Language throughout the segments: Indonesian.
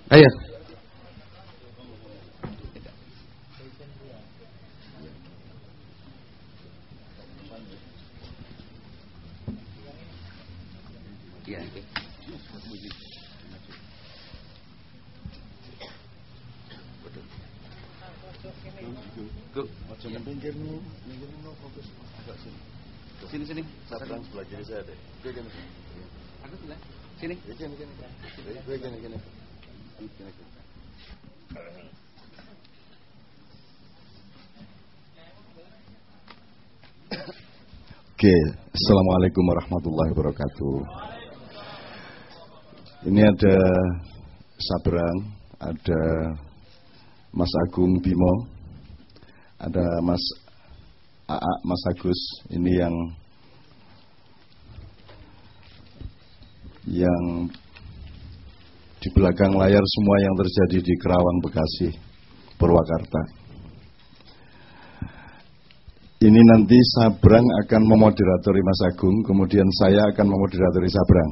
Ayo. Iya, oke. Jangan pinggir nih fokus agak sini. Sini. Sabrang sebelah kiri saya deh. Gini. Aku sebelah. Sini. Gini. Oke, assalamualaikum warahmatullahi wabarakatuh. Ini ada Sabrang, ada Mas Agung Bimo, ada Mas AA, Mas Agus. Ini yang di belakang layar semua yang terjadi di Kerawang, Bekasi, Purwakarta. Ini nanti Sabrang akan memoderatori Mas Agung, kemudian saya akan memoderatori Sabrang.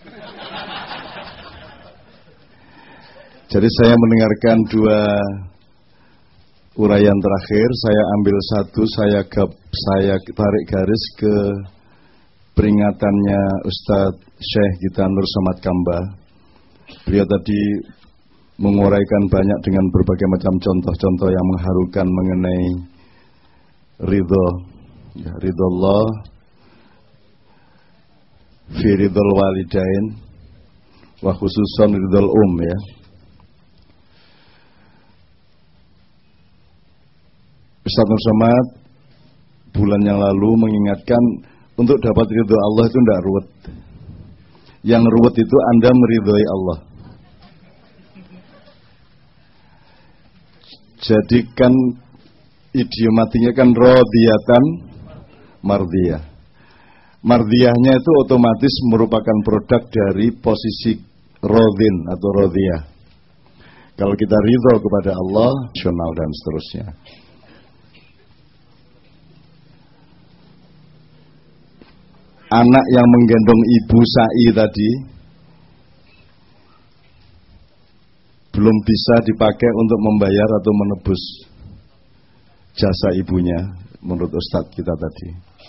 Jadi saya mendengarkan dua uraian terakhir, saya ambil satu, saya tarik garis ke peringatannya Ustadz Syekh kita Nur Somad Kamba. Beliau tadi menguraikan banyak dengan berbagai macam contoh-contoh yang mengharukan mengenai ridho Allah fi ridhol walidain wa khususan ridhol ya. Ustaz Nur Somad bulan yang lalu mengingatkan untuk dapat ridho Allah itu tidak ruwet. Yang ruwet itu Anda meridhoi Allah. Jadikan idiomatiknya kan rodiyatan mardiyah. Mardiyahnya itu otomatis merupakan produk dari posisi rodin atau rodiyah. Kalau kita ridho kepada Allah, rasional dan seterusnya. Anak yang menggendong ibu Sa'i tadi belum bisa dipakai untuk membayar atau menebus jasa ibunya menurut Ustadz kita tadi.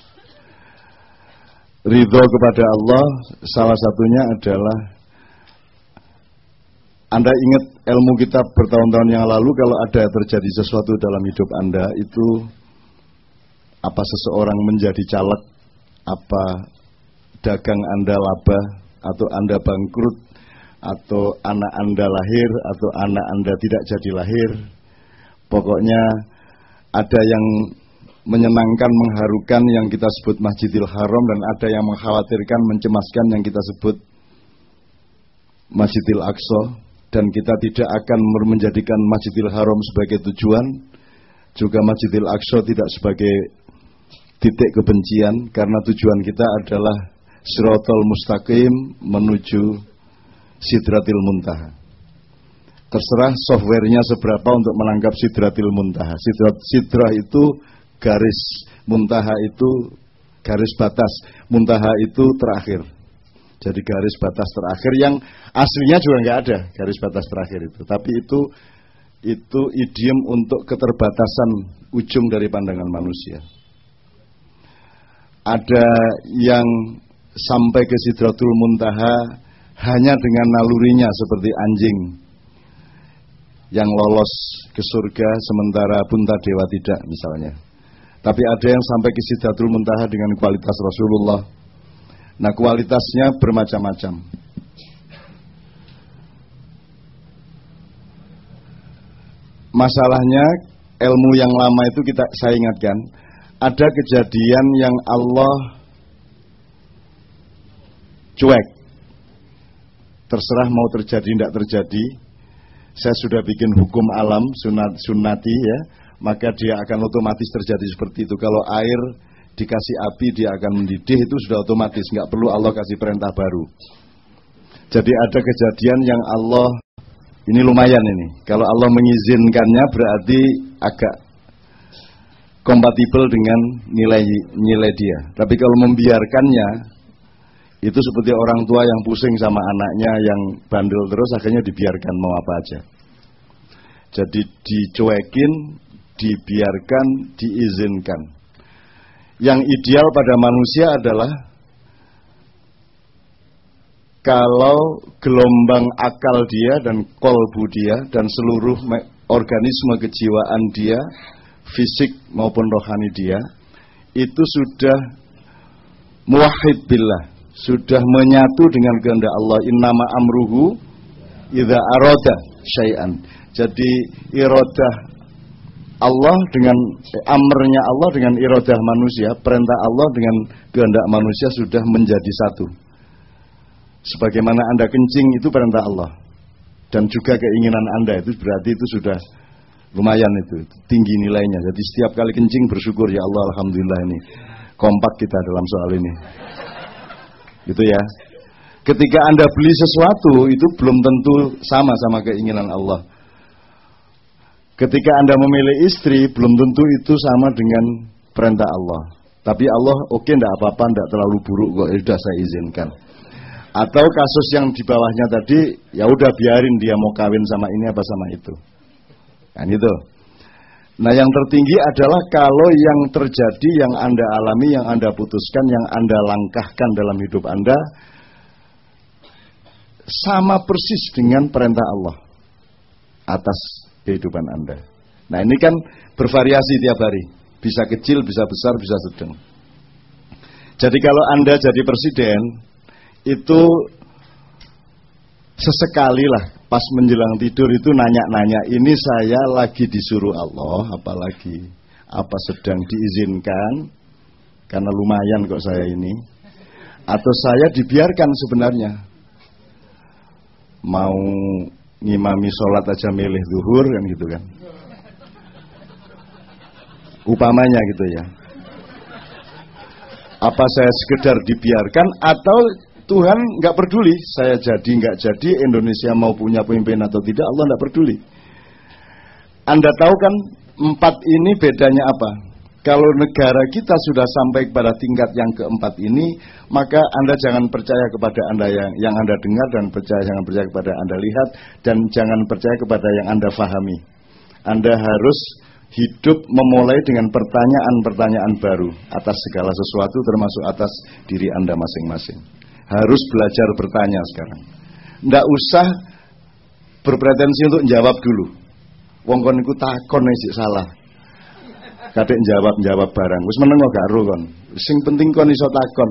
Ridho kepada Allah salah satunya adalah, Anda ingat ilmu kita bertahun-tahun yang lalu, kalau ada terjadi sesuatu dalam hidup Anda itu, apa seseorang menjadi caleg, apa dagang Anda laba, atau Anda bangkrut, atau anak Anda lahir, atau anak Anda tidak jadi lahir, pokoknya ada yang menyenangkan, mengharukan yang kita sebut Masjidil Haram, dan ada yang mengkhawatirkan, mencemaskan yang kita sebut Masjidil Aqsa. Dan kita tidak akan menjadikan Masjidil Haram sebagai tujuan, juga Masjidil Aqsa tidak sebagai titik kebencian, karena tujuan kita adalah Shiratal Mustaqim menuju Sidratil Muntaha. Terserah softwarenya seberapa untuk menangkap Sidratil Muntaha. Sidrah itu garis, Muntaha itu garis batas, Muntaha itu terakhir. Jadi garis batas terakhir yang aslinya juga nggak ada garis batas terakhir itu. Tapi itu idiom untuk keterbatasan ujung dari pandangan manusia. Ada yang sampai ke Sidratul Muntaha hanya dengan nalurinya seperti anjing yang lolos ke surga sementara Puntadewa tidak misalnya. Tapi ada yang sampai ke Sidratul Muntaha dengan kualitas Rasulullah. Nah, kualitasnya bermacam-macam. Masalahnya ilmu yang lama itu saya ingatkan, ada kejadian yang Allah cuek. Terserah mau terjadi tidak terjadi. Saya sudah bikin hukum alam sunnati ya, maka dia akan otomatis terjadi seperti itu. Kalau air dikasih api dia akan mendidih, itu sudah otomatis, nggak perlu Allah kasih perintah baru. Jadi ada kejadian yang Allah, ini lumayan ini, kalau Allah mengizinkannya berarti agak kompatibel dengan nilai dia. Tapi kalau membiarkannya, Itu seperti orang tua yang pusing sama anaknya yang bandel terus, akhirnya dibiarkan mau apa aja. Jadi dicuekin, dibiarkan, diizinkan. Yang ideal pada manusia adalah kalau gelombang akal dia dan kolbu dia dan seluruh organisme kejiwaan dia, fisik maupun rohani dia, itu sudah muwahhid billah, sudah menyatu dengan kehendak Allah. Innama amruhu idza arada syai'an. Jadi iradah Allah dengan amrnya Allah dengan iradah manusia, perintah Allah dengan kehendak manusia sudah menjadi satu. Sebagaimana Anda kencing itu perintah Allah, dan juga keinginan Anda itu berarti itu sudah lumayan, itu tinggi nilainya. Jadi setiap kali kencing bersyukur, ya Allah alhamdulillah ini kompak kita dalam soal ini. Gitu ya. Ketika Anda beli sesuatu itu belum tentu sama keinginan Allah. Ketika Anda memilih istri belum tentu itu sama dengan perintah Allah. Tapi Allah oke, enggak apa-apa, enggak terlalu buruk kok, ya sudah saya izinkan. Atau kasus yang di bawahnya tadi, ya udah biarin dia mau kawin sama ini apa sama itu. Kan itu. Nah, yang tertinggi adalah kalau yang terjadi, yang Anda alami, yang Anda putuskan, yang Anda langkahkan dalam hidup Anda sama persis dengan perintah Allah atas kehidupan Anda. Nah, ini kan bervariasi tiap hari. Bisa kecil, bisa besar, bisa sedang. Jadi kalau Anda jadi presiden, itu sesekali lah pas menjelang tidur itu nanya-nanya, ini saya lagi disuruh Allah, apalagi apa sedang diizinkan karena lumayan kok saya ini, atau saya dibiarkan sebenarnya mau ngimami sholat aja milih zuhur kan gitu kan, upamanya gitu ya. Apa saya sekedar dibiarkan, atau Tuhan nggak peduli saya jadi nggak jadi, Indonesia mau punya pemimpin atau tidak, Allah nggak peduli. Anda tahu kan 4 ini bedanya apa? Kalau negara kita sudah sampai pada tingkat yang keempat ini, maka Anda jangan percaya kepada Anda yang Anda dengar, dan jangan percaya kepada Anda lihat, dan jangan percaya kepada yang Anda fahami. Anda harus hidup memulai dengan pertanyaan-pertanyaan baru atas segala sesuatu, termasuk atas diri Anda masing-masing. Harus belajar bertanya sekarang. Nggak usah berpretensi untuk jawab dulu. Wong kon iku takon sik salah. Kadek jawab barang. Wis meneng kok gak ero kon. Sing penting kon iso takon.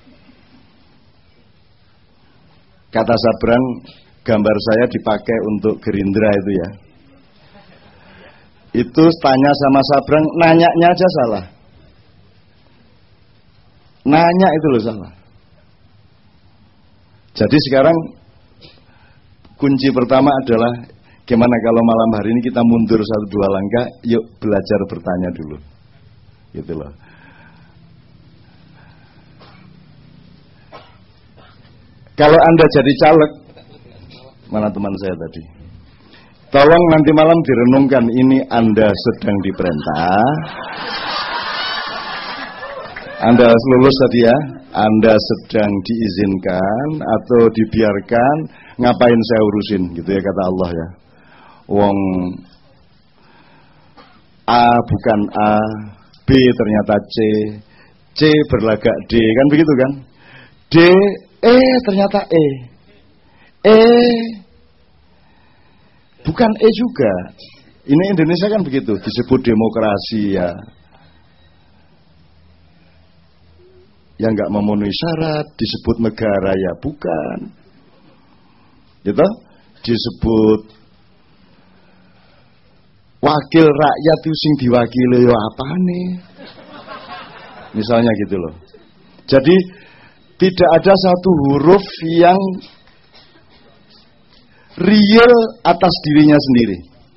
Kata Sabrang, gambar saya dipakai untuk Gerindra itu ya. Itu tanya sama Sabrang, nanyanya aja salah. Nanya itu loh salah. Jadi sekarang kunci pertama adalah gimana kalau malam hari ini kita mundur 1-2 langkah, yuk belajar bertanya dulu. Gitu loh. Kalau Anda jadi caleg, mana teman saya tadi? Tolong nanti malam direnungkan, ini Anda sedang diperintah. Anda lulus tadi ya, Anda sedang diizinkan atau dibiarkan, ngapain saya urusin gitu ya kata Allah ya. Wong A bukan A, B ternyata C, C berlagak D, kan begitu kan? D, ternyata E bukan E juga. Ini Indonesia kan begitu, disebut demokrasi ya. Yang nggak memenuhi syarat disebut negara ya bukan, gitu. Disebut wakil rakyat itu sing diwakili yo apane, misalnya gitu loh. Jadi tidak ada satu huruf yang real atas dirinya sendiri.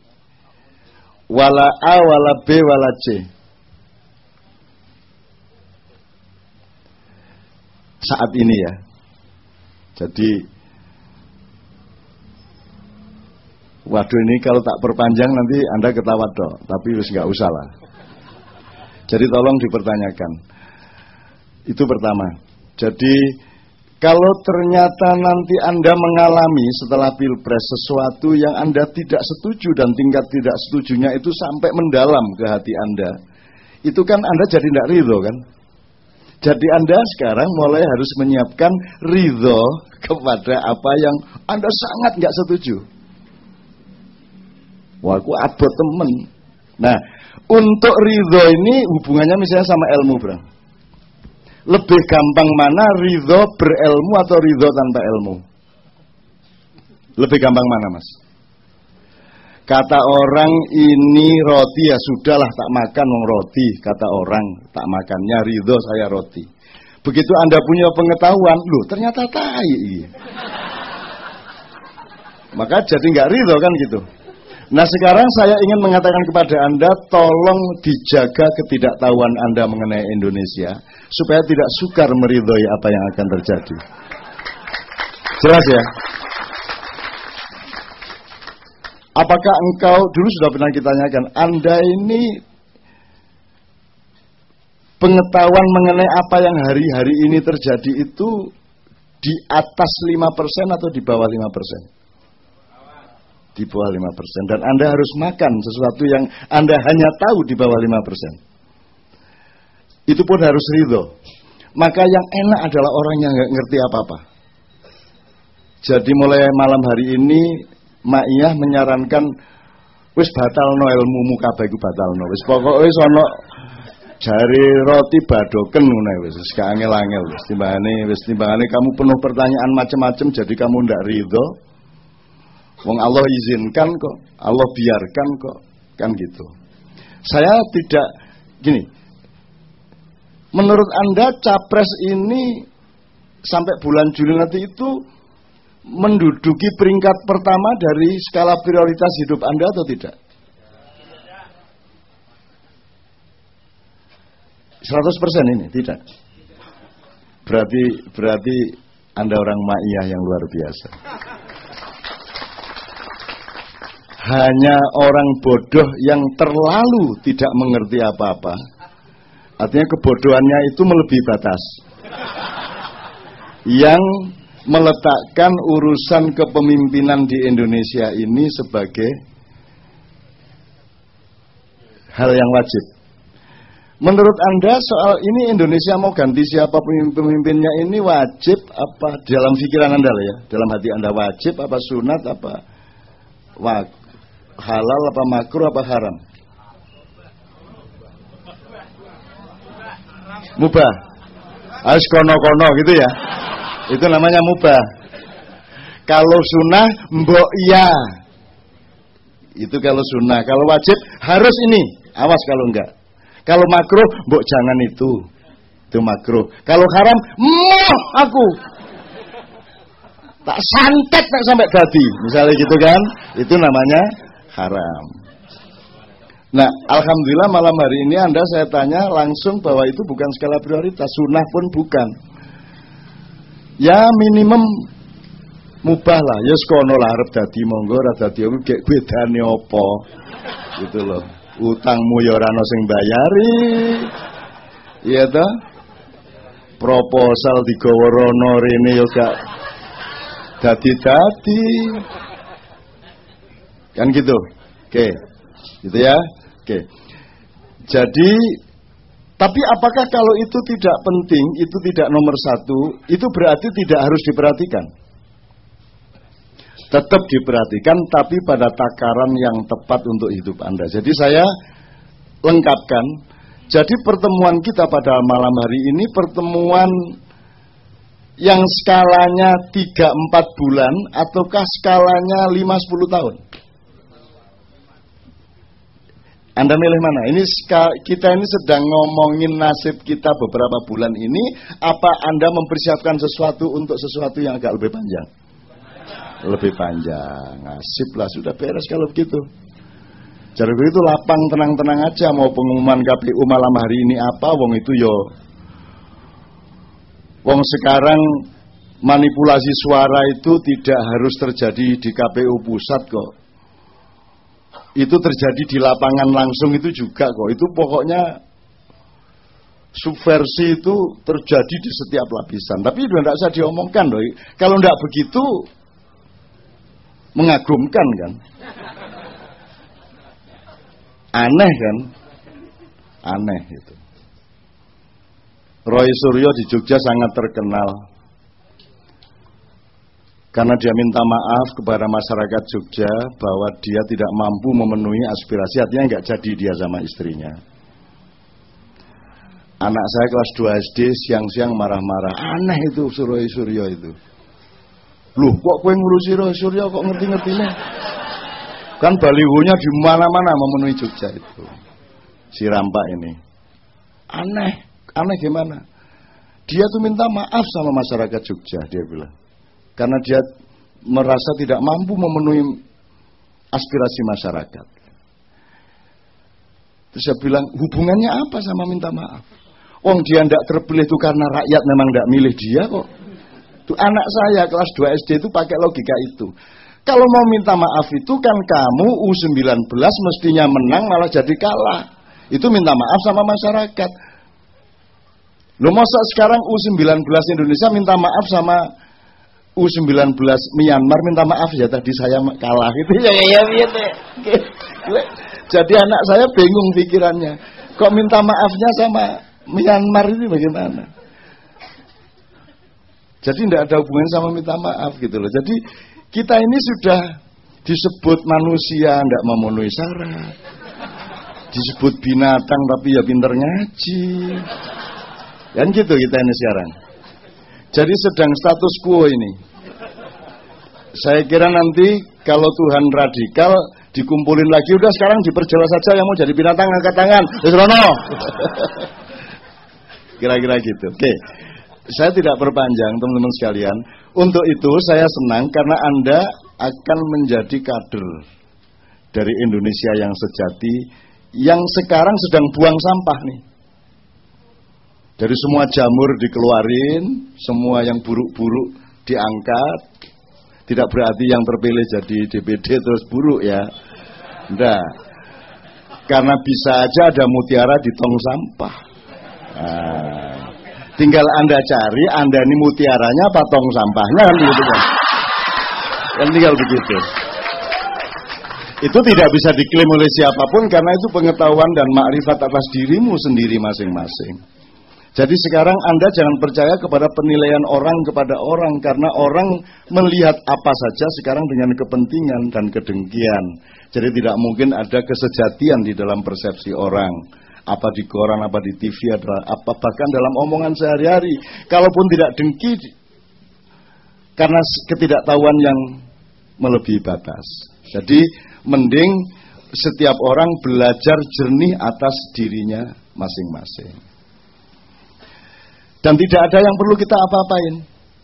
Wala A, wala B, wala C. Saat ini ya. Jadi waduh, ini kalau tak perpanjang nanti Anda ketawa dong, tapi wis nggak usah lah. Jadi tolong dipertanyakan. Itu pertama. Jadi Kalau ternyata nanti Anda mengalami setelah Pilpres sesuatu yang Anda tidak setuju dan tingkat tidak setujunya itu sampai mendalam ke hati Anda, itu kan Anda jadi tidak ridho kan? Jadi Anda sekarang mulai harus menyiapkan ridho kepada apa yang Anda sangat nggak setuju. Wah, aku abot temen. Nah, untuk ridho ini hubungannya misalnya sama ilmu, bro. Lebih gampang mana ridho berilmu atau ridho tanpa ilmu? Lebih gampang mana, Mas? Kata orang ini roti, ya sudahlah tak makan wong roti. Kata orang tak makannya ridho saya roti. Begitu Anda punya pengetahuan, loh ternyata tai. Maka jadi nggak ridho kan gitu. Nah sekarang saya ingin mengatakan kepada Anda, tolong dijaga ketidaktahuan Anda mengenai Indonesia, supaya tidak sukar meridhoi apa yang akan terjadi. Jelas ya? Apakah engkau, dulu sudah pernah kita tanyakan, Anda ini pengetahuan mengenai apa yang hari-hari ini terjadi itu di atas 5% atau di bawah 5%? Di bawah 5%. Dan Anda harus makan sesuatu yang Anda hanya tahu di bawah 5%. Itu pun harus ridho. Maka yang enak adalah orang yang nggak ngerti apa-apa. Jadi mulai malam hari ini Mak Iyah menyarankan wis batalno ilmumu kabeh iku batalno. Wis pokoke wis ana jari roti badoken ngono wis gak angel-angel wis timbangane kamu penuh pertanyaan macam-macam jadi kamu ndak ridho. Wong Allah izinkan kok, Allah biarkan kok, kan gitu. Saya tidak gini. Menurut Anda capres ini sampai bulan Juli nanti itu menduduki peringkat pertama dari skala prioritas hidup Anda atau tidak? 100% ini tidak. Berarti Anda orang ma'iyah yang luar biasa. Hanya orang bodoh yang terlalu tidak mengerti apa-apa. Artinya kebodohannya itu melebihi batas. Yang meletakkan urusan kepemimpinan di Indonesia ini sebagai hal yang wajib. Menurut Anda soal ini Indonesia mau ganti siapa pemimpinnya ini wajib apa dalam pikiran Anda ya? Dalam hati Anda wajib apa sunat apa halal apa makruh apa haram? Mubah. Harus kono-kono gitu ya. Itu namanya mubah. Kalau sunnah mbok iya. Itu kalau sunnah. Kalau wajib harus ini. Awas kalau enggak. Kalau makruh mbok jangan itu. Itu makruh. Kalau haram, aku tak santet tak sampai dadi. Misalnya gitu kan. Itu namanya haram. Nah, alhamdulillah malam hari ini Anda saya tanya langsung bahwa itu bukan skala prioritas, sunnah pun bukan. Ya minimum mubah lah, ya sekono lah arep dadi monggo ora dadi aku gek bedane apa. Gitu loh. Utangmu ya ora ono sing bayari. Iya ta? Proposal digawa rono rene ya gak dadi-dadi. Kan gitu. Oke. Gitu ya. Oke. Jadi tapi apakah kalau itu tidak penting, itu tidak nomor satu, itu berarti tidak harus diperhatikan? Tetap diperhatikan tapi pada takaran yang tepat untuk hidup Anda. Jadi saya lengkapkan. Jadi pertemuan kita pada malam hari ini pertemuan yang skalanya 3-4 bulan ataukah skalanya 5-10 tahun? Anda milih mana? Ini kita ini sedang ngomongin nasib kita beberapa bulan ini. Apa Anda mempersiapkan sesuatu untuk sesuatu yang agak lebih panjang? Lebih panjang. Nasib lah, sudah beres kalau begitu. Jadi begitu lapang tenang-tenang aja. Mau pengumuman KPU malam hari ini apa? Wong itu yo. Wong sekarang manipulasi suara itu tidak harus terjadi di KPU pusat kok. Itu terjadi di lapangan langsung itu juga kok. Itu pokoknya subversi itu terjadi di setiap lapisan. Tapi itu tidak usah diomongkan loh. Kalau tidak begitu mengagumkan kan. Aneh kan. Aneh itu. Roy Suryo di Jogja sangat terkenal karena dia minta maaf kepada masyarakat Jogja bahwa dia tidak mampu memenuhi aspirasi, artinya nggak jadi dia sama istrinya. Anak saya kelas 2 SD siang-siang marah-marah. Aneh itu Roy Suryo itu. Loh, kok kowe ngurusi Roy Suryo kok ngerti-ngertinya? Kan balihonya di mana-mana memenuhi Jogja itu. Si Rampak ini. Aneh gimana? Dia tuh minta maaf sama masyarakat Jogja, dia bilang. Karena dia merasa tidak mampu memenuhi aspirasi masyarakat. Terus saya bilang, hubungannya apa sama minta maaf? Dia tidak terpilih itu karena rakyat memang tidak milih dia kok. Tuh anak saya kelas 2 SD itu pakai logika itu. Kalau mau minta maaf itu kan kamu U19 mestinya menang malah jadi kalah. Itu minta maaf sama masyarakat. Loh masa sekarang U19 Indonesia minta maaf sama U19 Myanmar minta maaf ya tadi saya kalah gitu ya. Jadi anak saya bingung pikirannya. Kok minta maafnya sama Myanmar ini bagaimana? Jadi tidak ada hubungan sama minta maaf gitu loh. Jadi kita ini sudah disebut manusia tidak memenuhi syarat. Disebut binatang tapi ya pinter ngaji. Kan gitu kita ini sekarang. Jadi sedang status quo ini. Saya kira nanti kalau Tuhan radikal dikumpulin lagi, udah sekarang diperjelas saja yang mau jadi binatang angkat tangan. Rono. Kira-kira gitu. Oke. Saya tidak perpanjang teman-teman sekalian. Untuk itu saya senang karena Anda akan menjadi kader dari Indonesia yang sejati yang sekarang sedang buang sampah nih. Dari semua jamur dikeluarin, semua yang buruk-buruk diangkat. Tidak berarti yang terpilih jadi DPD terus buruk ya. Enggak. Karena bisa aja ada mutiara di tong sampah. Nah, tinggal Anda cari, Anda ini mutiaranya apa tong sampahnya kan begitu kan. Kan tinggal begitu. Itu tidak bisa diklaim oleh siapapun karena itu pengetahuan dan makrifat atas dirimu sendiri masing-masing. Jadi sekarang Anda jangan percaya kepada penilaian orang kepada orang karena orang melihat apa saja sekarang dengan kepentingan dan kedengkian. Jadi tidak mungkin ada kesejatian di dalam persepsi orang. Apa di koran, apa di TV, apa bahkan dalam omongan sehari-hari. Kalaupun tidak dengki karena ketidaktahuan yang melebihi batas. Jadi mending setiap orang belajar jernih atas dirinya masing-masing. Dan tidak ada yang perlu kita apa-apain.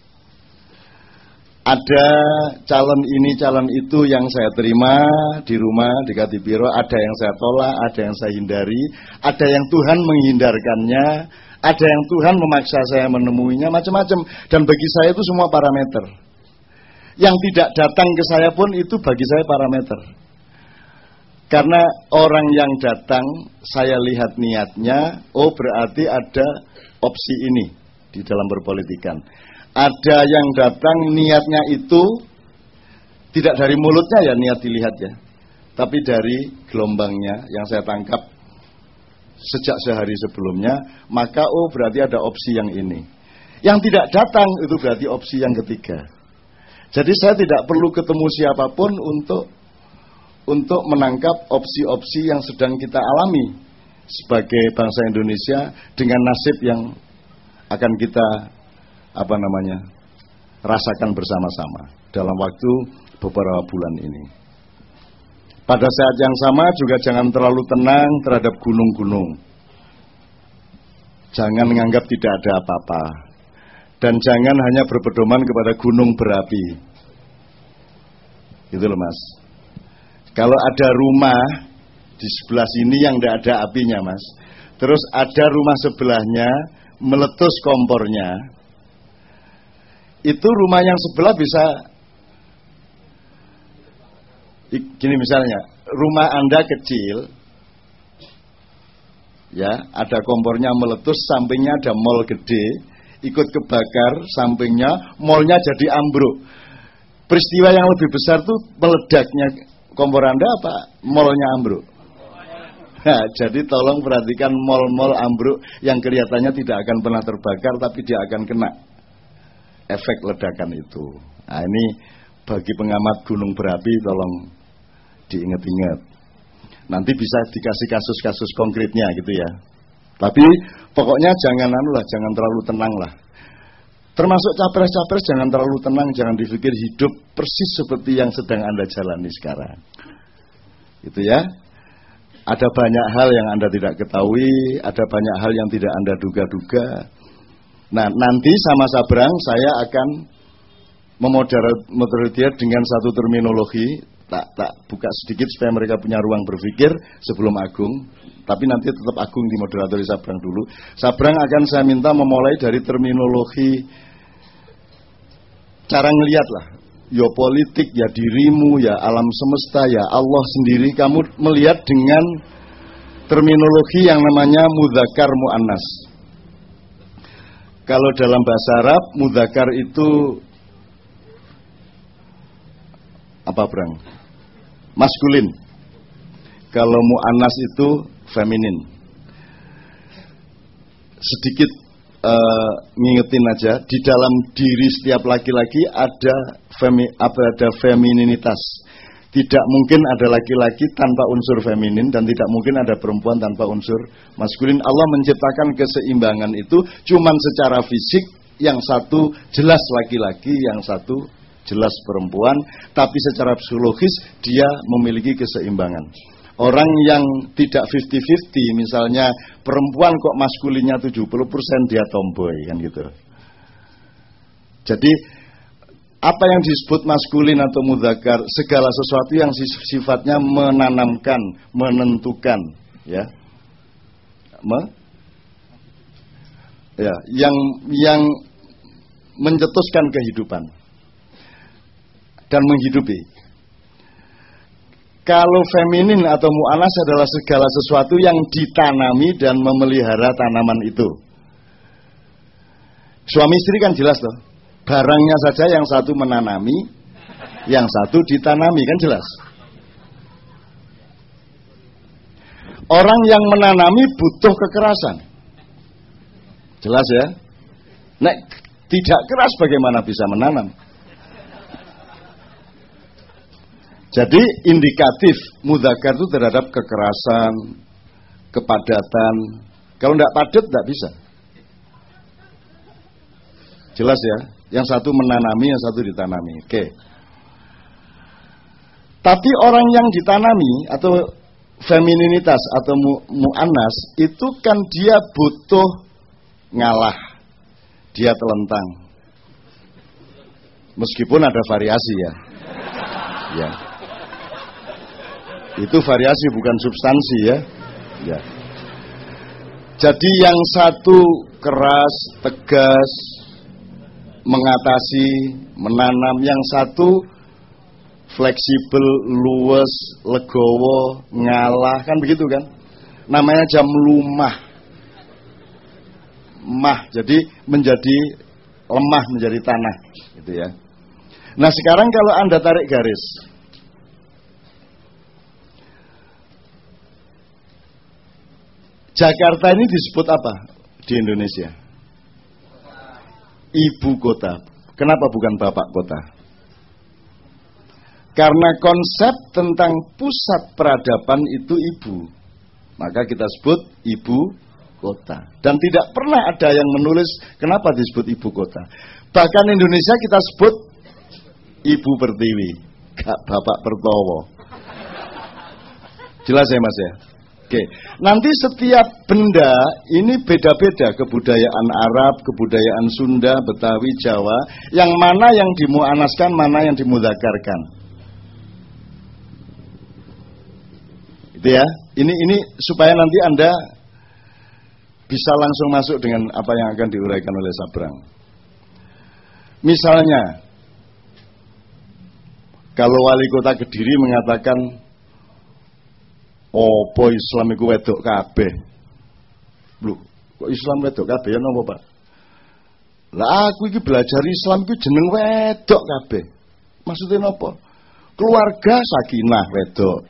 Ada calon ini, calon itu yang saya terima di rumah, di Katipiro, ada yang saya tolak, ada yang saya hindari, ada yang Tuhan menghindarkannya, ada yang Tuhan memaksa saya menemuinya, macam-macam. Dan bagi saya itu semua parameter. Yang tidak datang ke saya pun itu bagi saya parameter. Karena orang yang datang, saya lihat niatnya, oh berarti ada opsi ini di dalam berpolitikan. Ada yang datang niatnya itu tidak dari mulutnya ya niat dilihat ya, tapi dari gelombangnya yang saya tangkap sejak sehari sebelumnya, maka oh berarti ada opsi yang ini. Yang tidak datang itu berarti opsi yang ketiga. Jadi saya tidak perlu ketemu siapapun untuk menangkap opsi-opsi yang sedang kita alami sebagai bangsa Indonesia dengan nasib yang akan kita rasakan bersama-sama dalam waktu beberapa bulan ini. Pada saat yang sama juga jangan terlalu tenang terhadap gunung-gunung. Jangan menganggap tidak ada apa-apa. Dan jangan hanya berpedoman kepada gunung berapi. Gitu loh Mas. Kalau ada rumah di sebelah sini yang tidak ada apinya Mas, terus ada rumah sebelahnya meletus kompornya, itu rumah yang sebelah bisa gini misalnya, rumah Anda kecil, Ya, ada kompornya meletus, sampingnya ada mall gede, ikut kebakar, sampingnya mallnya jadi ambruk. Peristiwa yang lebih besar tuh meledaknya kompor Anda apa mallnya ambruk? Nah, jadi tolong perhatikan mall-mall ambruk yang kelihatannya tidak akan pernah terbakar, tapi dia akan kena efek ledakan itu. Nah, ini bagi pengamat gunung berapi tolong diingat-ingat. Nanti bisa dikasih kasus-kasus konkretnya gitu ya. Tapi pokoknya jangan jangan terlalu tenang lah. Termasuk capres-capres jangan terlalu tenang, jangan dipikir hidup persis seperti yang sedang Anda jalani sekarang. Gitu ya. Ada banyak hal yang Anda tidak ketahui, ada banyak hal yang tidak Anda duga-duga. Nah, nanti sama Sabrang saya akan memoderate dengan satu terminologi. Tak buka sedikit supaya mereka punya ruang berpikir sebelum Agung. Tapi nanti tetap Agung di moderatori Sabrang dulu. Sabrang akan saya minta memulai dari terminologi cara ngelihat lah. Ya politik, ya dirimu, ya alam semesta, ya Allah sendiri. Kamu melihat dengan terminologi yang namanya mudzakkar muannas. Kalau dalam bahasa Arab, mudzakkar itu apa, Brang? Maskulin. Kalau muannas itu feminin. Sedikit ngingetin aja, di dalam diri setiap laki-laki ada femininitas. Tidak mungkin ada laki-laki tanpa unsur feminin dan tidak mungkin ada perempuan tanpa unsur maskulin. Allah menciptakan keseimbangan itu cuman secara fisik, yang satu jelas laki-laki, yang satu jelas perempuan, tapi secara psikologis dia memiliki keseimbangan. Orang yang tidak 50-50, misalnya perempuan kok maskulinnya 70%, dia tomboy kan gitu. Jadi apa yang disebut maskulin atau mudzakkar, segala sesuatu yang sifatnya menanamkan, menentukan, ya. Yang mencetuskan kehidupan dan menghidupi. Kalau feminin atau mu'annas adalah segala sesuatu yang ditanami dan memelihara tanaman itu. Suami istri kan jelas toh. Barangnya saja yang satu menanami, yang satu ditanami, kan jelas. Orang yang menanami butuh kekerasan. Jelas ya? Nek tidak keras bagaimana bisa menanam? Jadi indikatif mudzakkar itu terhadap kekerasan, kepadatan. Kalau tidak padat tidak bisa. Jelas ya? Yang satu menanami, yang satu ditanami. Oke. Tapi orang yang ditanami atau femininitas atau mu'annas itu kan dia butuh ngalah. Dia telentang. Meskipun ada variasi ya. Ya. Itu variasi bukan substansi ya. Ya. Jadi yang satu keras, tegas, mengatasi, menanam, yang satu fleksibel, luwes, legowo, ngalah, kan begitu kan? Namanya jam lumah. Mah, jadi menjadi lemah, menjadi tanah, gitu ya. Nah, sekarang kalau Anda tarik garis, Jakarta ini disebut apa di Indonesia? Ibu kota. Kenapa bukan bapak kota? Karena konsep tentang pusat peradaban itu ibu. Maka kita sebut ibu kota. Dan tidak pernah ada yang menulis kenapa disebut ibu kota. Bahkan Indonesia kita sebut Ibu Pertiwi, Bapak Pertowo. Jelas ya Mas ya? Oke, nanti setiap benda ini beda-beda, kebudayaan Arab, kebudayaan Sunda, Betawi, Jawa, yang mana yang dimu'anaskan, mana yang dimudzakarkan. Itu ya. Ini supaya nanti Anda bisa langsung masuk dengan apa yang akan diuraikan oleh Sabrang. Misalnya, kalau wali kota Kediri mengatakan opo Islam iku wedok kabeh. Lho, kok Islam wedok kabeh ya napa, Pak? Lah aku iki belajar Islam ku jeneng wedok kabeh. Maksudnya napa? Keluarga sakinah wedok.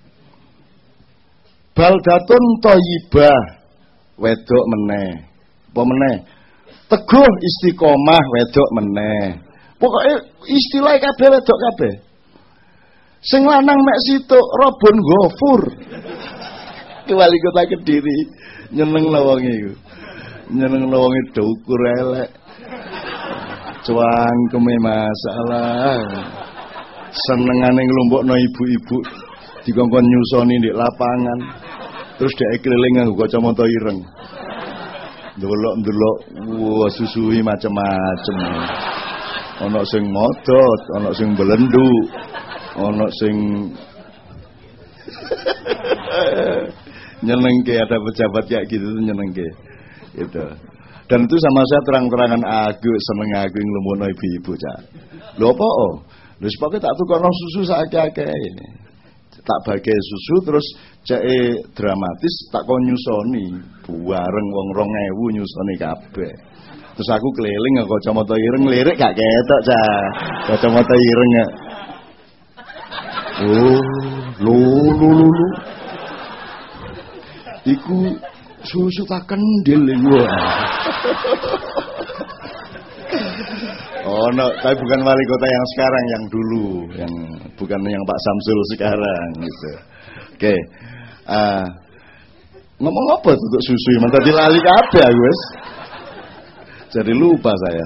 Baldatun thayyibah wedok meneh. Apa meneh? Teguh istiqomah wedok meneh. Pokoke istilah kabeh wedok kabeh. Sing lanang mek situk Robun Ghafur. Ki wali kota Kediri nyeneng wong iku. Nyeneng wong do ukur elek. Cuangkeme masalah. Senengane nglumpukno ibu-ibu dikongkon nyusoni ndek lapangan. Terus dhek keliling nganggo kacamata ireng. Ndelok-ndelok wah susui macem-macem. Ana sing modot, ana sing belendu, ana sing nyenengke, ada pejabat kayak gitu tuh nyenengke. Gitu. Dan itu sama saya terang-terangan aku seneng aku nglumpuhno ibu-ibu cak. Lho apa? Lho sepake tak tukono susu sakake ini. Tak bagi susu terus ceke dramatis tak kon nyusoni bareng wong 2000 nyusoni kabeh. Terus aku keliling nggo kacamata ireng lirik gak ketok cak. Kacamata ireng. Oh, lu. Iku susu tak kendil iku. Oh, no, tapi bukan wali kota yang sekarang, yang dulu, yang bukan yang Pak Samsul sekarang gitu. Oke. Ngomong apa untuk susu? Tadi lali kabeh aku wis. Jadi lupa saya.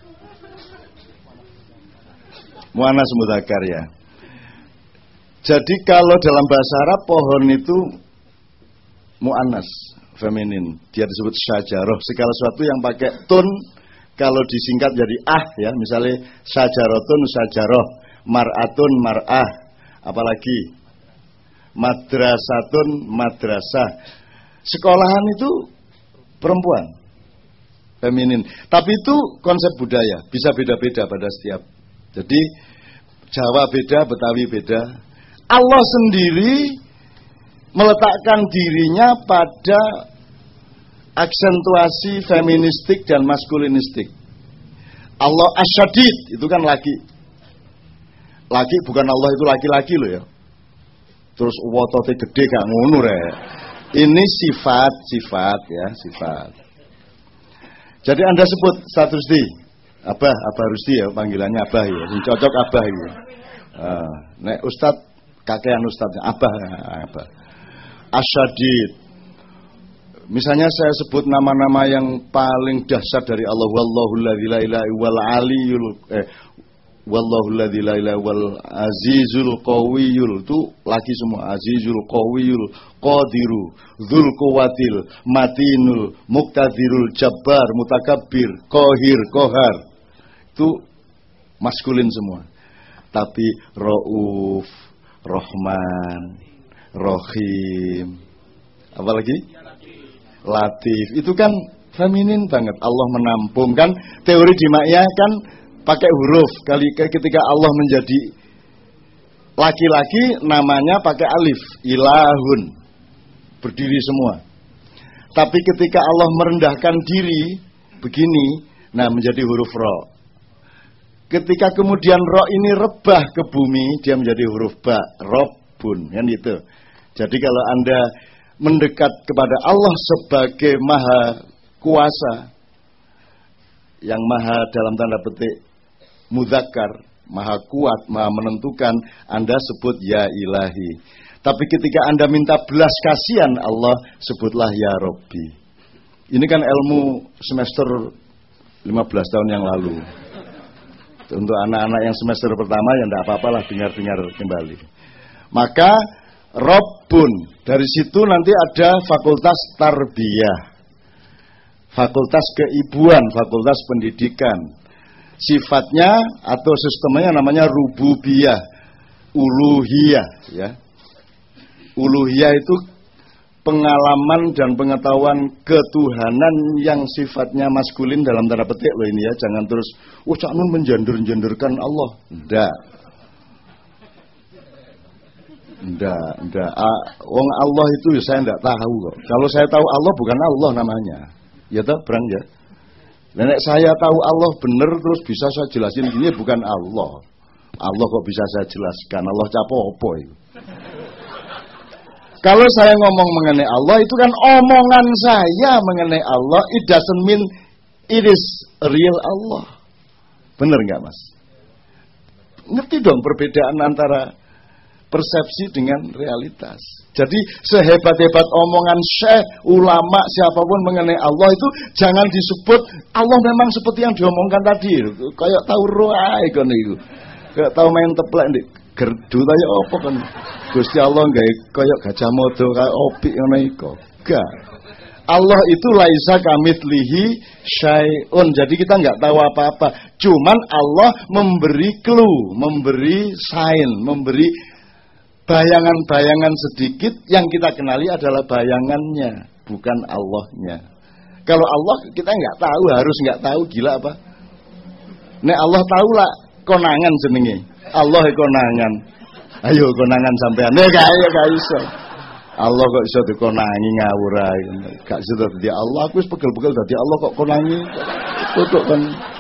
Muannas mudzakkar ya. Jadi kalau dalam bahasa Arab pohon itu muannas, feminin. Dia disebut syajarah. Segala sesuatu yang pakai tun kalau disingkat jadi ya, misalnya syajaratun syajarah, mar'atun mar'ah, apalagi madrasatun madrasah. Sekolahan itu perempuan, feminin. Tapi itu konsep budaya, bisa beda-beda pada setiap. Jadi Jawa beda, Betawi beda. Allah sendiri meletakkan dirinya pada aksentuasi feministik dan maskulinistik. Allah asyadid itu kan laki. Laki bukan Allah itu laki-laki loh ya. Terus wotote gede gak ngono rek. Ini sifat ya, sifat. Jadi Anda sebut Ustaz Rusdi. Abah Rusdi ya panggilannya Abah ya. Yang cocok Abah ya. Nek Ustaz kakean Ustaznya Abah. Asyadid. Misalnya saya sebut nama-nama yang paling dahsyat dari Allah, wallahul ladzi la ilaha wal aliyul wallahul ladzi la ilaha wal azizul qawiyul, itu laki semua. Azizul qawiyul qadiru dzul quwwatil matinul muqtadirul jabbar mutakabbir qahir qahar, itu maskulin semua. Tapi Rauf, Rahman, Rahim, apalagi Latif, itu kan feminin banget. Allah menampung kan, teori di Ma'iyah kan pakai huruf. Ketika Allah menjadi laki-laki namanya pakai alif, ilahun, berdiri semua. Tapi ketika Allah merendahkan diri begini, nah menjadi huruf ro. Ketika kemudian ro ini rebah ke bumi, dia menjadi huruf ba, robbun, kan gitu. Jadi kalau Anda mendekat kepada Allah sebagai maha kuasa, yang maha dalam tanda petik mudzakkar, maha kuat, maha menentukan, Anda sebut ya ilahi. Tapi ketika Anda minta belas kasihan Allah, sebutlah ya Robbi. Ini kan ilmu semester 15 tahun yang lalu. Untuk anak-anak yang semester pertama ya tidak apa-apalah dengar-dengar kembali. Maka Robbun, dari situ nanti ada fakultas tarbiyah, fakultas keibuan, fakultas pendidikan. Sifatnya atau sistemnya namanya rububiyah, uluhiyah ya. Uluhiyah itu pengalaman dan pengetahuan ketuhanan yang sifatnya maskulin dalam tanda petik loh ini ya. Jangan terus Cak Nun menjender-jenderkan Allah. Enggak. Enggak. Wong Allah itu ya saya enggak tahu kok. Kalau saya tahu Allah bukan Allah namanya. Ya toh, Brang ya. Nenek saya tahu Allah bener terus bisa saya jelasin gini bukan Allah. Allah kok bisa saya jelaskan? Allah capo-opo itu. Kalau saya ngomong mengenai Allah itu kan omongan saya mengenai Allah. It doesn't mean it is real Allah. Bener nggak Mas? Ngerti dong perbedaan antara persepsi dengan realitas. Jadi sehebat-hebat omongan syekh, ulama, siapapun mengenai Allah itu jangan disebut Allah memang seperti yang diomongkan tadi. Kayak tahu roai kan itu. Kayak tahu main teplek nih. Gerdu kaya apa kan? Gusti Allah gawe kaya gajah modo kaya opik ngono iku. Enggak. Allah itu laisa kamitslihi syai'un. Jadi kita enggak tahu apa-apa. Cuman Allah memberi clue, memberi sign, memberi bayangan-bayangan sedikit yang kita kenali adalah bayangannya, bukan Allahnya. Kalau Allah kita enggak tahu, harus enggak tahu, gila apa? Nek Allah tahu lah konangan jenenge. Allah konangan. Ayo konangan sampean. Nek gak iso. Allah kok iso dikonangi ngawur ae. Gak iso dadi Allah, aku wis pegel-pegel dadi Allah kok konangi. Tutuk kan.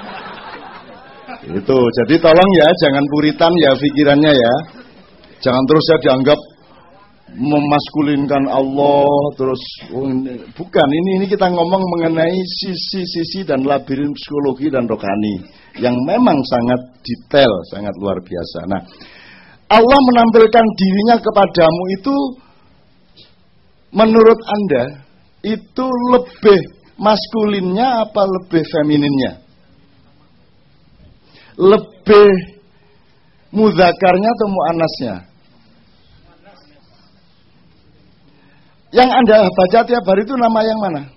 Itu. Jadi tolong ya jangan puritan ya pikirannya ya. Jangan terus ya dianggap memaskulinkan Allah terus bukan ini kita ngomong mengenai sisi-sisi dan labirin psikologi dan rohani yang memang sangat detail, sangat luar biasa. Nah, Allah menampilkan dirinya kepadamu itu menurut Anda itu lebih maskulinnya apa lebih femininnya? Lebih mudzakarnya atau muannasnya? Yang Anda baca tiap hari itu nama yang mana?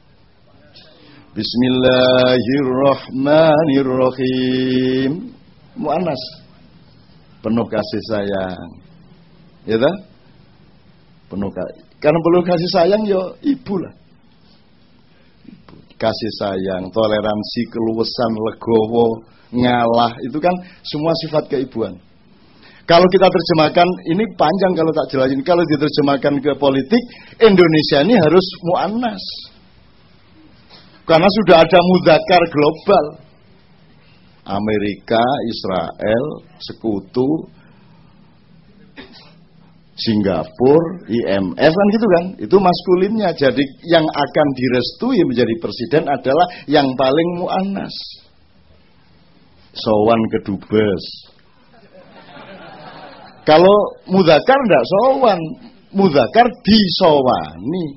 Bismillahirrahmanirrahim. Muannas. Penuh kasih sayang. Ya tak? Penuh kasih. Karena penuh kasih sayang yo ibu lah. Ibu. Kasih sayang, toleransi, keluasan, legowo, ngalah, itu kan semua sifat keibuan. Kalau kita terjemahkan, ini panjang kalau tak jelasin. Kalau diterjemahkan ke politik, Indonesia ini harus muannas. Karena sudah ada mudzakkar global. Amerika, Israel, Sekutu, Singapura, IMF kan gitu kan. Itu maskulinnya. Jadi yang akan direstui menjadi presiden adalah yang paling muannas. Sowan ke dubes. Kalau mudzakkar enggak sowan, mudzakkar disowani.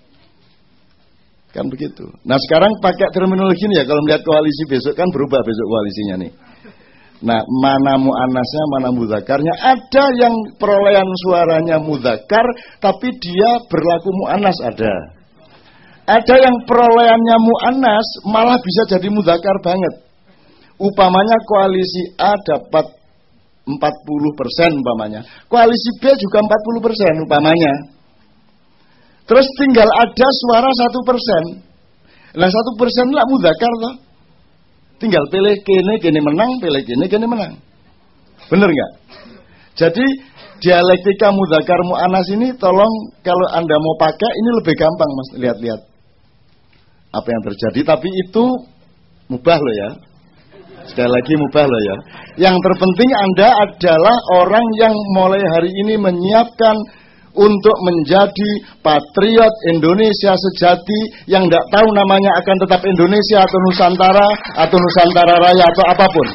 Kan begitu. Nah sekarang pakai terminologi ini ya, kalau melihat koalisi besok kan berubah besok koalisinya nih. Nah mana muannasnya, mana mudzakarnya. Ada yang perolehan suaranya mudzakkar tapi dia berlaku muannas ada. Ada yang perolehannya muannas malah bisa jadi mudzakkar banget. Upamanya koalisi A dapat 40% umpamanya. Koalisi B juga 40% umpamanya. Terus tinggal ada suara 1%. Nah 1% lah mudzakkar toh. Tinggal pilih kene menang, pilih kene menang. Bener nggak? Jadi dialektika mudzakkar muannas ini tolong kalau Anda mau pakai ini lebih gampang Mas, lihat-lihat apa yang terjadi. Tapi itu mubah loh ya. Sekali lagi mubah loh ya. Yang terpenting Anda adalah orang yang mulai hari ini menyiapkan untuk menjadi patriot Indonesia sejati yang tidak tahu namanya akan tetap Indonesia atau Nusantara Raya atau apapun.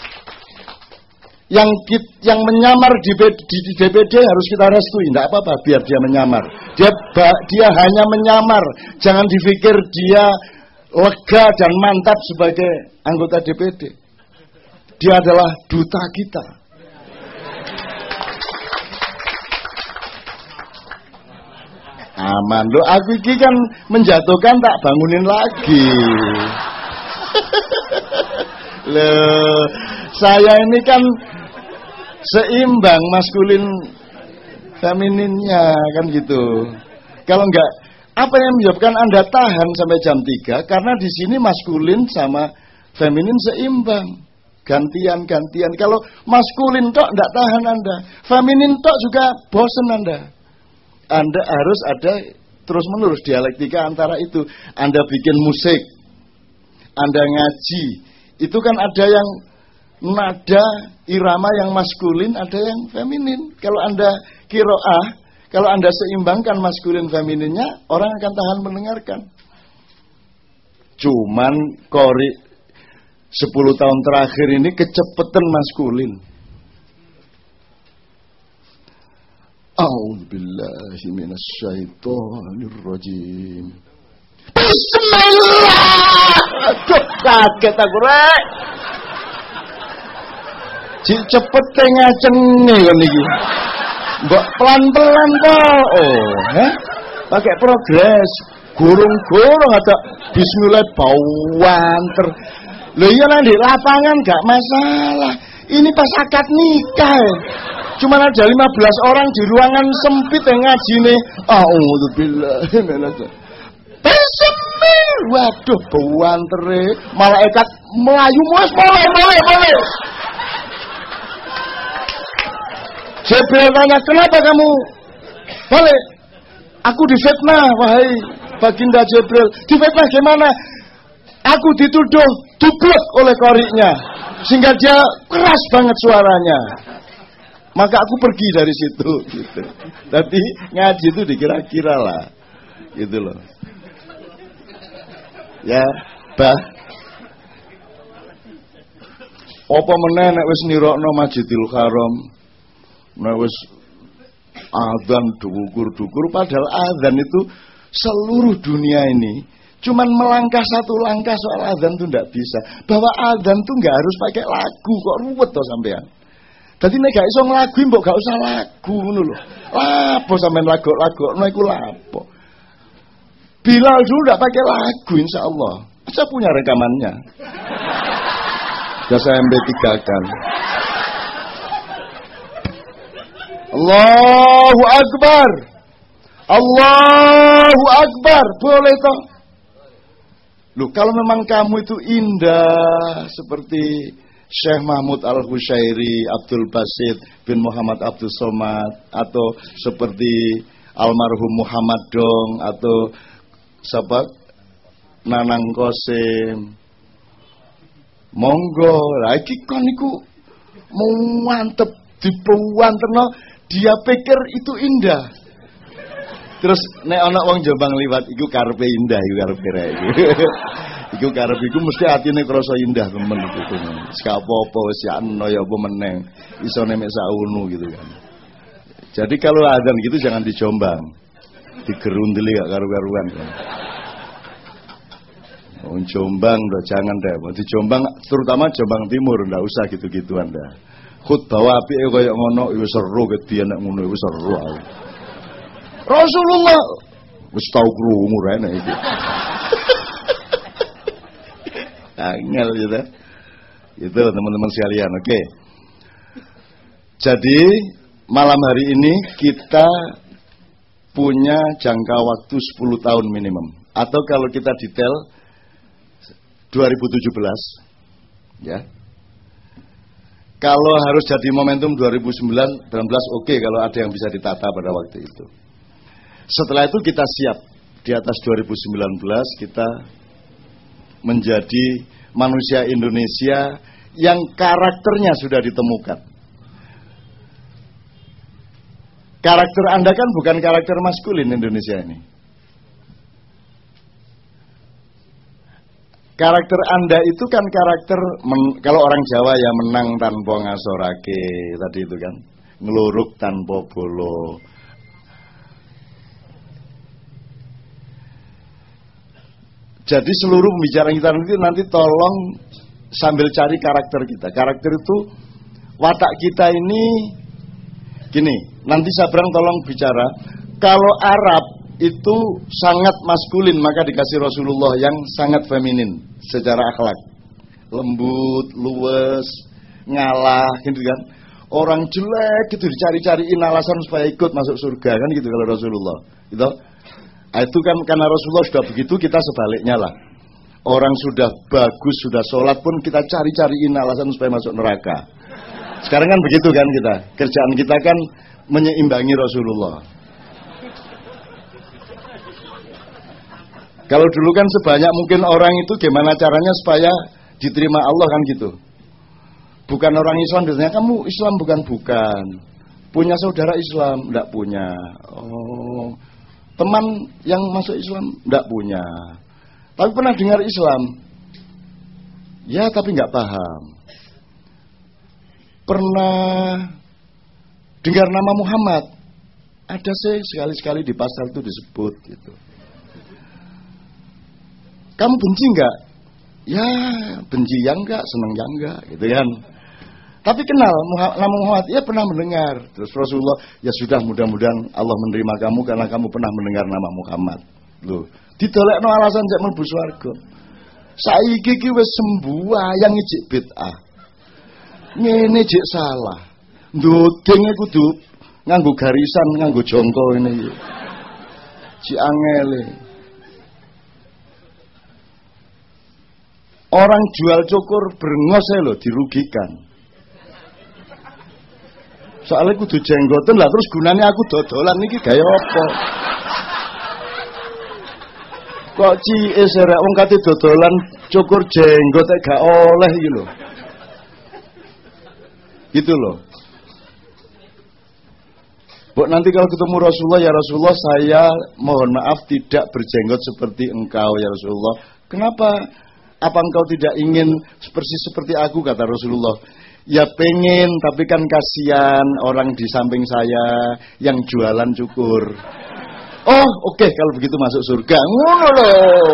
Yang menyamar di DPD harus kita restui, tidak apa-apa biar dia menyamar. Dia hanya menyamar, jangan dipikir dia lega dan mantap sebagai anggota DPD. Dia adalah duta kita. Aman loh, aku ini kan menjatuhkan tak bangunin lagi. Loh, saya ini kan seimbang maskulin femininnya kan gitu. Kalau enggak, apa yang menyebabkan Anda tahan sampai jam 3? Karena di sini maskulin sama feminin seimbang. gantian. Kalau maskulin tok ndak tahan Anda, feminin tok juga bosen Anda. Anda harus ada terus-menerus dialektika antara itu. Anda bikin musik, Anda ngaji, itu kan ada yang nada irama yang maskulin, ada yang feminin. Kalau Anda qiraah, kalau Anda seimbangkan maskulin femininnya, orang akan tahan mendengarkan. Cuman qori 10 tahun terakhir ini kecepetan maskulin. A'udzubillahi minasyaitonirrajim. Bismillah. Aduh, kaget aku rek. Cepet ngacenge kon iki. Mbok pelan-pelan to. Oh, pakai progres. Gurung-gurung ada bismillah bawanter. Lho iya nang di lapangan gak masalah. Ini pas akad nikah. Cuma ada 15 orang di ruangan sempit yang ngajine. A'udzubillahi minasyaitonir. Bismillah. Waduh, bawantere. Malaikat melayu mulai. Jibril tanya, kenapa kamu balik? Aku difitnah, wahai Baginda Jibril. Difitnah gimana? Aku dituduh dublek oleh koriknya, sehingga dia keras banget suaranya. Maka aku pergi dari situ. Gitu. Tapi ngaji itu dikira-kira lah, gitu loh. Ya, bah. Apa meneh nek wis nirokno Masjidil Haram? Nah wis adzan dukur padahal adzan itu seluruh dunia ini cuman melangkah satu langkah soal adzan itu ndak bisa. Bahwa adzan itu nggak harus pakai lagu, kok ruwet toh sampean. Dadi nek gak iso nglagu mbok gak usah lagu ngono lho. Lapo sampean lagu-lagono iku lapo. Bilal dulu ndak pakai lagu insyaallah. Saya punya rekamannya. Ya saya MP3 kan. Allahu Akbar. Allahu Akbar. Boleh toh? Loh, kalau memang kamu itu indah seperti Syekh Mahmud Al-Husyairi, Abdul Basit bin Muhammad Abdul Somad, atau seperti almarhum Muhammad Dong, atau siapa Nanang Kosim, monggo lagi kon niku mantep dipuwanterno. Dia pikir itu indah. Terus nek ana wong Jombang liwat iku karepe indah, iku karepe rek. Iku karep iku mesti atine krasa indah temen iku. Wis gak apa-apa wis ya ana ya apa meneng. Iso nemek saunu gitu kan. Jadi kalau adzan gitu jangan di Jombang. Digerundeli gak karu-karuan kan. Wong Jombang udah jangan deh. Di Jombang terutama Jombang Timur ndak usah gitu-gituan dah. Khutbah apike kaya ngono wis seru gedhe nek ngono wis seru. Rasulullah wis tau krungu rene iki. Angel gitu. Itu teman-teman sekalian, oke. Jadi malam hari ini kita punya jangka waktu 10 tahun minimum. Atau kalau kita detail 2017 ya. Kalau harus jadi momentum 2019 oke, kalau ada yang bisa ditata pada waktu itu. Setelah itu kita siap di atas 2019 kita menjadi manusia Indonesia yang karakternya sudah ditemukan. Karakter Anda kan bukan karakter maskulin Indonesia ini. Karakter Anda itu kan karakter kalau orang Jawa ya menang tanpa ngasorake tadi itu kan, ngeluruk tanpa bolo. Jadi seluruh pembicaraan kita nanti tolong sambil cari karakter kita. Karakter itu watak kita ini gini. Nanti Sabrang tolong bicara. Kalau Arab itu sangat maskulin, maka dikasih Rasulullah yang sangat feminin secara akhlak, lembut, luwes, ngalah, gitu kan. Orang jelek gitu dicari-cariin alasan supaya ikut masuk surga kan gitu kalau Rasulullah. Gitu. Itu kan karena Rasulullah sudah begitu, kita sebaliknya lah. Orang sudah bagus, sudah sholat pun kita cari-cariin alasan supaya masuk neraka. Sekarang kan begitu kan kita. Kerjaan kita kan menyeimbangi Rasulullah. Kalau dulu kan sebanyak mungkin orang itu gimana caranya supaya diterima Allah kan gitu. Bukan orang Islam biasanya, kamu Islam bukan. Punya saudara Islam? Enggak punya. Oh, teman yang masuk Islam? Enggak punya. Tapi pernah dengar Islam? Ya, tapi enggak paham. Pernah dengar nama Muhammad? Ada sih, sekali-sekali di pasar itu disebut gitu. Kamu benci enggak? Ya, benci yang enggak, seneng yang enggak gitu kan. Tapi kenal nama Muhammad, ya pernah mendengar. Terus Rasulullah, ya sudah, mudah-mudahan Allah menerima kamu karena kamu pernah mendengar nama Muhammad. Loh, didolekno alasan cek mlebu swarga. Saiki iki wis sembuhyang ijik bid'ah. Ngene jek salah. Ndodenge kudu nganggo garisan, nganggo jongko ngene iki. Ji angele. Orang jual cukur brengos lho dirugikan. Soalnya kudu jenggoten lah, terus gunanya aku dodolan niki gaya apa? Kok cie serek wong kate dodolan cukur jenggot gak oleh iki lho. Gitu loh. Bu, nanti kalau ketemu Rasulullah, ya Rasulullah saya mohon maaf tidak berjenggot seperti engkau ya Rasulullah. Kenapa? Apa engkau tidak ingin persis seperti aku, kata Rasulullah. Ya pengen, tapi kan kasihan orang di samping saya yang jualan cukur. Oh, oke, kalau begitu masuk surga. Ngono loh.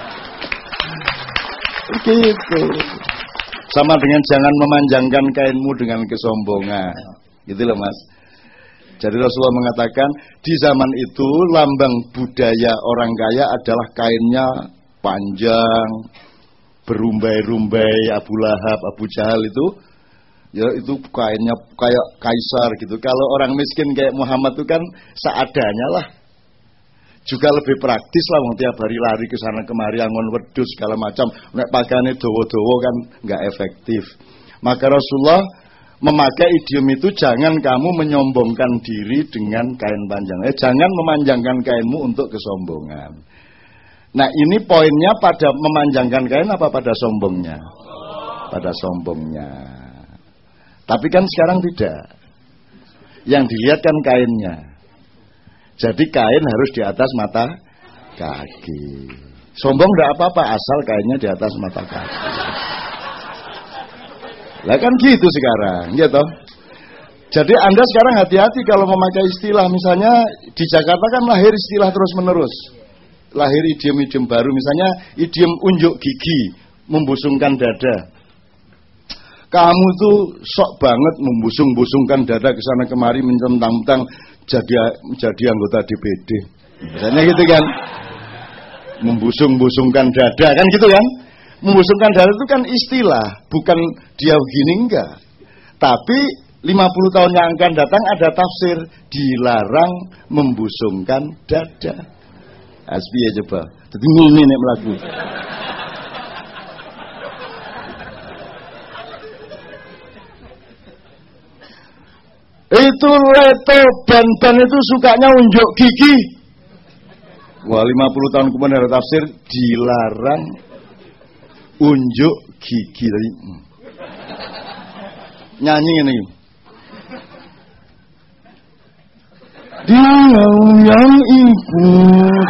Gitu. Sama dengan jangan memanjangkan kainmu dengan kesombongan. Gitu loh, Mas. Jadi Rasulullah mengatakan di zaman itu lambang budaya orang kaya adalah kainnya panjang, berumbai-rumbai, Abu Lahab, Abu Jahal itu. Ya itu kainnya kayak kaisar gitu. Kalau orang miskin kayak Muhammad itu kan seadanya lah. Juga lebih praktis lah, tiap hari lari ke sana kemari angon wedhus segala macam. Nek pakaiane dawa-dawa kan enggak efektif. Maka Rasulullah memakai idiom itu, jangan kamu menyombongkan diri dengan kain panjang. Jangan memanjangkan kainmu untuk kesombongan. Nah, ini poinnya pada memanjangkan kain apa pada sombongnya? Pada sombongnya. Tapi kan sekarang tidak. Yang dilihat kan kainnya. Jadi kain harus di atas mata kaki. Sombong tidak apa-apa asal kainnya di atas mata kaki. Lah kan gitu sekarang, gitu. Jadi Anda sekarang hati-hati kalau memakai istilah, misalnya di Jakarta kan lahir istilah terus-menerus. Lahir idiom-idiom baru, misalnya idiom unjuk gigi, membusungkan dada. Kamu tuh sok banget membusung-busungkan dada ke sana kemari, mencentang-mentang jadi anggota DPD. Misalnya gitu kan. Membusung-busungkan dada kan gitu kan. Membusungkan dada itu kan istilah, bukan dia begini enggak. Tapi 50 tahun yang akan datang ada tafsir dilarang membusungkan dada. Asbi ya coba. Jadi ini nek mlaku. Itu Leto ban-ban itu sukanya unjuk gigi. Wah, 50 tahun kemudian ada tafsir dilarang unjuk gigi tadi. Nyanyi ini. Dia yang ikut.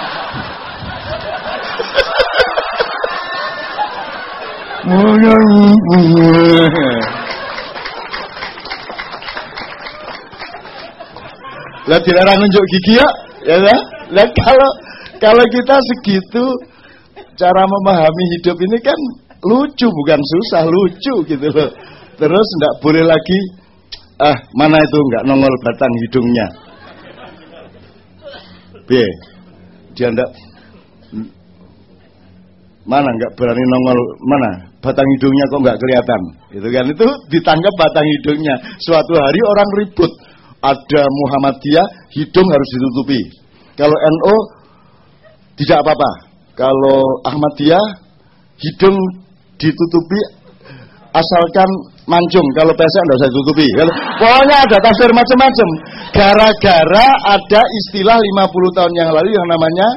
Lah dilarang nunjuk gigi ya kan? Lah kalau kita segitu cara memahami hidup ini kan lucu, bukan susah, lucu gitu loh. Terus enggak boleh lagi mana itu enggak nongol batang hidungnya. Dia enggak mana enggak berani nongol, mana batang hidungnya kok enggak kelihatan. Gitu kan, itu ditangkap batang hidungnya. Suatu hari orang ribut. Ada Muhammadiyah, hidung harus ditutupi. Kalau NU tidak apa-apa. Kalau Ahmadiyah hidung ditutupi asalkan mancung, kalau pesek enggak usah ditutupi. Pokoknya ada tafsir macam-macam. Gara-gara ada istilah 50 tahun yang lalu yang namanya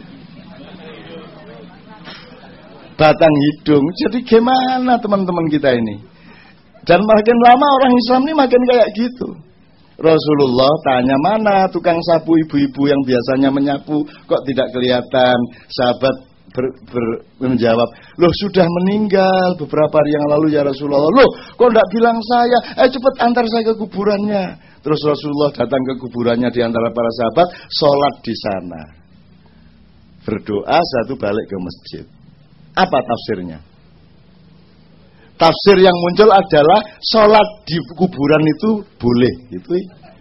batang hidung. Jadi gimana teman-teman kita ini? Dan makin lama orang Islam ini makin kayak gitu. Rasulullah tanya, mana tukang sapu ibu-ibu yang biasanya menyapu, kok tidak kelihatan? Sahabat menjawab, loh sudah meninggal beberapa hari yang lalu ya Rasulullah. Loh kok tidak bilang saya? Cepat antar saya ke kuburannya. Terus Rasulullah datang ke kuburannya di antara para sahabat, sholat di sana, berdoa, satu balik ke masjid. Apa tafsirnya? Tafsir yang muncul adalah sholat di kuburan itu boleh, gitu.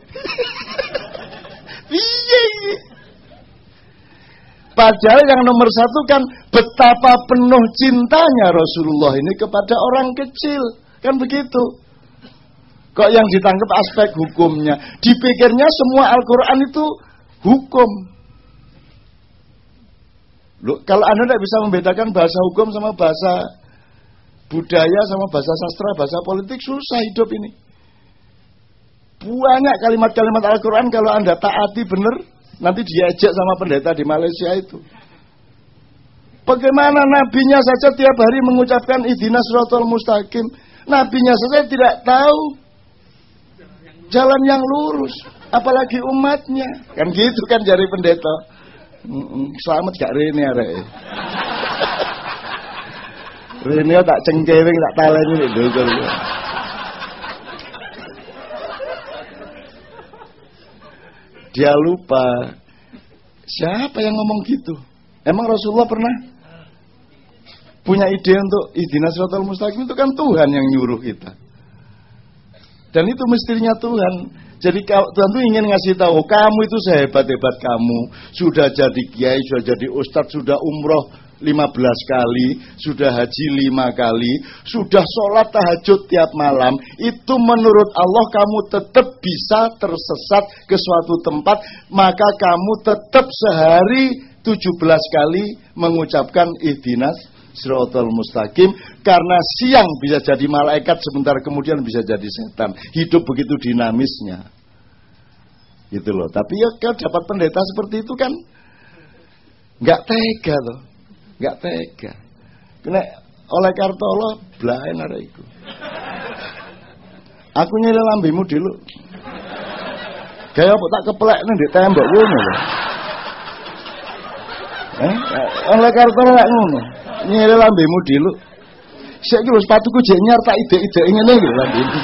Padahal yang nomor satu kan betapa penuh cintanya Rasulullah ini kepada orang kecil, kan begitu. Kok yang ditangkap aspek hukumnya? Dipikirnya semua Al-Quran itu hukum. Loh, kalau Anda tidak bisa membedakan bahasa hukum sama bahasa budaya sama bahasa sastra, bahasa politik, susah hidup ini. Banyak kalimat-kalimat Al-Quran kalau Anda taati benar, nanti diajak sama pendeta di Malaysia itu. Bagaimana nabinya saja tiap hari mengucapkan ihdinas siratal mustaqim. Nabinya saja tidak tahu jalan yang lurus, apalagi umatnya. Kan gitu kan jari pendeta. Selamat gak rene arek. Rene tak cengkewing tak taleni lho. Dia lupa siapa yang ngomong gitu. Emang Rasulullah pernah punya ide untuk ihdinas siratal mustaqim? Itu kan Tuhan yang nyuruh kita. Dan itu mestinya Tuhan. Jadi Tuhan tuh ingin ngasih tahu, kamu itu sehebat-hebat kamu, sudah jadi kiai, sudah jadi ustadz, sudah umroh 15 kali, sudah haji 5 kali, sudah sholat tahajud tiap malam. Itu menurut Allah kamu tetap bisa tersesat ke suatu tempat, maka kamu tetap sehari 17 kali mengucapkan ihdinas siratal mustaqim. Karena siang bisa jadi malaikat, sebentar kemudian bisa jadi setan. Hidup begitu dinamisnya, gitu loh. Tapi ya kalau dapat pendeta seperti itu kan nggak tega loh. Gak tega. Kena oleh Kartolo blaen ada iku. Aku nyilih lambemu dulu. Gaya apa tak keplek nang ndek tembok ngono lho. Oleh Kartolo lek ngono. Nyilih lambemu dulu. Saiki lho sepatuku jek nyar tak ide-ide ngene lho lambemu.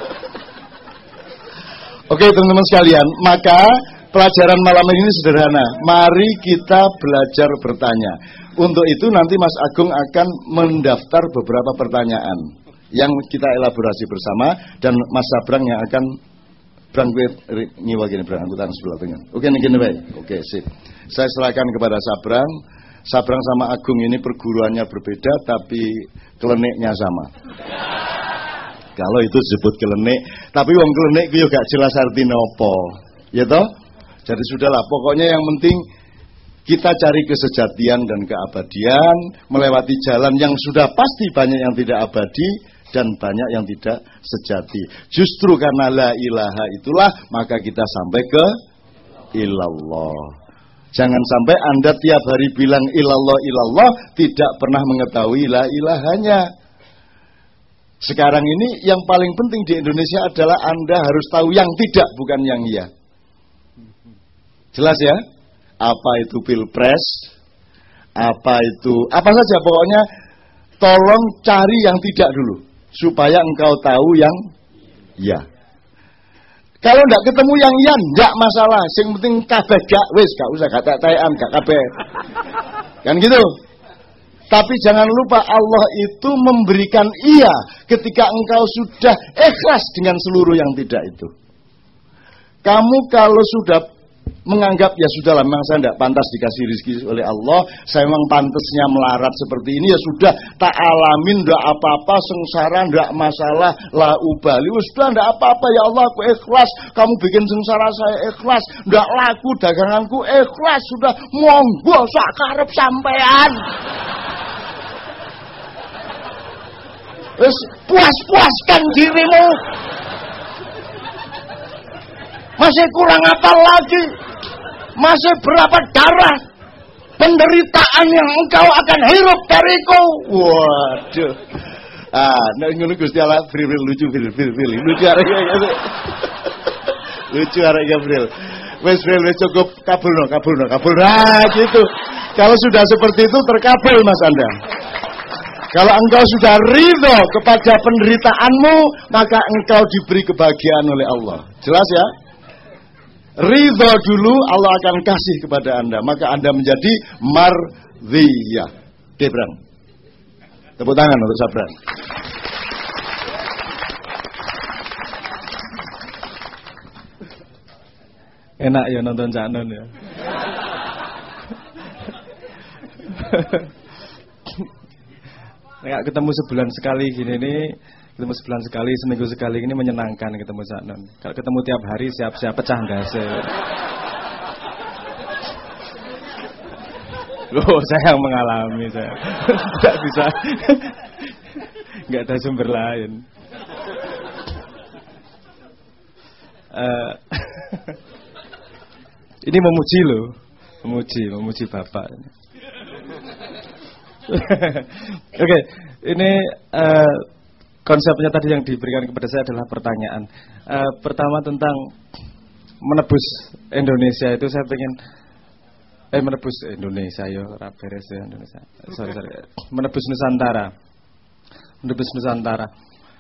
Oke teman-teman sekalian, maka pelajaran malam ini sederhana. Mari kita belajar bertanya. Untuk itu nanti Mas Agung akan mendaftar beberapa pertanyaan yang kita elaborasi bersama, dan Mas Sabrang yang akan nyiwa gini berang angkutan sebelah tengah. Oke nih gini baik. Oke sip. Saya serahkan kepada Sabrang. Sabrang sama Agung ini perguruannya berbeda tapi kleniknya sama. Kalau itu disebut klenik, tapi wong klenik itu gak jelas artinya apa, ya toh? Jadi sudahlah, pokoknya yang penting kita cari kesejatian dan keabadian, melewati jalan yang sudah pasti banyak yang tidak abadi dan banyak yang tidak sejati. Justru karena la ilaha itulah maka kita sampai ke ilallah. Jangan sampai Anda tiap hari bilang ilallah ilallah tidak pernah mengetahui la ilahanya. Sekarang ini yang paling penting di Indonesia adalah Anda harus tahu yang tidak, bukan yang iya. Jelas ya? Apa itu pilpres, apa saja pokoknya tolong cari yang tidak dulu supaya engkau tahu yang ya. Kalau ndak ketemu yang ya ndak masalah, sing penting kabeh gak wis gak usah kata-tayan gak kabeh. Kan gitu. Tapi jangan lupa Allah itu memberikan iya ketika engkau sudah ikhlas dengan seluruh yang tidak itu. Kamu kalau sudah menganggap ya sudahlah, memang saya tidak pantas dikasih rezeki oleh Allah, saya memang pantasnya melarat seperti ini, ya sudah tak alamin, tidak apa-apa, sengsara tidak masalah, la ubali, sudah tidak apa-apa ya Allah, aku ikhlas, kamu bikin sengsara saya ikhlas, tidak laku daganganku ikhlas, sudah monggo sak karep sampean. Wis puas-puaskan dirimu. Masih kurang apa lagi? Masih berapa darah penderitaan yang engkau akan hirup dariku? Waduh. Nek ngono Gusti Allah Bril lucu Bril. Lucu arek ya. Lucu arek ya Bril. Wes cukup kabulno. Gitu. Kalau sudah seperti itu terkabul Mas Anda. Kalau engkau sudah ridho kepada penderitaanmu, maka engkau diberi kebahagiaan oleh Allah. Jelas ya? Ridho dulu, Allah akan kasih kepada Anda. Maka Anda menjadi mardhiyah. Gebran. Tepuk tangan untuk Sabran. Enak ya nonton Cak Nun ya. Nggak ketemu sebulan sekali gini nih, ketemu sebulan sekali, seminggu sekali ini menyenangkan ketemu Cak Nun. Kalau ketemu tiap hari siap-siap pecah ndase. Loh, saya yang mengalami saya. Tidak bisa. Nggak ada sumber lain. Ini memuji loh, memuji Bapak. Oke, ini konsepnya tadi yang diberikan kepada saya adalah pertanyaan. Pertama tentang menebus Indonesia itu saya pengen menebus Indonesia yo, beres ya Indonesia. Sorry. Menebus Nusantara. Menebus Nusantara.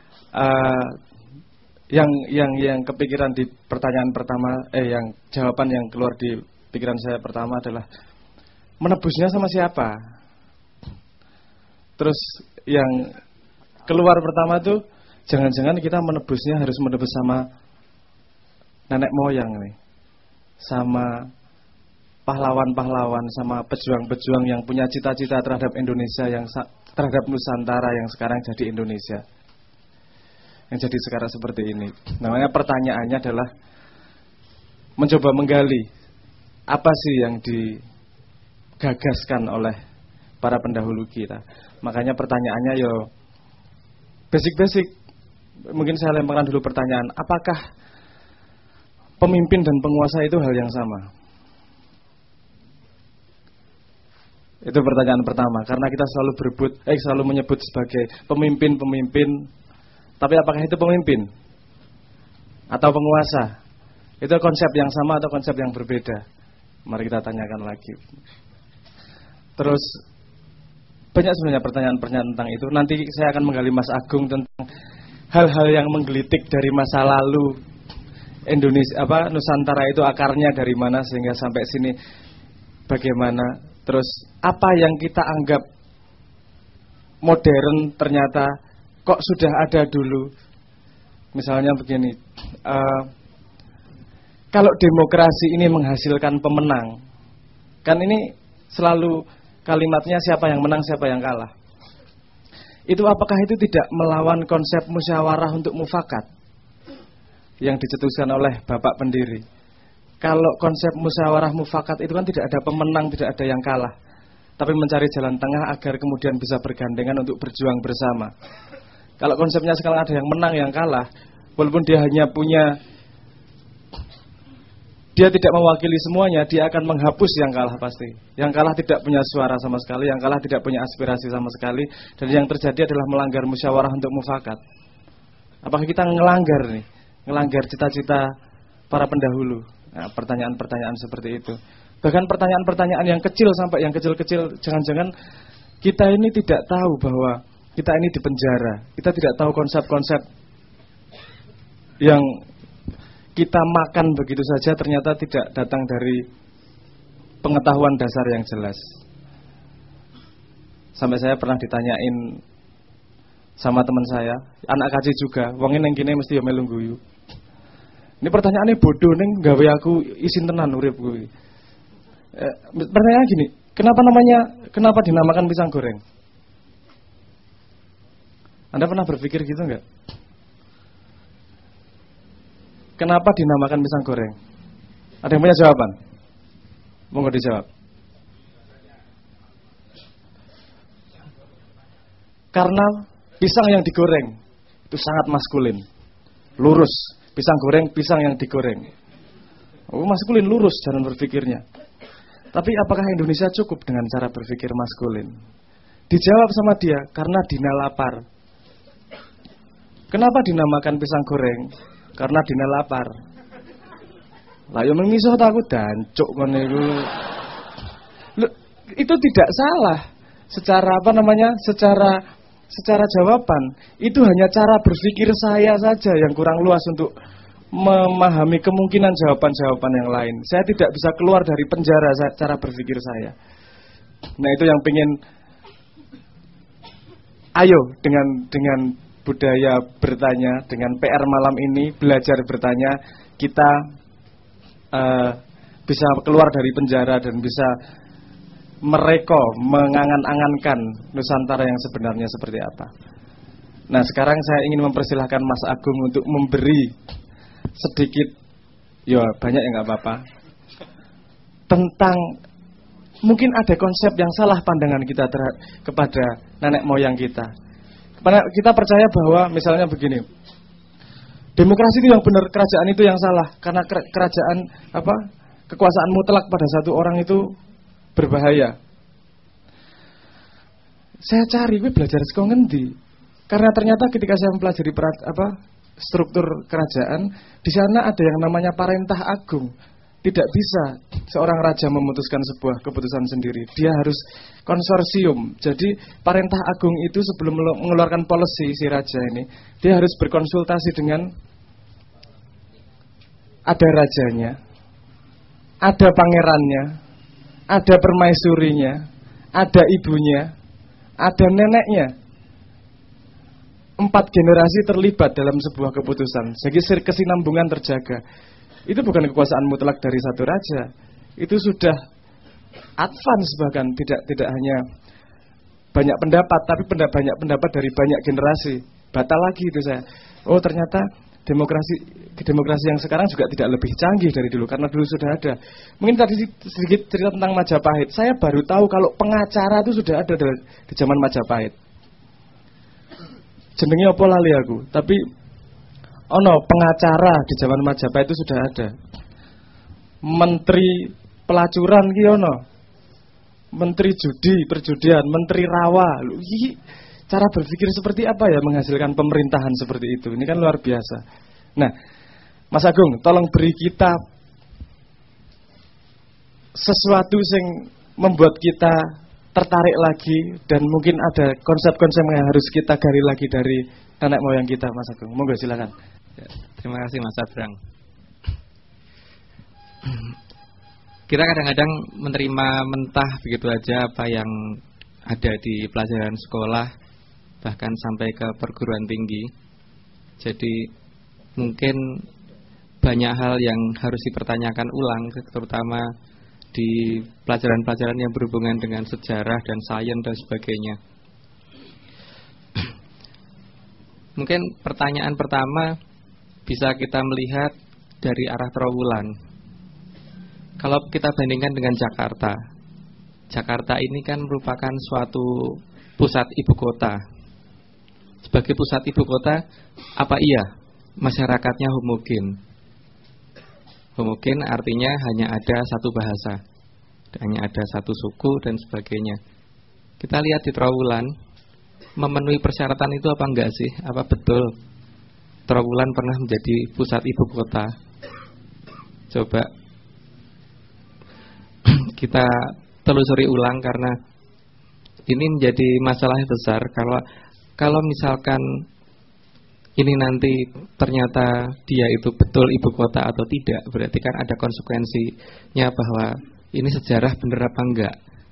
Yang kepikiran di pertanyaan pertama, yang jawaban yang keluar di pikiran saya pertama adalah menebusnya sama siapa? Terus yang keluar pertama tuh jangan-jangan kita menebusnya harus menebus sama nenek moyang nih, sama pahlawan-pahlawan, sama pejuang-pejuang yang punya cita-cita terhadap Indonesia, terhadap Nusantara yang sekarang jadi Indonesia. Yang jadi sekarang seperti ini. Namanya pertanyaannya adalah mencoba menggali apa sih yang digagaskan oleh para pendahulu kita. Makanya pertanyaannya basic. Mungkin saya lemparkan dulu pertanyaan, apakah pemimpin dan penguasa itu hal yang sama? Itu pertanyaan pertama. Karena kita selalu menyebut sebagai pemimpin. Tapi apakah itu pemimpin atau penguasa? Itu konsep yang sama atau konsep yang berbeda? Mari kita tanyakan lagi. Terus banyak sebenarnya pertanyaan-pertanyaan tentang itu. Nanti saya akan menggali Mas Agung tentang hal-hal yang menggelitik dari masa lalu Indonesia, Nusantara itu akarnya dari mana sehingga sampai sini bagaimana. Terus apa yang kita anggap modern ternyata kok sudah ada dulu. Misalnya begini, kalau demokrasi ini menghasilkan pemenang, kan ini selalu kalimatnya siapa yang menang, siapa yang kalah. Itu apakah itu tidak melawan konsep musyawarah untuk mufakat yang dicetuskan oleh Bapak pendiri? Kalau konsep musyawarah mufakat itu kan tidak ada pemenang, tidak ada yang kalah, tapi mencari jalan tengah agar kemudian bisa bergandengan untuk berjuang bersama. Kalau konsepnya sekarang ada yang menang, yang kalah, walaupun dia tidak mewakili semuanya, dia akan menghapus yang kalah pasti. Yang kalah tidak punya suara sama sekali, yang kalah tidak punya aspirasi sama sekali, dan yang terjadi adalah melanggar musyawarah untuk mufakat. Apakah kita ngelanggar cita-cita para pendahulu? Nah, pertanyaan-pertanyaan seperti itu. Bahkan pertanyaan-pertanyaan yang kecil sampai yang kecil-kecil, jangan-jangan kita ini tidak tahu bahwa kita ini di penjara. Kita tidak tahu konsep-konsep yang kita makan begitu saja ternyata tidak datang dari pengetahuan dasar yang jelas. Sampai saya pernah ditanyain sama teman saya, anak kaji juga, wong neng kene mesti yo melu guyu. Ini pertanyaannya bodoh neng, gawe aku isin tenan urip kuwi. Pertanyaan gini, kenapa dinamakan pisang goreng? Anda pernah berpikir gitu enggak? Kenapa dinamakan pisang goreng? Ada yang punya jawaban? Monggo dijawab. Karena pisang yang digoreng itu sangat maskulin, lurus. Pisang goreng, pisang yang digoreng. Maskulin, lurus jalan berpikirnya. Tapi apakah Indonesia cukup dengan cara berpikir maskulin? Dijawab sama dia, karena Dina lapar. Kenapa dinamakan pisang goreng? Karena Dina lapar. Lah yo mengiso aku dancuk ngene iku. Itu tidak salah. Secara secara jawaban, itu hanya cara berpikir saya saja yang kurang luas untuk memahami kemungkinan jawaban-jawaban yang lain. Saya tidak bisa keluar dari penjara cara berpikir saya. Nah, itu yang pengen ayo dengan budaya bertanya, dengan PR malam ini belajar bertanya, kita bisa keluar dari penjara dan bisa mengangan-angankan Nusantara yang sebenarnya seperti apa. Nah, sekarang saya ingin mempersilahkan Mas Agung untuk memberi sedikit, ya banyak ya nggak apa-apa, tentang mungkin ada konsep yang salah pandangan kita kepada nenek moyang kita. Kita percaya bahwa misalnya begini, demokrasi itu yang benar, kerajaan itu yang salah, karena kerajaan kekuasaan mutlak pada satu orang itu berbahaya. Saya cari, gue belajar sekolah ngendi? Karena ternyata ketika saya mempelajari struktur kerajaan, di sana ada yang namanya parentah agung. Tidak bisa seorang raja memutuskan sebuah keputusan sendiri. Dia harus konsorsium. Jadi parentah agung itu sebelum mengeluarkan policy si raja ini, dia harus berkonsultasi dengan ada rajanya, ada pangerannya, ada permaisurinya, ada ibunya, ada neneknya. 4 generasi terlibat dalam sebuah keputusan. Jadi kesinambungan terjaga. Itu bukan kekuasaan mutlak dari satu raja. Itu sudah advance, bahkan tidak hanya banyak pendapat, tapi banyak pendapat dari banyak generasi. Batal lagi itu saya. Oh, ternyata demokrasi yang sekarang juga tidak lebih canggih dari dulu, karena dulu sudah ada. Mungkin tadi sedikit cerita tentang Majapahit. Saya baru tahu kalau pengacara itu sudah ada di zaman Majapahit. Jenenge apa lali aku, tapi pengacara di zaman Majapahit itu sudah ada. Menteri pelacuran ki menteri judi, perjudian, menteri rawa. Cara berpikir seperti apa ya menghasilkan pemerintahan seperti itu? Ini kan luar biasa. Nah, Mas Agung, tolong beri kita sesuatu yang membuat kita tertarik lagi, dan mungkin ada konsep-konsep yang harus kita gali lagi dari nenek moyang kita, Mas Agung. Monggo silakan. Ya, terima kasih Mas Abrang. Kita kadang-kadang menerima mentah begitu aja apa yang ada di pelajaran sekolah, bahkan sampai ke perguruan tinggi. Jadi mungkin banyak hal yang harus dipertanyakan ulang, terutama di pelajaran-pelajaran yang berhubungan dengan sejarah dan sains dan sebagainya. Mungkin pertanyaan pertama bisa kita melihat dari arah Trawulan. Kalau kita bandingkan dengan Jakarta, Jakarta ini kan merupakan suatu pusat ibu kota. Sebagai pusat ibu kota, apa iya masyarakatnya homogen? Homogen artinya hanya ada satu bahasa, hanya ada satu suku dan sebagainya. Kita lihat di Trawulan, memenuhi persyaratan itu apa enggak sih? Apa betul Trawulan pernah menjadi pusat ibu kota? Coba kita telusuri ulang, karena ini menjadi masalah besar. Kalau misalkan ini nanti ternyata dia itu betul ibu kota atau tidak, berarti kan ada konsekuensinya bahwa ini sejarah bener apa enggak.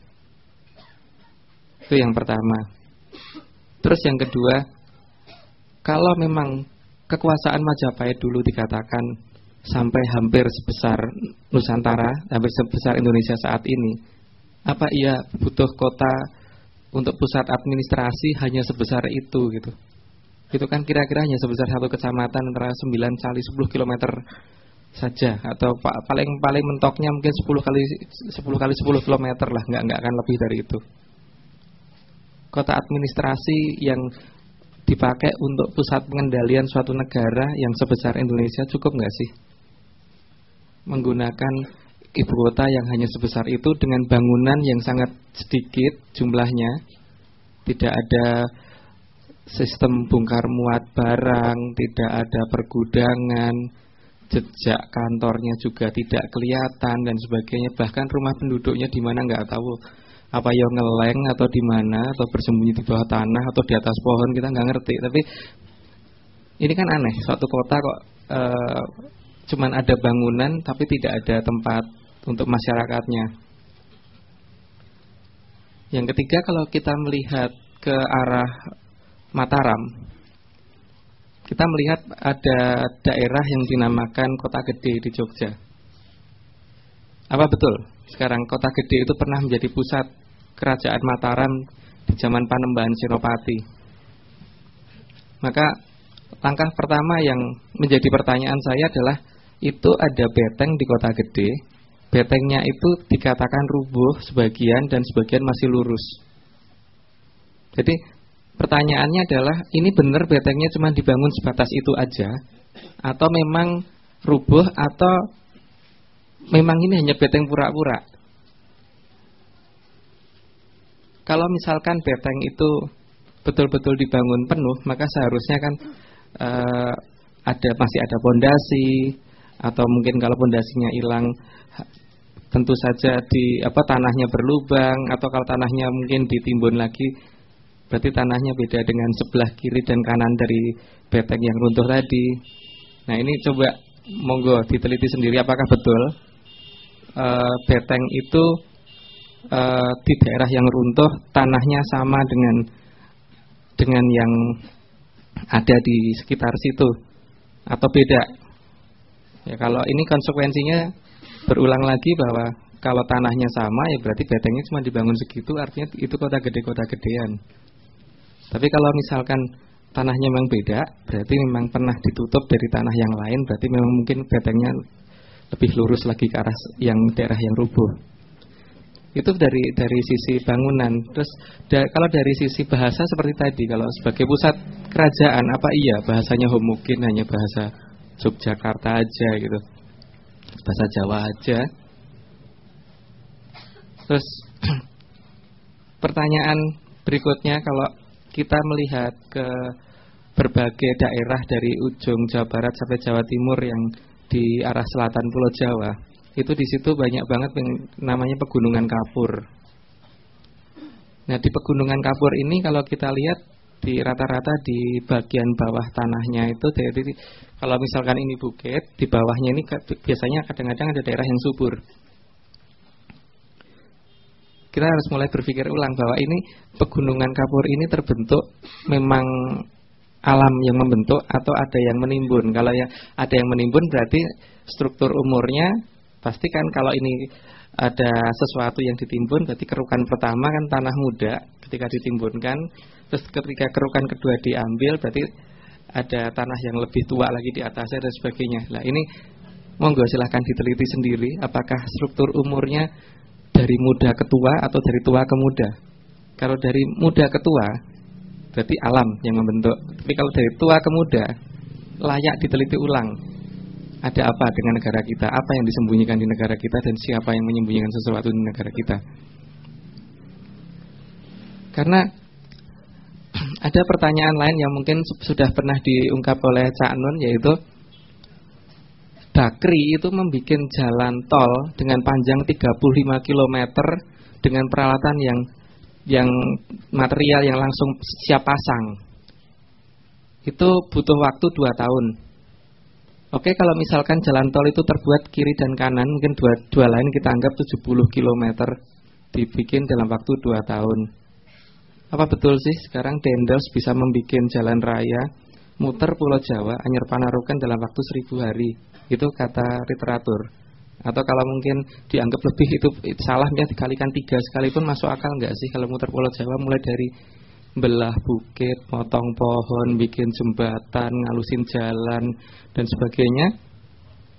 Itu yang pertama. Terus yang kedua, kalau memang kekuasaan Majapahit dulu dikatakan sampai hampir sebesar Nusantara, hampir sebesar Indonesia saat ini, apa iya butuh kota untuk pusat administrasi hanya sebesar itu gitu? Itu kan kira-kira hanya sebesar satu kecamatan antara 9 kali 10 km saja, atau paling mentoknya mungkin 10 kali 10 km lah, nggak akan lebih dari itu. Kota administrasi yang dipakai untuk pusat pengendalian suatu negara yang sebesar Indonesia cukup nggak sih? Menggunakan ibu kota yang hanya sebesar itu dengan bangunan yang sangat sedikit jumlahnya, tidak ada sistem bongkar muat barang, tidak ada pergudangan, jejak kantornya juga tidak kelihatan dan sebagainya. Bahkan rumah penduduknya di mana nggak tahu, apa yang ngeleng atau di mana, atau bersembunyi di bawah tanah atau di atas pohon, kita nggak ngerti. Tapi ini kan aneh, suatu kota kok cuman ada bangunan tapi tidak ada tempat untuk masyarakatnya. Yang ketiga, kalau kita melihat ke arah Mataram, kita melihat ada daerah yang dinamakan Kota Gede di Jogja. Apa betul sekarang Kota Gede itu pernah menjadi pusat kerajaan Mataram di zaman Panembahan Senopati? Maka langkah pertama yang menjadi pertanyaan saya adalah, itu ada beteng di Kota Gede, betengnya itu dikatakan rubuh sebagian dan sebagian masih lurus. Jadi pertanyaannya adalah, ini benar betengnya cuma dibangun sebatas itu aja, atau memang rubuh, atau memang ini hanya beteng pura-pura? Kalau misalkan beteng itu betul-betul dibangun penuh, maka seharusnya kan masih ada pondasi, atau mungkin kalau pondasinya hilang, tentu saja tanahnya berlubang, atau kalau tanahnya mungkin ditimbun lagi, berarti tanahnya beda dengan sebelah kiri dan kanan dari beteng yang runtuh tadi. Nah, ini coba monggo diteliti sendiri apakah betul beteng itu di daerah yang runtuh tanahnya sama dengan yang ada di sekitar situ atau beda. Ya, kalau ini konsekuensinya berulang lagi bahwa kalau tanahnya sama, ya berarti betengnya cuma dibangun segitu, artinya itu kota gedean. Tapi kalau misalkan tanahnya memang beda, berarti memang pernah ditutup dari tanah yang lain, berarti memang mungkin betengnya lebih lurus lagi ke arah yang daerah yang rubuh. Itu dari sisi bangunan. Terus kalau dari sisi bahasa seperti tadi, kalau sebagai pusat kerajaan, apa iya bahasanya homogen, hanya bahasa Yogyakarta aja gitu, bahasa Jawa aja? Terus pertanyaan berikutnya, kalau kita melihat ke berbagai daerah dari ujung Jawa Barat sampai Jawa Timur yang di arah selatan Pulau Jawa, itu di situ banyak banget namanya pegunungan kapur. Nah, di pegunungan kapur ini kalau kita lihat di rata-rata di bagian bawah tanahnya itu, jadi kalau misalkan ini bukit, di bawahnya ini biasanya kadang-kadang ada daerah yang subur. Kita harus mulai berpikir ulang bahwa ini pegunungan kapur ini terbentuk memang alam yang membentuk atau ada yang menimbun. Kalau ya ada yang menimbun berarti struktur umurnya pasti kan, kalau ini ada sesuatu yang ditimbun berarti kerukan pertama kan tanah muda ketika ditimbunkan, terus ketika kerukan kedua diambil berarti ada tanah yang lebih tua lagi di atasnya dan sebagainya. Nah, ini monggo silahkan diteliti sendiri apakah struktur umurnya dari muda ke tua atau dari tua ke muda. Kalau dari muda ke tua berarti alam yang membentuk. Tapi kalau dari tua ke muda, layak diteliti ulang. Ada apa dengan negara kita? Apa yang disembunyikan di negara kita dan siapa yang menyembunyikan sesuatu di negara kita? Karena ada pertanyaan lain yang mungkin sudah pernah diungkap oleh Cak Nun, yaitu Dakri itu membuat jalan tol dengan panjang 35 km dengan peralatan yang material yang langsung siap pasang. Itu butuh waktu 2 tahun. Oke, kalau misalkan jalan tol itu terbuat kiri dan kanan, mungkin dua lain kita anggap 70 km dibikin dalam waktu 2 tahun. Apa betul sih sekarang Dendels bisa membuat jalan raya muter Pulau Jawa, Anyer Panarukan dalam waktu 1000 hari? Itu kata literatur. Atau kalau mungkin dianggap lebih itu salahnya dikalikan 3 sekalipun masuk akal nggak sih kalau muter Pulau Jawa, mulai dari belah bukit, potong pohon, bikin jembatan, ngalusin jalan dan sebagainya.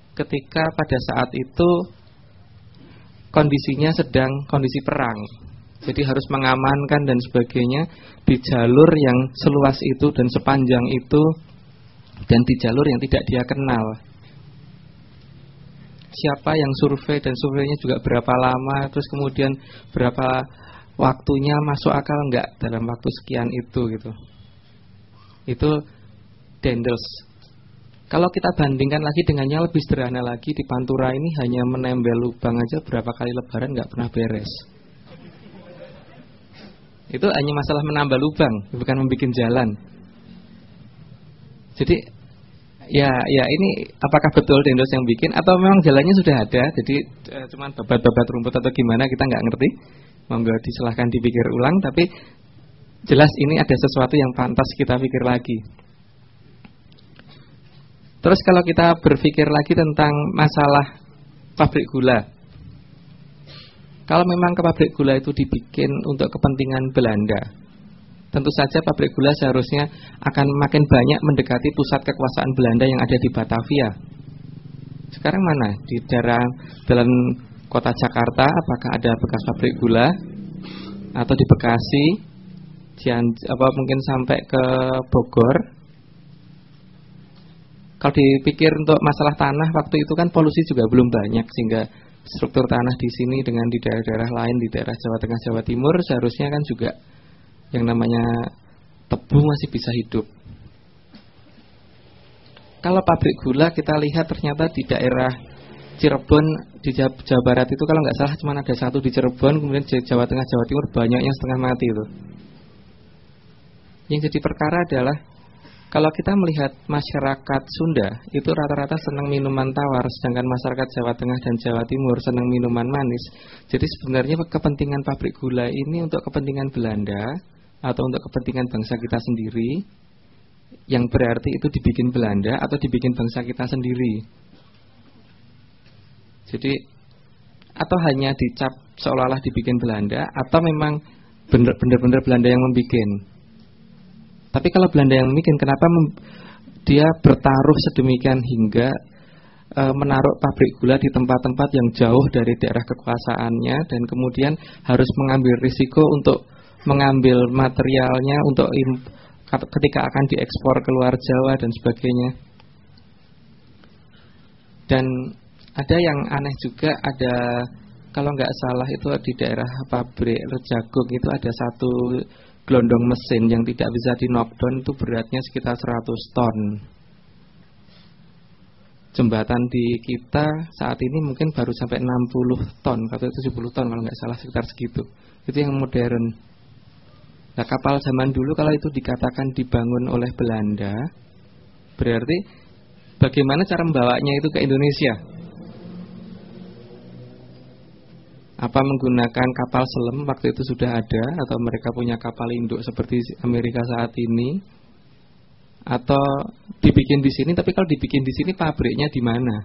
Ketika pada saat itu kondisinya sedang kondisi perang, Jadi harus mengamankan dan sebagainya di jalur yang seluas itu dan sepanjang itu, dan di jalur yang tidak dia kenal. Siapa yang survei dan surveinya juga berapa lama, terus kemudian berapa waktunya, masuk akal enggak dalam waktu sekian itu gitu. Itu dangerous. Kalau kita bandingkan lagi dengan yang lebih sederhana lagi, di Pantura ini hanya menembel lubang aja berapa kali lebaran enggak pernah beres. Itu hanya masalah menambah lubang, bukan membuat jalan. Jadi ya ini apakah betul Dendos yang bikin atau memang jalannya sudah ada, jadi cuman babat-babat rumput atau gimana kita nggak ngerti. Monggo disilahkan dipikir ulang, tapi jelas ini ada sesuatu yang pantas kita pikir lagi. Terus kalau kita berpikir lagi tentang masalah pabrik gula, kalau memang pabrik gula itu dibikin untuk kepentingan Belanda, tentu saja pabrik gula seharusnya akan makin banyak mendekati pusat kekuasaan Belanda yang ada di Batavia. Sekarang mana? Di dalam kota Jakarta, apakah ada bekas pabrik gula? Atau di Bekasi, mungkin sampai ke Bogor? Kalau dipikir untuk masalah tanah, waktu itu kan polusi juga belum banyak, sehingga struktur tanah di sini dengan di daerah-daerah lain, di daerah Jawa Tengah, Jawa Timur, seharusnya kan juga yang namanya tebu masih bisa hidup. Kalau pabrik gula kita lihat ternyata di daerah Cirebon, di Jawa Barat itu kalau nggak salah cuma ada satu di Cirebon, kemudian di Jawa Tengah, Jawa Timur banyak yang setengah mati itu. Yang jadi perkara adalah kalau kita melihat masyarakat Sunda itu rata-rata senang minuman tawar, sedangkan masyarakat Jawa Tengah dan Jawa Timur senang minuman manis. Jadi sebenarnya kepentingan pabrik gula ini untuk kepentingan Belanda atau untuk kepentingan bangsa kita sendiri, yang berarti itu dibikin Belanda atau dibikin bangsa kita sendiri. Jadi atau hanya dicap seolah-olah dibikin Belanda, atau memang benar-benar Belanda yang membikin. Tapi kalau Belanda yang membikin, kenapa dia bertaruh sedemikian hingga menaruh pabrik gula di tempat-tempat yang jauh dari daerah kekuasaannya, dan kemudian harus mengambil risiko untuk mengambil materialnya untuk ketika akan diekspor ke luar Jawa dan sebagainya. Dan ada yang aneh juga, ada kalau nggak salah itu di daerah pabrik Rejagung itu ada satu gelondong mesin yang tidak bisa di knockdown, itu beratnya sekitar 100 ton. Jembatan di kita saat ini mungkin baru sampai 60 ton atau 70 ton kalau nggak salah, sekitar segitu. Itu yang modern. Nah, kapal zaman dulu kalau itu dikatakan dibangun oleh Belanda, berarti bagaimana cara membawanya itu ke Indonesia? Apa menggunakan kapal selam waktu itu sudah ada, atau mereka punya kapal induk seperti Amerika saat ini, atau dibikin di sini? Tapi kalau dibikin di sini pabriknya di mana?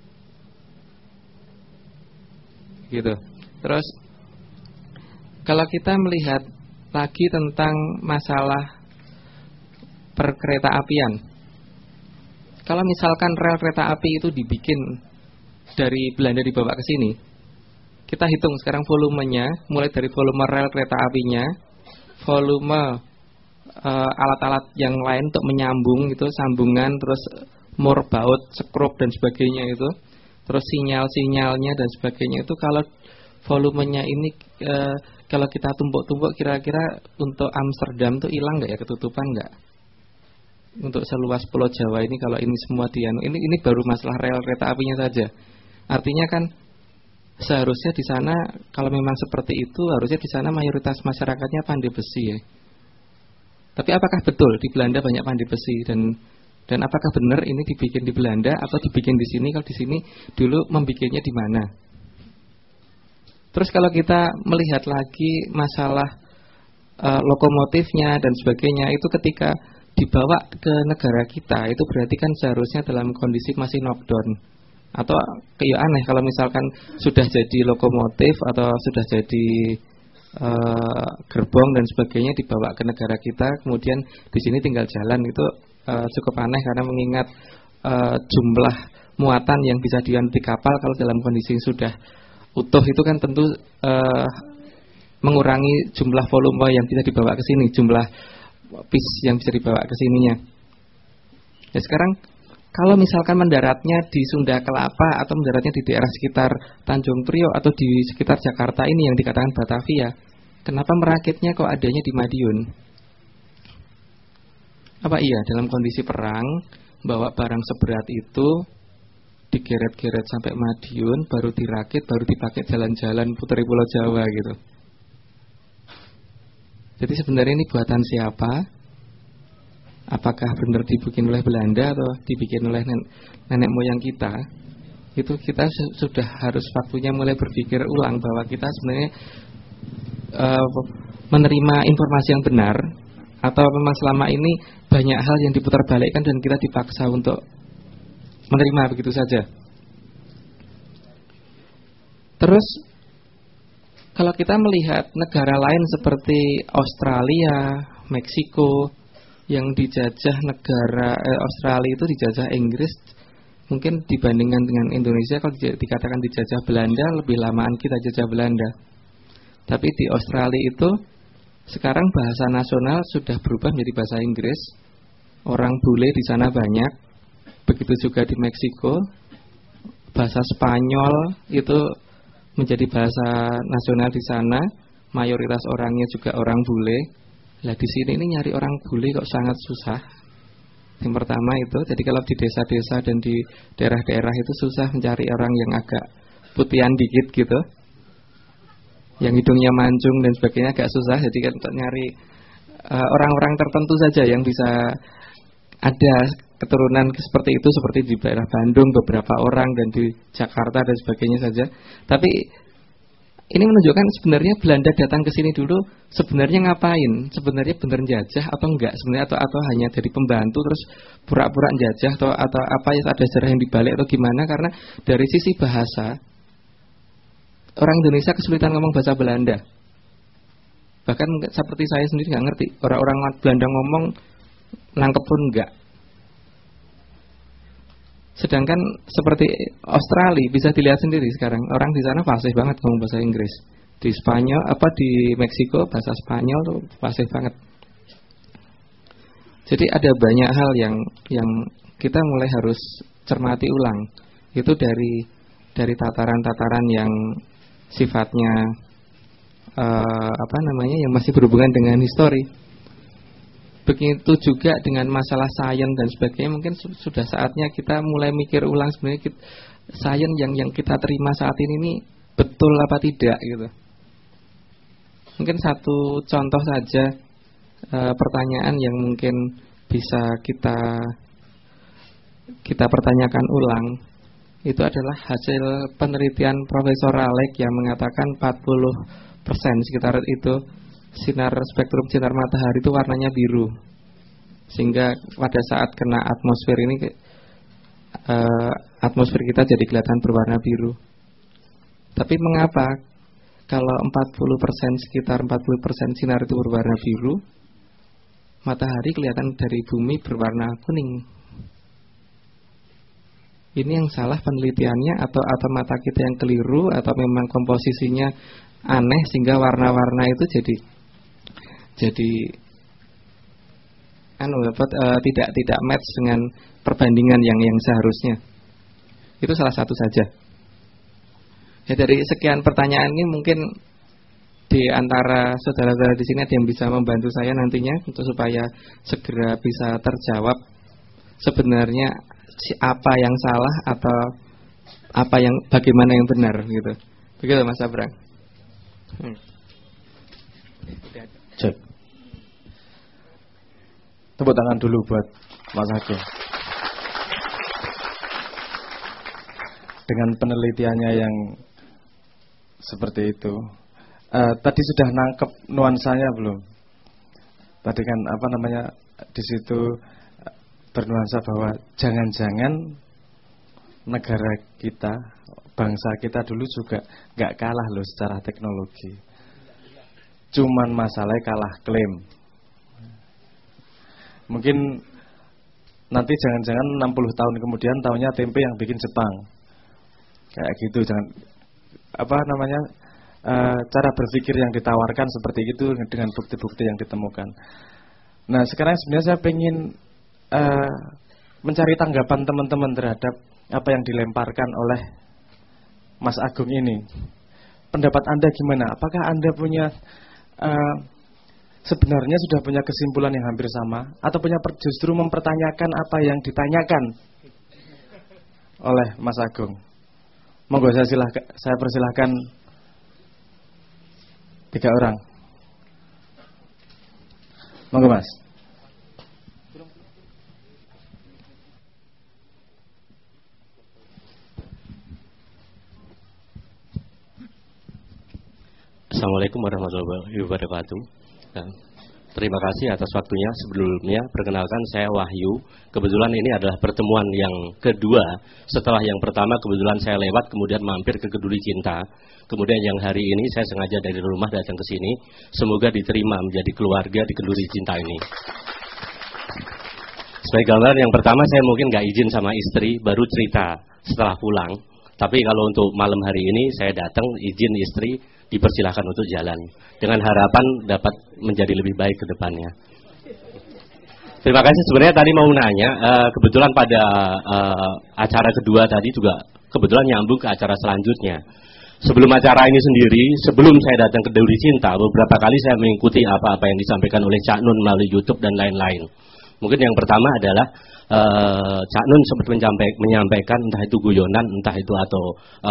Gitu. Terus kalau kita melihat lagi tentang masalah perkereta apian, kalau misalkan rel kereta api itu dibikin dari Belanda dibawa ke sini, kita hitung sekarang volumenya, mulai dari volume rel kereta apinya, volume alat-alat yang lain untuk menyambung itu, sambungan, terus mur, baut, sekrup dan sebagainya itu, terus sinyal-sinyalnya dan sebagainya itu, kalau volumenya ini kalau kita tumpuk-tumpuk kira-kira untuk Amsterdam itu hilang nggak ya, ketutupan nggak? Untuk seluas Pulau Jawa ini kalau ini semua ini baru masalah rel kereta apinya saja. Artinya kan seharusnya di sana kalau memang seperti itu, harusnya di sana mayoritas masyarakatnya pandai besi ya. Tapi apakah betul di Belanda banyak pandai besi, dan apakah benar ini dibikin di Belanda atau dibikin di sini? Kalau di sini dulu membikinnya di mana? Terus kalau kita melihat lagi masalah lokomotifnya dan sebagainya, itu ketika dibawa ke negara kita itu berarti kan seharusnya dalam kondisi masih knockdown. Atau kayak aneh kalau misalkan sudah jadi lokomotif atau sudah jadi gerbong dan sebagainya dibawa ke negara kita, kemudian di sini tinggal jalan, itu cukup aneh karena mengingat jumlah muatan yang bisa diangkut di kapal kalau dalam kondisi sudah utuh itu kan tentu mengurangi jumlah volume yang bisa dibawa ke sini, jumlah piece yang bisa dibawa ke sininya. Ya sekarang kalau misalkan mendaratnya di Sunda Kelapa atau mendaratnya di daerah sekitar Tanjung Priok atau di sekitar Jakarta ini yang dikatakan Batavia, kenapa merakitnya kok adanya di Madiun? Apa iya dalam kondisi perang bawa barang seberat itu digeret-geret sampai Madiun, baru dirakit, baru dipakai jalan-jalan puteri Pulau Jawa gitu? Jadi sebenarnya ini buatan siapa? Apakah benar dibikin oleh Belanda atau dibikin oleh nenek moyang kita? Itu kita sudah harus waktunya mulai berpikir ulang bahwa kita sebenarnya menerima informasi yang benar, atau memang selama ini banyak hal yang diputarbalikkan dan kita dipaksa untuk menerima begitu saja. Terus kalau kita melihat negara lain seperti Australia, Meksiko yang dijajah negara Australia itu dijajah Inggris, mungkin dibandingkan dengan Indonesia kalau dikatakan dijajah Belanda lebih lamaan kita jajah Belanda. Tapi di Australia itu sekarang bahasa nasional sudah berubah menjadi bahasa Inggris. Orang bule di sana banyak. Begitu juga di Meksiko, bahasa Spanyol itu menjadi bahasa nasional di sana. Mayoritas orangnya juga orang bule. Lah di sini ini nyari orang bule kok sangat susah. Yang pertama itu, jadi kalau di desa-desa dan di daerah-daerah itu susah mencari orang yang agak putihan dikit gitu, yang hidungnya mancung dan sebagainya agak susah. Jadi kan untuk nyari orang-orang tertentu saja yang bisa ada keturunan seperti itu, seperti di daerah Bandung beberapa orang dan di Jakarta dan sebagainya saja. Tapi ini menunjukkan sebenarnya Belanda datang ke sini dulu sebenarnya ngapain? Sebenarnya benar jajah atau enggak? Sebenarnya atau hanya jadi pembantu terus pura-pura jajah atau apa ya, ada sejarah yang dibalik atau gimana? Karena dari sisi bahasa orang Indonesia kesulitan ngomong bahasa Belanda. Bahkan seperti saya sendiri nggak ngerti. Orang-orang Belanda ngomong nangkep pun enggak. Sedangkan seperti Australia bisa dilihat sendiri sekarang orang di sana fasih banget ngomong bahasa Inggris. Di Spanyol di Meksiko bahasa Spanyol tuh fasih banget. Jadi ada banyak hal yang kita mulai harus cermati ulang. Itu dari tataran-tataran yang sifatnya yang masih berhubungan dengan histori. Begitu juga dengan masalah sains dan sebagainya. Mungkin sudah saatnya kita mulai mikir ulang sebenarnya sains yang kita terima saat ini betul apa tidak gitu. Mungkin satu contoh saja pertanyaan yang mungkin bisa kita pertanyakan ulang. Itu adalah hasil penelitian Profesor Alec yang mengatakan 40% sekitar itu spektrum sinar matahari itu warnanya biru, sehingga pada saat kena atmosfer ini atmosfer kita jadi kelihatan berwarna biru. Tapi mengapa kalau sekitar 40% sinar itu berwarna biru, matahari kelihatan dari bumi berwarna kuning? Ini yang salah penelitiannya atau mata kita yang keliru atau memang komposisinya aneh sehingga warna-warna itu jadi tidak match dengan perbandingan yang seharusnya. Itu salah satu saja. Ya, dari sekian pertanyaan ini mungkin di antara saudara-saudara di sini ada yang bisa membantu saya nantinya untuk supaya segera bisa terjawab sebenarnya apa yang salah atau bagaimana yang benar gitu. Begitu Mas Abrang. Cek. Tepuk tangan dulu buat Mas Hakim. Dengan penelitiannya yang seperti itu. Tadi sudah nangkep nuansanya belum? Tadi kan di situ bernuansa bahwa jangan-jangan negara kita, bangsa kita dulu juga nggak kalah loh secara teknologi. Cuman masalahnya kalah klaim. Mungkin nanti jangan-jangan 60 tahun kemudian tahunya tempe yang bikin Jepang. Kayak gitu, jangan cara berpikir yang ditawarkan seperti itu dengan bukti-bukti yang ditemukan. Nah, sekarang sebenarnya saya ingin mencari tanggapan teman-teman terhadap apa yang dilemparkan oleh Mas Agung ini. Pendapat Anda gimana? Apakah Anda punya sebenarnya sudah punya kesimpulan yang hampir sama, atau punya justru mempertanyakan apa yang ditanyakan oleh Mas Agung? Monggo saya persilahkan 3 orang. Monggo Mas. Assalamualaikum warahmatullahi wabarakatuh. Terima kasih atas waktunya. Sebelumnya perkenalkan, saya Wahyu. Kebetulan ini adalah pertemuan yang kedua. Setelah yang pertama kebetulan saya lewat, kemudian mampir ke Keduri Cinta. Kemudian yang hari ini saya sengaja dari rumah datang ke sini. Semoga diterima menjadi keluarga di Keduri Cinta ini. Sebagai gambaran, yang pertama saya mungkin gak izin sama istri, baru cerita setelah pulang. Tapi kalau untuk malam hari ini saya datang, izin istri, dipersilahkan untuk jalan dengan harapan dapat menjadi lebih baik ke depannya. Terima kasih. Sebenarnya tadi mau nanya, kebetulan pada acara kedua tadi juga kebetulan nyambung ke acara selanjutnya. Sebelum acara ini sendiri, sebelum saya datang ke Keduri Cinta, beberapa kali saya mengikuti apa-apa yang disampaikan oleh Cak Nun melalui YouTube dan lain-lain. Mungkin yang pertama adalah Cak Nun sempat menyampaikan entah itu guyonan, entah itu atau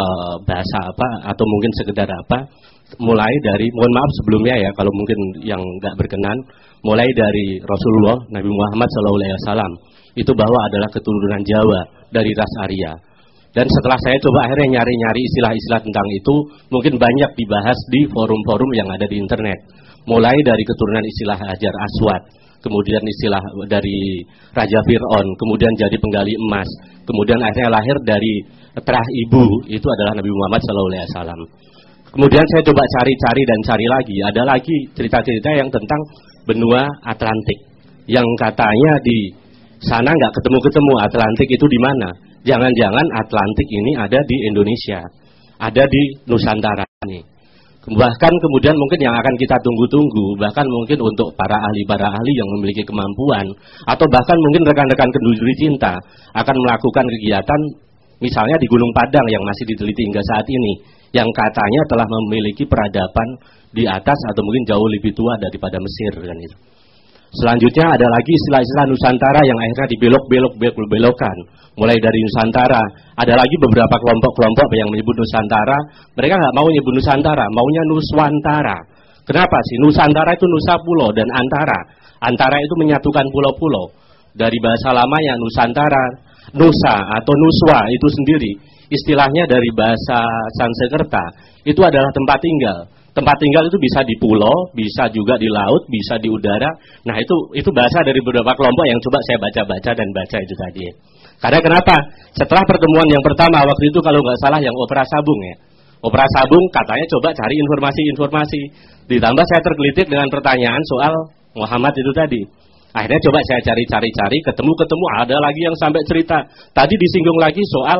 bahasa apa, atau mungkin sekedar apa. Mulai dari, mohon maaf sebelumnya ya kalau mungkin yang nggak berkenan, mulai dari Rasulullah Nabi Muhammad SAW itu bahwa adalah keturunan Jawa dari ras Arya. Dan setelah saya coba akhirnya nyari-nyari istilah-istilah tentang itu, mungkin banyak dibahas di forum-forum yang ada di internet. Mulai dari keturunan istilah Hajar Aswad, kemudian istilah dari Raja Fir'aun, kemudian jadi penggali emas, kemudian akhirnya lahir dari terah ibu, itu adalah Nabi Muhammad SAW. Kemudian saya coba cari-cari dan cari lagi, ada lagi cerita-cerita yang tentang benua Atlantik, yang katanya di sana nggak ketemu-ketemu. Atlantik itu di mana? Jangan-jangan Atlantik ini ada di Indonesia, ada di Nusantara nih. Bahkan kemudian mungkin yang akan kita tunggu-tunggu, bahkan mungkin untuk para ahli yang memiliki kemampuan, atau bahkan mungkin rekan-rekan Keduri Cinta akan melakukan kegiatan misalnya di Gunung Padang yang masih diteliti hingga saat ini, yang katanya telah memiliki peradaban di atas atau mungkin jauh lebih tua daripada Mesir kan itu. Selanjutnya ada lagi istilah-istilah Nusantara yang akhirnya dibelok-belokkan. Mulai dari Nusantara, ada lagi beberapa kelompok-kelompok yang menyebut Nusantara. Mereka nggak mau menyebut Nusantara, maunya Nuswantara. Kenapa sih? Nusantara itu Nusa Pulau dan Antara. Antara itu menyatukan pulau-pulau. Dari bahasa lamanya Nusantara, Nusa atau Nuswa itu sendiri. Istilahnya dari bahasa Sanskerta, itu adalah tempat tinggal. Tempat tinggal itu bisa di pulau, bisa juga di laut, bisa di udara. Nah itu bahasa dari beberapa kelompok yang coba saya baca-baca dan baca itu tadi. Karena kenapa? Setelah pertemuan yang pertama waktu itu kalau nggak salah yang Opera Sabung ya. Opera Sabung katanya coba cari informasi-informasi. Ditambah saya tergelitik dengan pertanyaan soal Muhammad itu tadi. Akhirnya coba saya cari-cari, ketemu ada lagi yang sampai cerita. Tadi disinggung lagi soal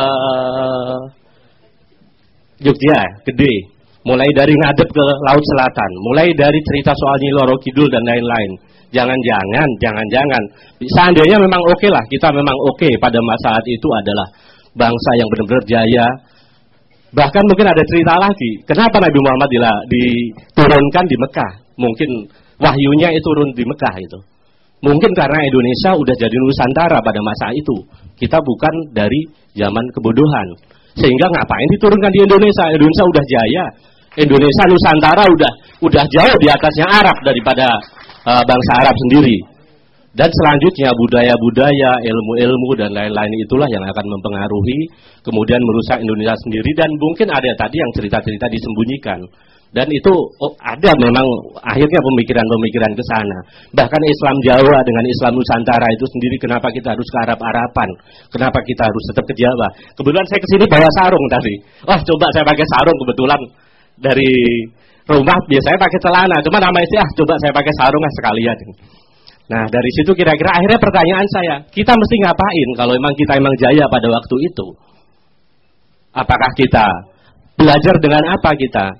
Jogja, Gede. Mulai dari ngadep ke Laut Selatan, mulai dari cerita soal Nyi Loro Kidul dan lain-lain. Jangan-jangan. Seandainya memang oke lah, kita memang oke pada saat itu adalah bangsa yang benar-benar jaya. Bahkan mungkin ada cerita lagi, kenapa Nabi Muhammad diturunkan di Mekah? Mungkin wahyunya itu turun di Mekah itu. Mungkin karena Indonesia udah jadi Nusantara pada masa itu. Kita bukan dari zaman kebodohan. Sehingga ngapain diturunkan di Indonesia? Indonesia udah jaya. Indonesia Nusantara udah jauh di atasnya Arab daripada bangsa Arab sendiri. Dan selanjutnya budaya-budaya, ilmu-ilmu dan lain-lain itulah yang akan mempengaruhi, kemudian merusak Indonesia sendiri. Dan mungkin ada tadi yang cerita-cerita disembunyikan. Dan itu ada memang akhirnya pemikiran-pemikiran ke sana. Bahkan Islam Jawa dengan Islam Nusantara itu sendiri, kenapa kita harus ke Arab-Araban? Kenapa kita harus tetap ke Jawa? Kebetulan saya kesini bawa sarung tadi. Coba saya pakai sarung kebetulan dari rumah biasanya pakai celana. Cuma nama istri coba saya pakai sarung sekalian. Nah dari situ kira-kira akhirnya pertanyaan saya, kita mesti ngapain kalau memang kita emang jaya pada waktu itu? Apakah kita belajar dengan apa kita?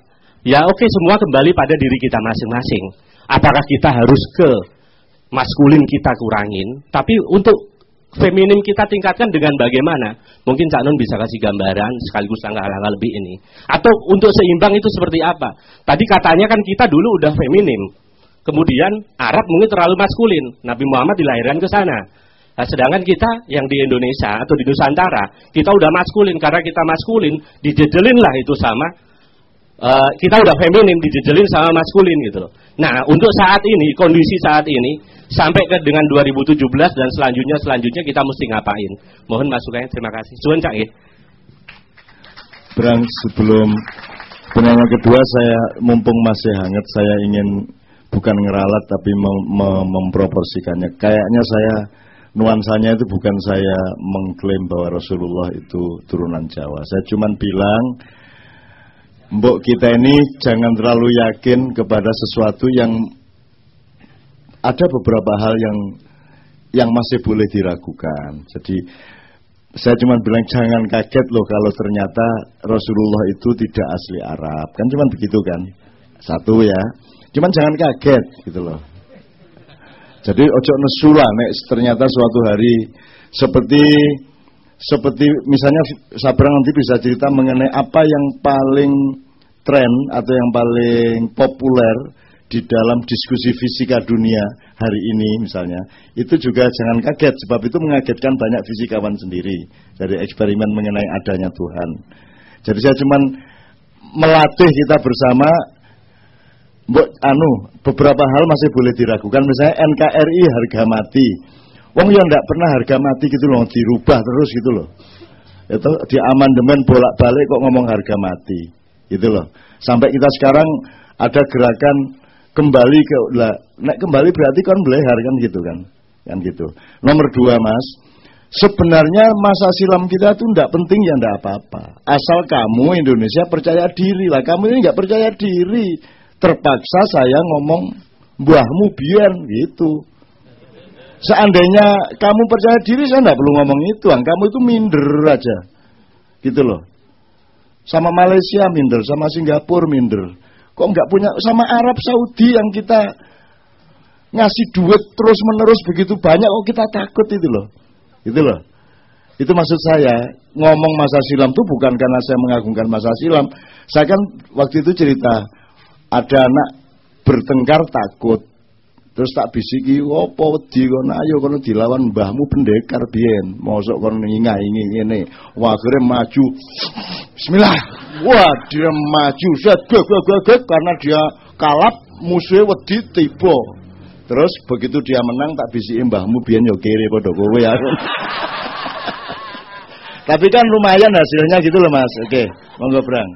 Ya oke, semua kembali pada diri kita masing-masing. Apakah kita harus ke maskulin kita kurangin, tapi untuk feminim kita tingkatkan dengan bagaimana? Mungkin Cak Nun bisa kasih gambaran sekaligus langkah-langkah lebih ini. Atau untuk seimbang itu seperti apa? Tadi katanya kan kita dulu udah feminim. Kemudian Arab mungkin terlalu maskulin. Nabi Muhammad dilahirkan ke sana. Nah, sedangkan kita yang di Indonesia atau di Nusantara, kita udah maskulin. Karena kita maskulin, dijejelin lah itu sama. Kita udah feminim, dijejelin sama maskulin gitu loh. Nah, untuk saat ini, kondisi saat ini, sampai ke dengan 2017 dan selanjutnya kita mesti ngapain? Mohon masukannya, terima kasih. Suwun Cak nggih. Berang, sebelum penanya kedua, saya mumpung masih hangat, saya ingin bukan ngeralat tapi memproporsikannya. Kayaknya saya nuansanya itu bukan saya mengklaim bahwa Rasulullah itu turunan Jawa. Saya cuman bilang, mbok kita ini jangan terlalu yakin kepada sesuatu yang ada beberapa hal yang masih boleh diragukan. Jadi saya cuma bilang jangan kaget loh kalau ternyata Rasulullah itu tidak asli Arab. Kan cuma begitu kan. Satu ya. Cuman jangan kaget gitu loh. Jadi ojo nesu lah nek ternyata suatu hari seperti misalnya Sabrang nanti bisa cerita mengenai apa yang paling tren atau yang paling populer di dalam diskusi fisika dunia hari ini misalnya. Itu juga jangan kaget sebab itu mengagetkan banyak fisikawan sendiri dari eksperimen mengenai adanya Tuhan. Jadi saya cuman melatih kita bersama beberapa hal masih boleh diragukan. Misalnya NKRI harga mati. Wong yang enggak pernah harga mati gitu loh, dirubah terus gitu loh. Itu di amandemen bolak-balik kok ngomong harga mati. Gitu loh. Sampai kita sekarang ada gerakan kembali ke nek kembali berarti kan belehar kan gitu kan. Kan gitu. Nomor 2 Mas, sebenarnya masa silam kita tuh enggak penting ya enggak apa-apa. Asal kamu Indonesia percaya diri lah. Kamu ini enggak percaya diri. Terpaksa saya ngomong mbahmu biyen gitu. Seandainya kamu percaya diri saya enggak perlu ngomong itu, kamu itu minder aja. Gitu loh. Sama Malaysia minder, sama Singapura minder. Kok enggak punya sama Arab Saudi yang kita ngasih duit terus-menerus begitu banyak kok kita takut itu loh. Gitu loh. Itu maksud saya, ngomong masa silam itu bukan karena saya mengagungkan masa silam. Saya kan waktu itu cerita ada anak bertengkar takut. Terus tak bisiki, opo wedi kono ayo kono dilawan mbahmu pendekar biyen. Mosok kono ngingai ngene. Wah, akhirnya maju. Bismillah. Wah, dia maju. Set karena dia kalap, musuhnya wedi tiba. Terus begitu dia menang tak bisiki mbahmu biyen yo kere padha kowe ya. Tapi kan lumayan hasilnya gitu loh Mas. Oke, monggo Brang.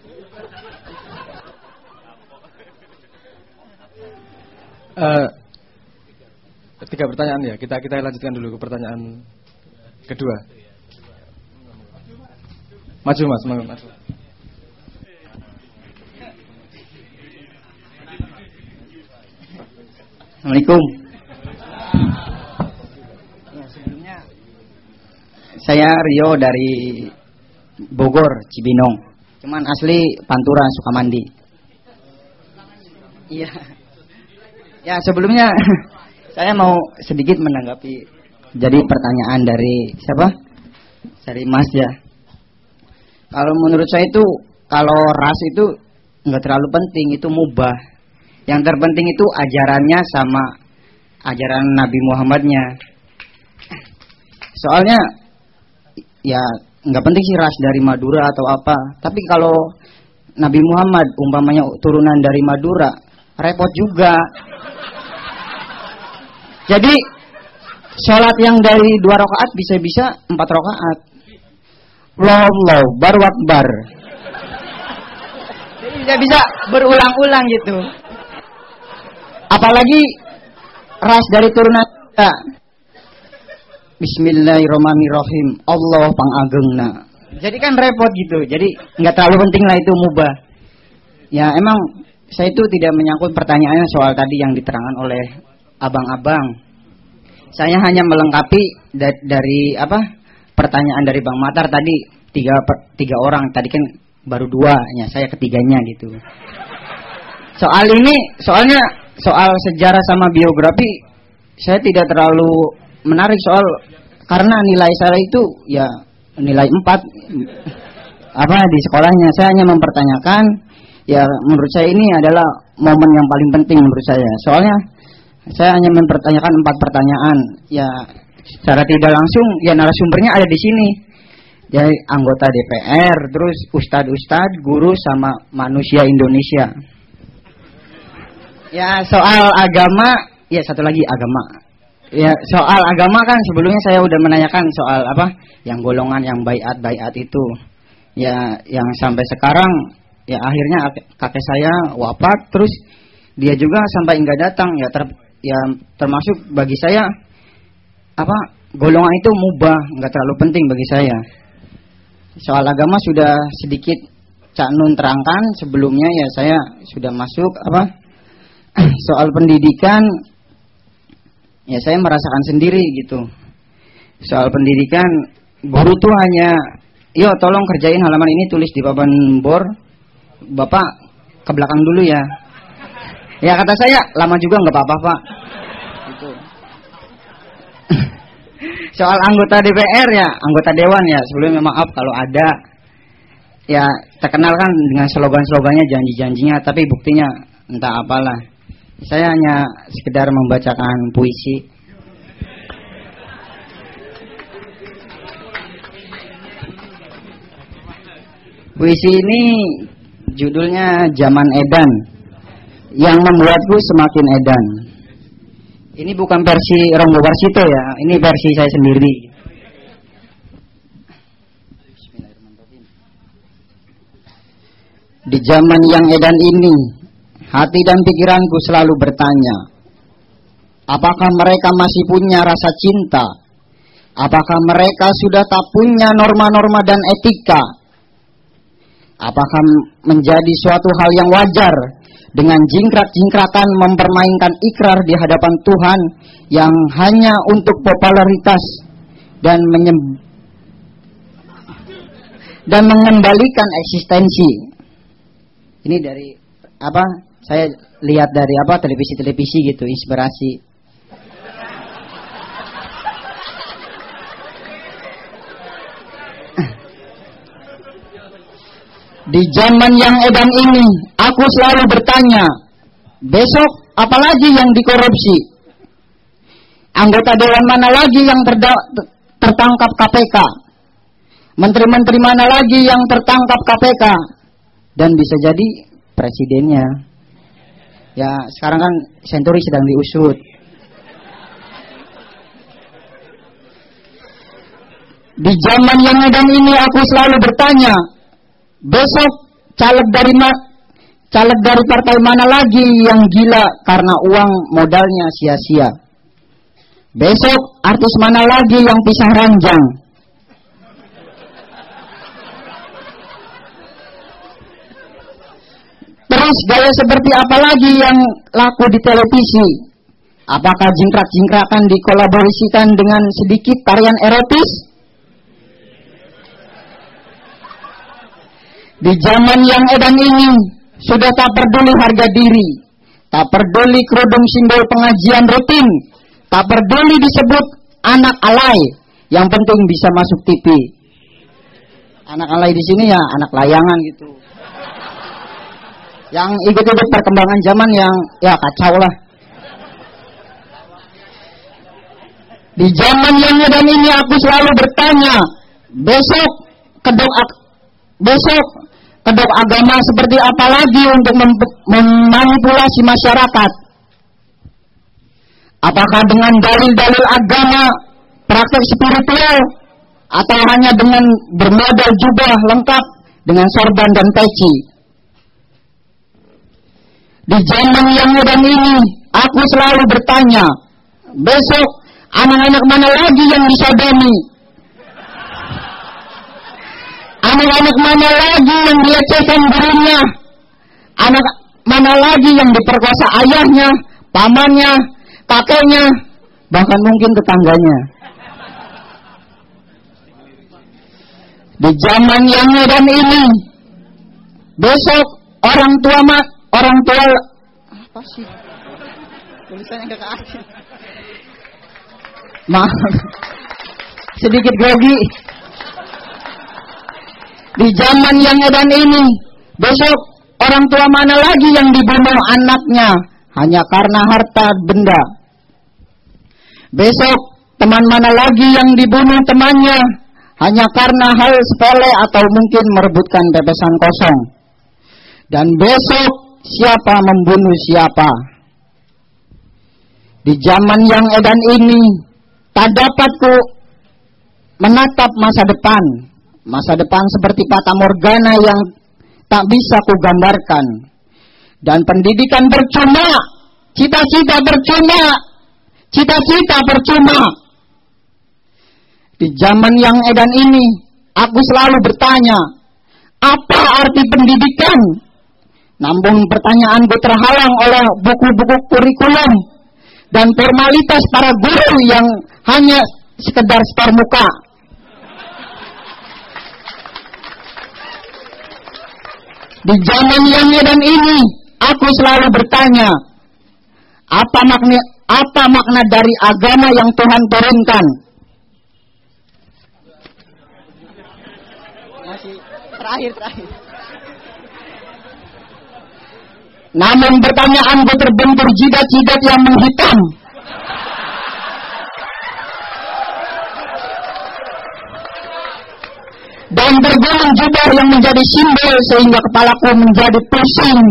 Tiga pertanyaan ya. Kita lanjutkan dulu ke pertanyaan kedua. Maju Mas, maju. Assalamualaikum. Ya, sebelumnya saya Rio dari Bogor, Cibinong. Cuman asli Pantura, Sukamandi. Iya. Ya, sebelumnya saya mau sedikit menanggapi. Jadi pertanyaan dari siapa? Dari Mas ya. Kalau menurut saya itu kalau ras itu nggak terlalu penting, itu mubah. Yang terpenting itu ajarannya sama ajaran Nabi Muhammadnya. Soalnya ya nggak penting sih ras dari Madura atau apa. Tapi kalau Nabi Muhammad umpamanya turunan dari Madura, repot juga. Jadi sholat yang dari 2 rakaat bisa-bisa 4 rakaat. Allah baru akbar. Jadi bisa berulang-ulang gitu. Apalagi ras dari turunan kita. Bismillahirrahmanirrahim. Allah pangagengna. Jadi kan repot gitu. Jadi nggak terlalu penting lah itu mubah. Ya emang saya itu tidak menyangkut pertanyaannya soal tadi yang diterangkan oleh abang-abang. Saya hanya melengkapi dari pertanyaan dari Bang Matar tadi 3 orang tadi kan baru 2, ya saya ketiganya gitu. Soalnya soal sejarah sama biografi saya tidak terlalu menarik karena nilai saya itu ya nilai 4 di sekolahnya. Saya hanya mempertanyakan, ya menurut saya ini adalah momen yang paling penting menurut saya. Soalnya saya hanya mempertanyakan 4 pertanyaan. Ya secara tidak langsung ya narasumbernya ada di sini. Jadi anggota DPR, terus ustadz, guru sama manusia Indonesia. Ya soal agama, ya satu lagi agama. Ya soal agama kan sebelumnya saya udah menanyakan soal yang golongan yang baiat itu. Ya yang sampai sekarang ya akhirnya kakek saya wafat, terus dia juga sampai nggak datang ya termasuk bagi saya golongan itu mubah, nggak terlalu penting bagi saya. Soal agama sudah sedikit Cak Nun terangkan sebelumnya, ya saya sudah masuk soal pendidikan ya saya merasakan sendiri gitu. Soal pendidikan guru tuh hanya tolong kerjain halaman ini, tulis di papan bor, Bapak ke belakang dulu ya. Ya kata saya lama juga nggak apa-apa Pak gitu. Soal anggota DPR ya anggota dewan ya sebelumnya maaf kalau ada ya terkenal kan dengan slogan-slogannya, janji-janjinya, tapi buktinya entah apalah. Saya hanya sekedar membacakan puisi. Puisi ini judulnya Zaman Edan, yang membuatku semakin edan. Ini bukan versi Romo Warsito ya, ini versi saya sendiri. Di zaman yang edan ini, hati dan pikiranku selalu bertanya, apakah mereka masih punya rasa cinta? Apakah mereka sudah tak punya norma-norma dan etika? Apakah menjadi suatu hal yang wajar dengan jingkrak-jingkrakan mempermainkan ikrar di hadapan Tuhan yang hanya untuk popularitas dan mengembalikan eksistensi? Ini dari saya lihat dari televisi-televisi gitu, inspirasi. Di zaman yang edan ini, aku selalu bertanya, besok apalagi yang dikorupsi? Anggota dewan mana lagi yang tertangkap KPK? Menteri-menteri mana lagi yang tertangkap KPK? Dan bisa jadi presidennya. Ya sekarang kan Senturi sedang diusut. Di zaman yang edan ini aku selalu bertanya, besok caleg dari partai mana lagi yang gila karena uang modalnya sia-sia? Besok artis mana lagi yang pisah ranjang? Terus gaya seperti apa lagi yang laku di televisi? Apakah jingkrak-jingkrakan dikolaborasikan dengan sedikit tarian erotis? Di zaman yang edan ini, sudah tak peduli harga diri, tak peduli kerudung simbol pengajian rutin, tak peduli disebut anak alay, yang penting bisa masuk TV. Anak alay di sini ya anak layangan gitu. Yang ikut-ikut perkembangan zaman yang ya kacau lah. Di zaman yang edan ini aku selalu bertanya, besok kedok agama seperti apa lagi untuk memanipulasi masyarakat? Apakah dengan dalil-dalil agama, praktek spiritual, atau hanya dengan bermodal jubah lengkap dengan sorban dan peci? Di zaman yang edan ini, aku selalu bertanya, besok anak-anak mana lagi yang disodomi? Anak-anak mana lagi yang dilecehkan gurunya? Anak mana lagi yang diperkosa ayahnya, pamannya, kakeknya, bahkan mungkin tetangganya? Di zaman yang edan ini, besok orang tua apa sih? Tulisannya enggak keadil. Maaf. Sedikit grogi. Di zaman yang edan ini, besok orang tua mana lagi yang dibunuh anaknya hanya karena harta benda? Besok teman mana lagi yang dibunuh temannya hanya karena hal sepele atau mungkin merebutkan pepesan kosong? Dan besok siapa membunuh siapa? Di zaman yang edan ini, tak dapat ku menatap masa depan. Masa depan seperti fata morgana yang tak bisa ku gambarkan. Dan pendidikan percuma, cita-cita percuma, cita-cita percuma. Di zaman yang edan ini, aku selalu bertanya, apa arti pendidikan? Namun pertanyaanku terhalang oleh buku-buku kurikulum dan formalitas para guru yang hanya sekedar setor muka. Di zaman yang edan ini, aku selalu bertanya, apa makna dari agama yang Tuhan turunkan? Masih terakhir. Namun pertanyaanku terbentur jidat-jidat yang menghitam. Dan tergulung jubah yang menjadi simbol sehingga kepalaku menjadi pusing.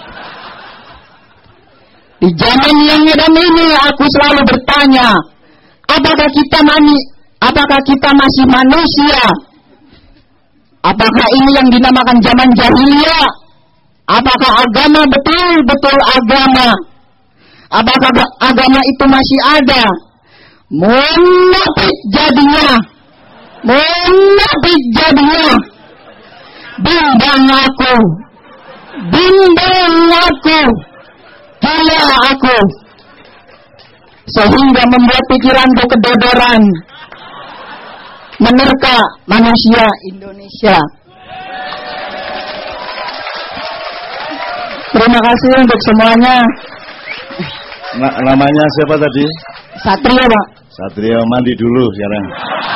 Di zaman yang edan ini aku selalu bertanya, apakah kita masih manusia? Apakah ini yang dinamakan zaman jahiliyah? Apakah agama betul-betul agama? Apakah agama itu masih ada? Munafik jadinya. Bimbang aku. Gila aku. Sehingga membuat pikiranku kedodoran. Menerka manusia Indonesia. Terima kasih untuk semuanya. Namanya siapa tadi? Satrio, Pak. Satrio, mandi dulu sekarang.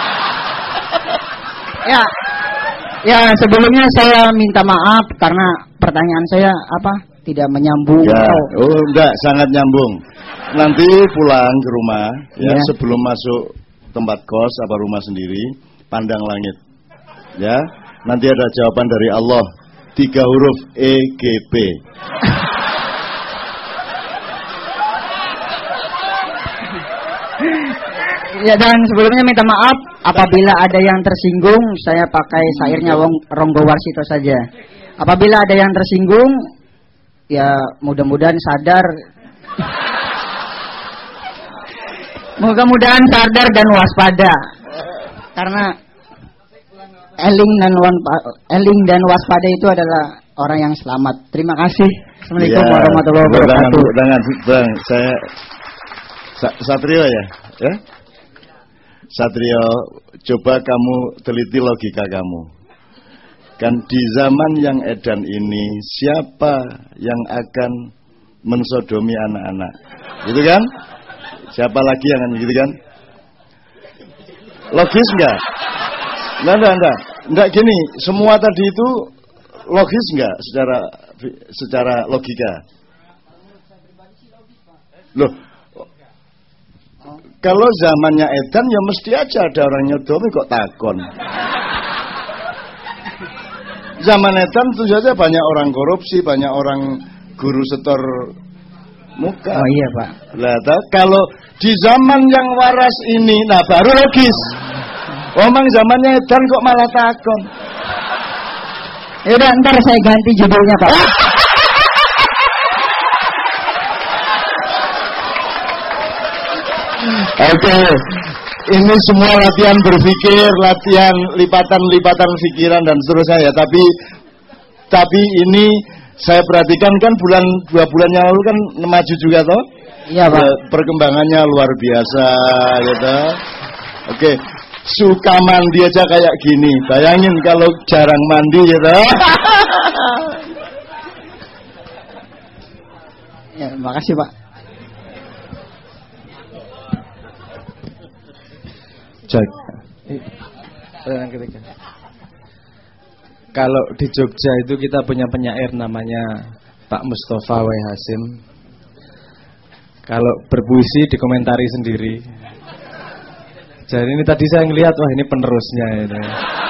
Ya, sebelumnya saya minta maaf karena pertanyaan saya tidak menyambung. Ya, enggak, sangat nyambung. Nanti pulang ke rumah, ya, sebelum masuk tempat kos rumah sendiri, pandang langit. Ya, nanti ada jawaban dari Allah. 3 huruf EGP. Ya, dan sebelumnya minta maaf apabila ada yang tersinggung. Saya pakai syairnya Ronggo Warsito saja. Apabila ada yang tersinggung, ya mudah-mudahan sadar. Mudah-mudahan sadar dan waspada. Karena eling dan waspada itu adalah orang yang selamat. Terima kasih. Assalamualaikum warahmatullahi wabarakatuh. Bang, saya Satrio ya? Satrio, coba kamu teliti logika kamu. Kan di zaman yang edan ini, siapa yang akan mensodomi anak-anak? Gitu kan? Siapa lagi yang akan gitu kan? Logis enggak? Enggak gini, semua tadi itu logis enggak secara logika? Loh, kalau zamannya edan ya mesti aja ada orang nyodomi kok takon. Zaman edan itu saja banyak orang korupsi, banyak orang guru setor muka. Oh iya, Pak. Lah, kalau di zaman yang waras ini, nah baru logis. Omong zamannya edan kok malah takon. Yaudah, ntar saya ganti judulnya, Pak. Oke, ini semua latihan berpikir, latihan lipatan pikiran dan seterusnya ya. Tapi ini saya perhatikan kan 2 bulan yang lalu kan maju juga toh. Iya, Pak. Perkembangannya luar biasa gitu. Oke, suka mandi aja kayak gini. Bayangin kalau jarang mandi gitu. Makasih Pak. Cek. Yang ketiga. Kalau di Jogja itu kita punya penyair namanya Pak Mustafa W. Hasim. Kalau berpuisi dikomentari sendiri. Jadi ini tadi saya ngelihat, wah ini penerusnya ini.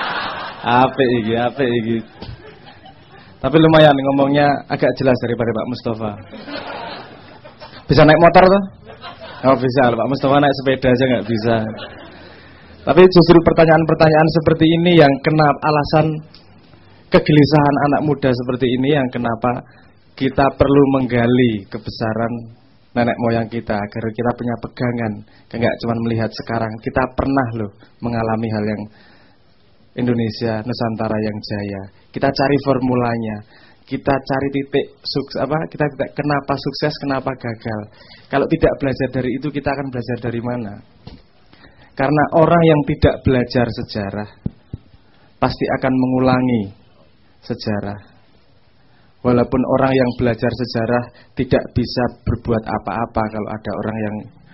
Apa iki. Tapi lumayan ngomongnya agak jelas daripada Pak Mustafa. Bisa naik motor tuh? Oh bisa, Pak Mustafa naik sepeda aja nggak bisa. Tapi justru pertanyaan-pertanyaan seperti ini yang kenapa alasan kegelisahan anak muda seperti ini yang kenapa kita perlu menggali kebesaran nenek moyang kita agar kita punya pegangan, enggak cuma melihat sekarang. Kita pernah loh mengalami hal yang Indonesia Nusantara yang jaya. Kita cari formulanya, kita cari titik sukses kita kenapa sukses, kenapa gagal. Kalau tidak belajar dari itu, kita akan belajar dari mana? Karena orang yang tidak belajar sejarah pasti akan mengulangi sejarah. Walaupun orang yang belajar sejarah tidak bisa berbuat apa-apa kalau ada orang yang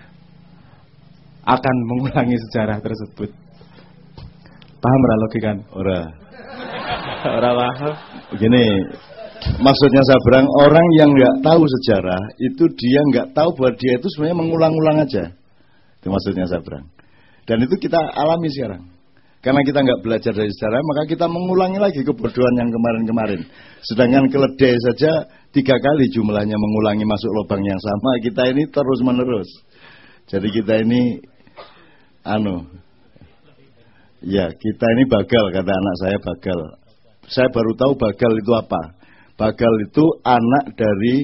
akan mengulangi sejarah tersebut. Paham ora logikan? Ora. Ora paham. Begini, maksudnya Sabrang, orang yang nggak tahu sejarah itu dia nggak tahu bahwa dia itu sebenarnya mengulang-ulang aja. Itu maksudnya Sabrang. Dan itu kita alami sekarang. Karena kita nggak belajar dari sejarah, maka kita mengulangi lagi kebodohan yang kemarin-kemarin. Sedangkan keledai saja 3 kali jumlahnya mengulangi masuk lubang yang sama. Kita ini terus-menerus. Jadi kita ini ya kita ini bagal, kata anak saya bagal. Saya baru tahu bagal itu apa. Bagal itu anak dari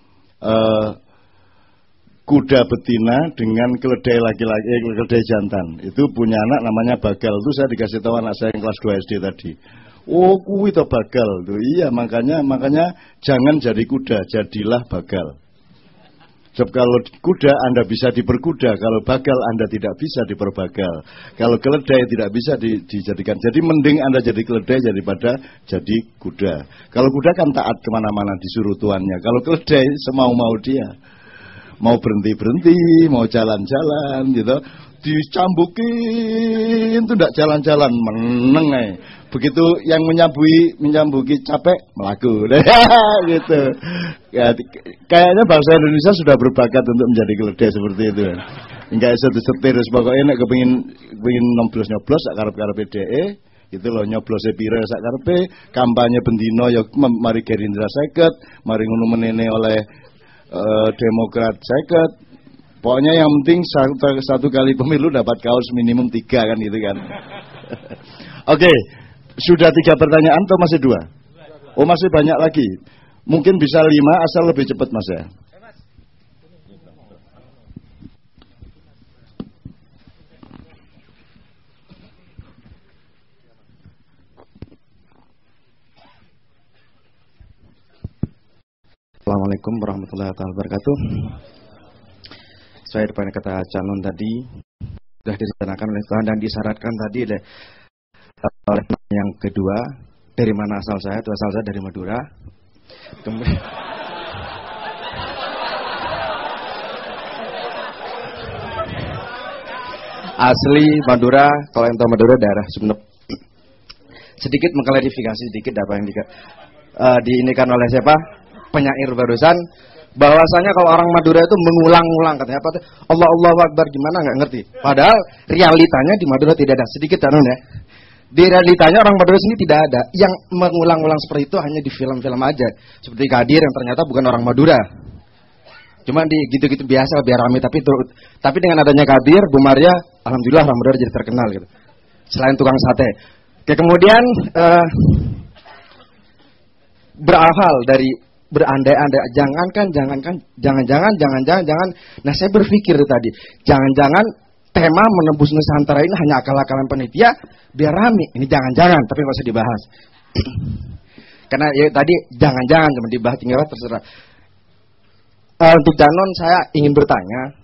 kuda betina dengan keledai laki-laki, keledai jantan. Itu punya anak namanya bagal. Itu saya dikasih tahu anak saya yang kelas 2 SD tadi. Oh, kuwi to bagal tuh. Iya, makanya jangan jadi kuda, jadilah bagal. Sebab kalau kuda Anda bisa diperkuda, kalau bagal Anda tidak bisa diperbagal. Kalau keledai tidak bisa dijadikan. Jadi mending Anda jadi keledai daripada jadi kuda. Kalau kuda kan taat kemana-mana disuruh tuannya. Kalau keledai semau-mau dia. Mau berhenti-berhenti, mau jalan-jalan gitu, dicambukin itu ndak jalan-jalan, meneng aja. Begitu yang menyambuki capek, melaku. Gitu. Ya, kayaknya bangsa Indonesia sudah berbakat untuk menjadi keledai seperti itu. Enggak bisa disetir, pokoknya nek kepengin nyoblos sak karep-karepe dhek. Itu loh nyoblose pire sak karepe, kampanye bendino ya mari Gerindra 50, mari ngono menene oleh Demokrat 50. Pokoknya yang penting satu kali pemilu dapat kaos minimum 3 kan gitu kan. Oke, sudah 3 pertanyaan atau masih 2? Oh masih banyak lagi. Mungkin bisa 5 asal lebih cepat Mas ya. Assalamualaikum warahmatullahi wabarakatuh. Sesuai dengan kata Canon tadi, sudah direncanakan oleh Tuhan dan disyaratkan tadi oleh yang kedua, dari mana asal saya? Itu asal saya dari Madura. Kemudian asli Madura, kalau yang tahu Madura daerah Sumeneb. Sedikit mengklarifikasi sedikit apa yang diinikan oleh siapa? Penyair barusan, bahwasanya kalau orang Madura itu mengulang-ulang katanya apa tuh Allahu Akbar gimana nggak ngerti. Padahal realitanya di Madura tidak ada. Sedikit Tanun ya. Di realitanya orang Madura sini tidak ada. Yang mengulang-ulang seperti itu hanya di film-film aja. Seperti Kadir yang ternyata bukan orang Madura. Cuma di gitu-gitu biasa biar ramai tapi dengan adanya Kadir, Bu Maria, alhamdulillah orang Madura jadi terkenal gitu. Selain tukang sate. Oke, kemudian berawal dari berandai-andai, jangan. Nah, saya berpikir tadi, jangan-jangan tema menembus Nusantara ini hanya akal-akalan panitia biar rame. Ini jangan-jangan, tapi nggak usah dibahas. Karena ya tadi jangan-jangan cuma dibahas tinggal terserah. Untuk Danon saya ingin bertanya,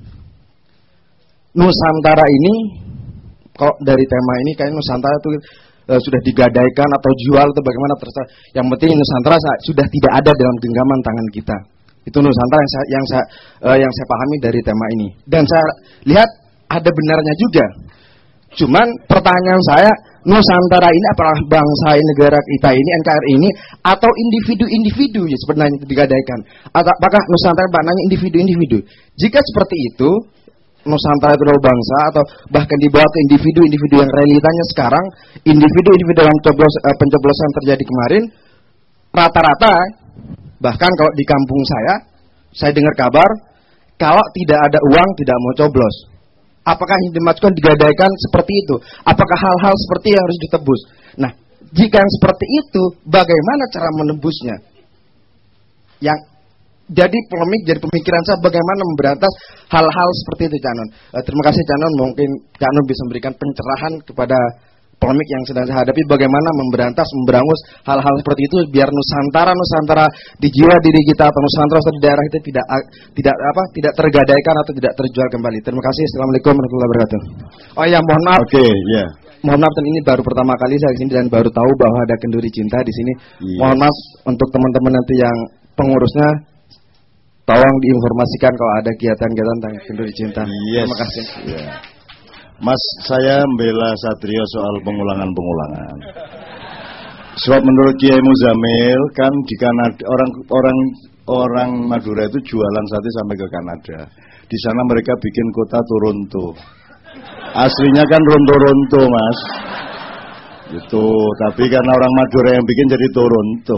Nusantara ini, kalau dari tema ini kayak Nusantara itu sudah digadaikan atau jual atau bagaimana terserah. Yang penting Nusantara sudah tidak ada dalam genggaman tangan kita. Itu Nusantara yang saya pahami dari tema ini. Dan saya lihat ada benarnya juga. Cuman pertanyaan saya, Nusantara ini apakah bangsa negara kita ini, NKRI ini, atau individu-individu ya sebenarnya digadaikan? Apakah Nusantara maknanya individu-individu? Jika seperti itu, Nusantara itu adalah bangsa, atau bahkan dibawa ke individu-individu yang realitanya sekarang, individu-individu dalam pencoblosan terjadi kemarin, rata-rata, bahkan kalau di kampung saya dengar kabar, kalau tidak ada uang tidak mau coblos. Apakah yang dimaksudkan digadaikan seperti itu? Apakah hal-hal seperti yang harus ditebus? Nah, jika yang seperti itu, bagaimana cara menebusnya? Yang jadi polemik, jadi pemikiran saya bagaimana memberantas hal-hal seperti itu, Cak Nun. Terima kasih, Cak Nun. Mungkin Cak Nun bisa memberikan pencerahan kepada polemik yang sedang saya hadapi, bagaimana memberangus hal-hal seperti itu biar Nusantara di jiwa diri kita atau Nusantara di daerah itu tidak tergadaikan atau tidak terjual kembali. Terima kasih. Assalamualaikum warahmatullahi wabarakatuh. Oh ya, mohon maaf. Oke, ya. Mohon maaf, dan ini baru pertama kali saya di sini dan baru tahu bahwa ada kenduri cinta di sini. Yes. Mohon maaf untuk teman-teman nanti yang pengurusnya, tolong diinformasikan kalau ada kegiatan-kegiatan tentang kenduri cinta. Yes. Terima kasih. Yeah. Mas, saya membela Satrio soal pengulangan-pengulangan. Sebab menurut Kiai Muzamil kan di Kanada orang Madura itu jualan sate sampai ke Kanada. Di sana mereka bikin kota Toronto. Aslinya kan Ronto-Ronto, Mas. Itu, tapi karena orang Madura yang bikin jadi Toronto.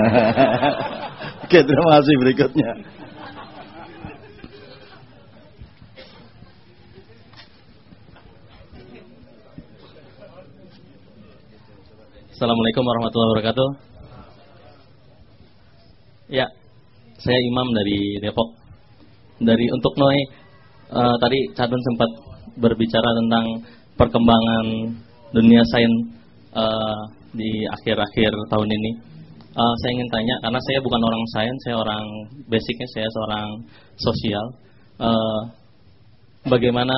Oke, terima kasih. Berikutnya. Assalamualaikum warahmatullahi wabarakatuh. Ya, saya Imam dari Depok. Untuk Noe, tadi Cak Nun sempat berbicara tentang perkembangan dunia sains di akhir-akhir tahun ini. Saya ingin tanya, karena saya bukan orang sains, saya orang basicnya saya seorang sosial. Bagaimana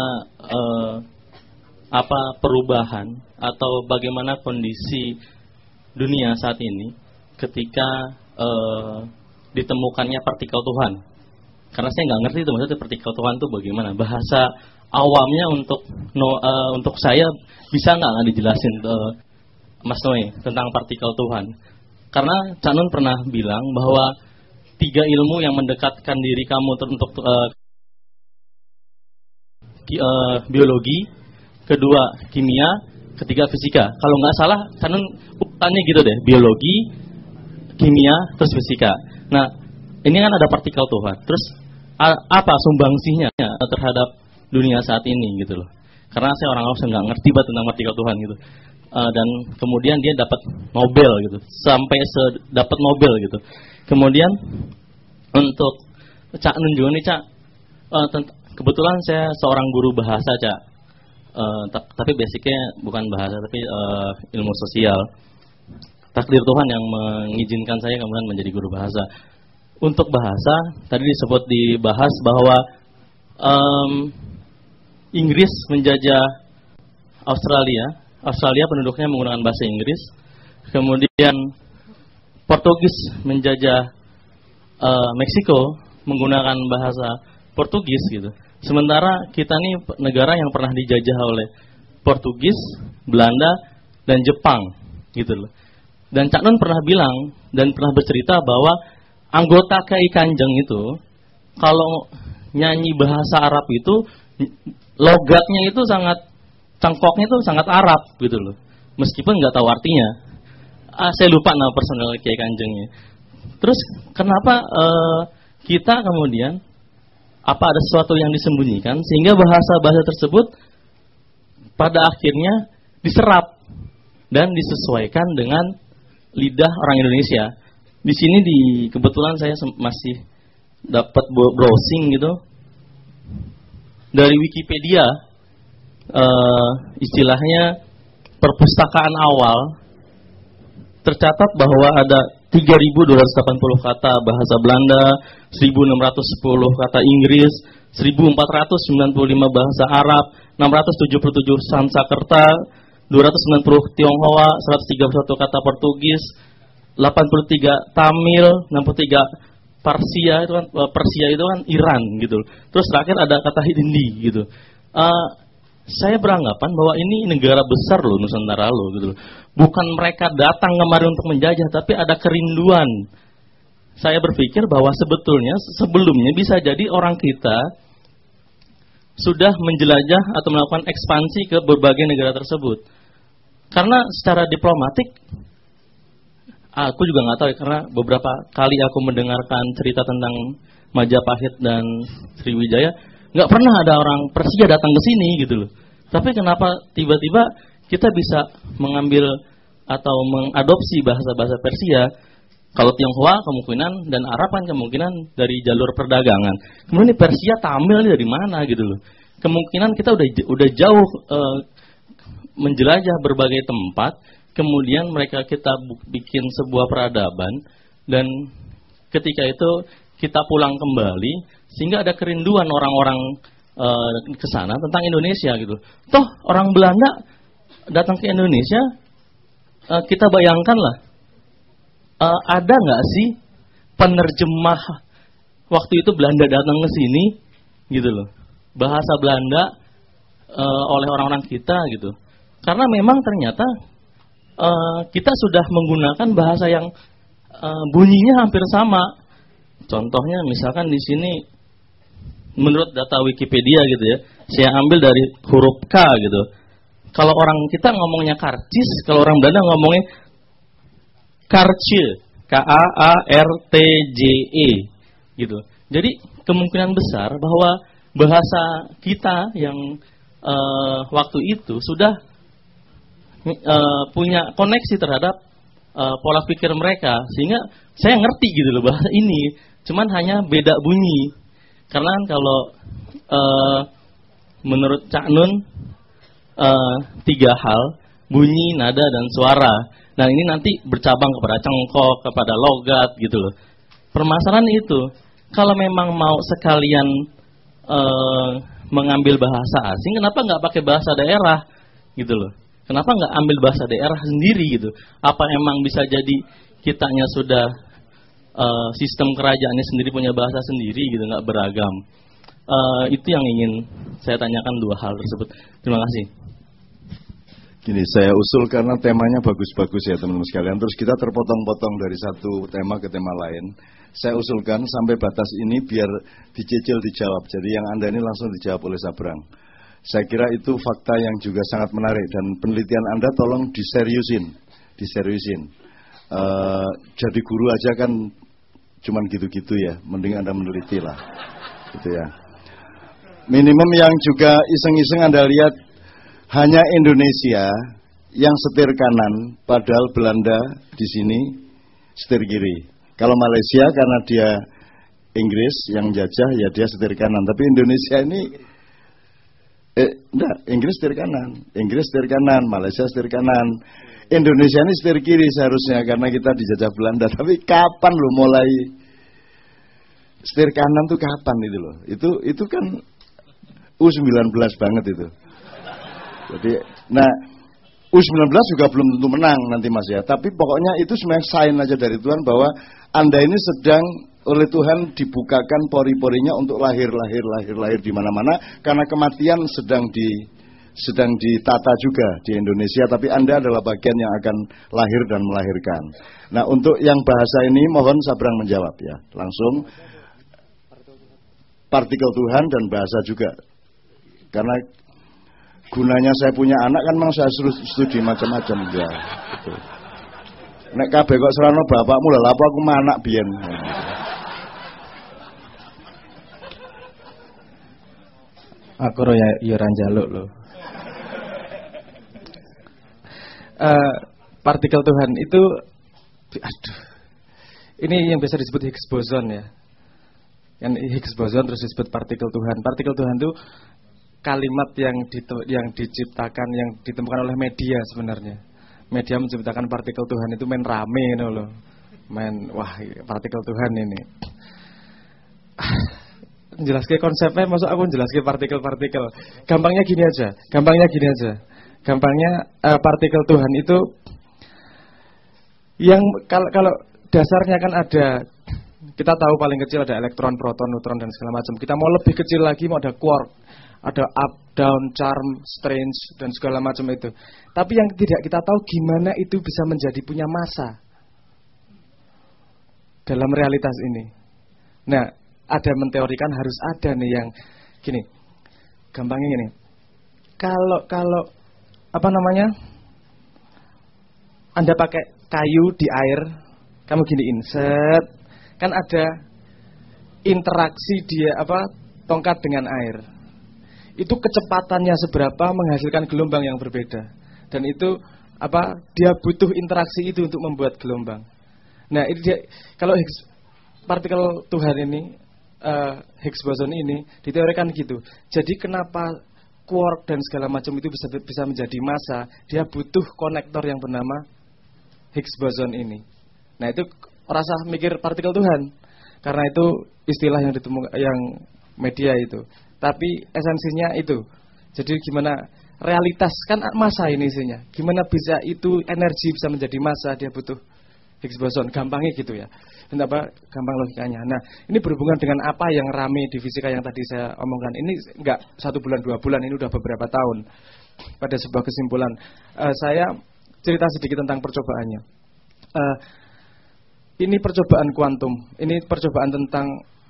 apa perubahan atau bagaimana kondisi dunia saat ini ketika ditemukannya partikel Tuhan? Karena saya nggak ngerti itu maksudnya partikel Tuhan itu bagaimana. Bahasa awamnya untuk saya bisa nggak dijelasin Mas Noe tentang partikel Tuhan? Karena Cak Nun pernah bilang bahwa 3 ilmu yang mendekatkan diri kamu untuk biologi, kedua kimia, ketiga fisika. Kalau nggak salah, Cak Nun urutannya gitu deh, biologi, kimia, terus fisika. Nah, ini kan ada partikel Tuhan. Terus apa sumbangsihnya terhadap dunia saat ini gitu loh? Karena saya orang awam nggak ngerti banget tentang partikel Tuhan gitu. Dan kemudian dia dapat Nobel gitu, sampai dapat Nobel gitu. Kemudian untuk Cak Nun juga nih, Cak, kebetulan saya seorang guru bahasa, Cak. Tapi basicnya bukan bahasa, tapi ilmu sosial. Takdir Tuhan yang mengizinkan saya kemudian menjadi guru bahasa. Untuk bahasa, tadi dibahas bahwa Inggris menjajah Australia penduduknya menggunakan bahasa Inggris. Kemudian Portugis menjajah Meksiko menggunakan bahasa Portugis gitu. Sementara kita nih negara yang pernah dijajah oleh Portugis, Belanda, dan Jepang gitu loh. Dan Cak Nun pernah bilang dan pernah bercerita bahwa anggota KI Kanjeng itu kalau nyanyi bahasa Arab itu logatnya itu cangkoknya itu sangat Arab gitu loh. Meskipun nggak tahu artinya. Saya lupa nama personel KI Kanjengnya. Terus kenapa kita kemudian apa ada sesuatu yang disembunyikan sehingga bahasa-bahasa tersebut pada akhirnya diserap dan disesuaikan dengan lidah orang Indonesia. Di sini kebetulan saya masih dapat browsing gitu dari Wikipedia, istilahnya perpustakaan awal tercatat bahwa ada 3.280 kata bahasa Belanda, 1.610 kata Inggris, 1.495 bahasa Arab, 677 Sanskerta, 290 Tionghoa, 131 kata Portugis, 83 Tamil, 63 Persia itu kan Iran gitu. Terus terakhir ada kata Hindi gitu. Saya beranggapan bahwa ini negara besar loh, Nusantara loh gitu. Bukan mereka datang kemari untuk menjajah, tapi ada kerinduan. Saya berpikir bahwa sebetulnya sebelumnya bisa jadi orang kita sudah menjelajah atau melakukan ekspansi ke berbagai negara tersebut. Karena secara diplomatik, aku juga nggak tahu ya, karena beberapa kali aku mendengarkan cerita tentang Majapahit dan Sriwijaya, nggak pernah ada orang Persia datang ke sini gitu loh. Tapi kenapa tiba-tiba kita bisa mengambil atau mengadopsi bahasa-bahasa Persia? Kalau Tionghoa kemungkinan dan Arab kan kemungkinan dari jalur perdagangan. Kemudian Persia, Tamil ini dari mana gitu loh? Kemungkinan kita udah jauh menjelajah berbagai tempat. Kemudian kita bikin sebuah peradaban, dan ketika itu kita pulang kembali sehingga ada kerinduan orang-orang ke sana tentang Indonesia gitu. Toh orang Belanda datang ke Indonesia, kita bayangkanlah, ada nggak sih penerjemah waktu itu Belanda datang ke sini gitu loh, bahasa Belanda oleh orang-orang kita gitu. Karena memang ternyata kita sudah menggunakan bahasa yang bunyinya hampir sama. Contohnya misalkan di sini menurut data Wikipedia gitu ya, saya ambil dari huruf K gitu. Kalau orang kita ngomongnya karcis, kalau orang Belanda ngomongnya kartje, K-A-A-R-T-J-E gitu. Jadi kemungkinan besar bahwa bahasa kita yang waktu itu sudah punya koneksi terhadap pola pikir mereka, sehingga saya ngerti gitu loh bahasa ini, cuman hanya beda bunyi. Karena kan kalau menurut Cak Nun 3 hal, bunyi, nada, dan suara. Nah ini nanti bercabang kepada cengkok, kepada logat gitu loh. Permasalahan itu, kalau memang mau sekalian mengambil bahasa asing, kenapa nggak pakai bahasa daerah gitu loh? Kenapa nggak ambil bahasa daerah sendiri gitu? Apa emang bisa jadi kitanya sudah sistem kerajaannya sendiri punya bahasa sendiri gitu, nggak beragam? Itu yang ingin saya tanyakan 2 hal tersebut. Terima kasih. Gini, saya usul karena temanya bagus-bagus ya teman-teman sekalian. Terus kita terpotong-potong dari satu tema ke tema lain. Saya usulkan sampai batas ini biar dicicil dijawab. Jadi yang Anda ini langsung dijawab oleh Sabrang. Saya kira itu fakta yang juga sangat menarik, dan penelitian Anda tolong diseriusin. Jadi guru aja kan cuman gitu-gitu ya, mending Anda meneliti lah, gitu ya. Minimum yang juga iseng-iseng Anda lihat, hanya Indonesia yang setir kanan, padahal Belanda di sini setir kiri. Kalau Malaysia karena dia Inggris yang jajah, ya dia setir kanan. Tapi Indonesia ini Inggris setir kanan, Malaysia setir kanan. Indonesia ini setir kiri seharusnya karena kita dijajah Belanda. Tapi kapan lo mulai setir kanan tuh kapan itu loh? Itu kan U19 banget itu. Jadi, nah U19 juga belum tentu menang nanti Mas ya. Tapi pokoknya itu sebenarnya sign aja dari Tuhan bahwa Anda ini sedang oleh Tuhan dibukakan pori-porinya untuk lahir di mana-mana, karena kematian sedang ditata juga di Indonesia, tapi Anda adalah bagian yang akan lahir dan melahirkan. Nah, untuk yang bahasa ini mohon Sabrang menjawab ya, langsung partikel Tuhan dan bahasa juga. Karena gunanya saya punya anak kan memang saya suruh studi macam-macam ya. Gitu. Nek kabeh kok serano bapakmu lha apa aku anak biyen. Aku ya ora njaluk lho. Partikel Tuhan itu, aduh, ini yang biasa disebut Higgs boson ya. Yang Higgs boson terus disebut partikel Tuhan. Partikel Tuhan itu kalimat yang diciptakan, yang ditemukan oleh media sebenarnya. Media menciptakan partikel Tuhan itu main rame loh. Wah, partikel Tuhan ini. Jelaskan konsepnya, masuk aku jelaskan partikel-partikel. Gampangnya gini aja. Gampangnya partikel Tuhan itu yang kalau dasarnya kan ada Kita tahu paling kecil ada elektron, proton, neutron dan segala macam. Kita mau lebih kecil lagi, mau ada quark, ada up, down, charm, strange dan segala macam itu. Tapi yang tidak kita tahu gimana itu bisa menjadi punya massa dalam realitas ini. Nah, ada menteorikan harus ada nih yang gini. Gampangnya gini. Kalau apa namanya? Anda pakai kayu di air, kamu giniin, set, kan ada interaksi dia tongkat dengan air. Itu kecepatannya seberapa menghasilkan gelombang yang berbeda. Dan itu dia butuh interaksi itu untuk membuat gelombang. Nah, ini dia, kalau partikel Tuhan ini Higgs boson ini diteorikan gitu. Jadi kenapa quark dan segala macam itu bisa menjadi massa? Dia butuh konektor yang bernama Higgs boson ini. Nah, itu rasa mikir partikel Tuhan. Karena itu istilah yang ditemukan yang media itu. Tapi esensinya itu. Jadi gimana realitas kan massa ini isinya. Gimana bisa itu energi bisa menjadi massa? Dia butuh Higgs boson, gampangnya gitu ya. Gampang logikanya. Nah, ini berhubungan dengan apa yang rame di fisika yang tadi saya omongkan. Ini enggak 1 bulan 2 bulan, ini udah beberapa tahun. Pada sebuah kesimpulan, saya cerita sedikit tentang percobaannya. Ini percobaan kuantum. Ini percobaan tentang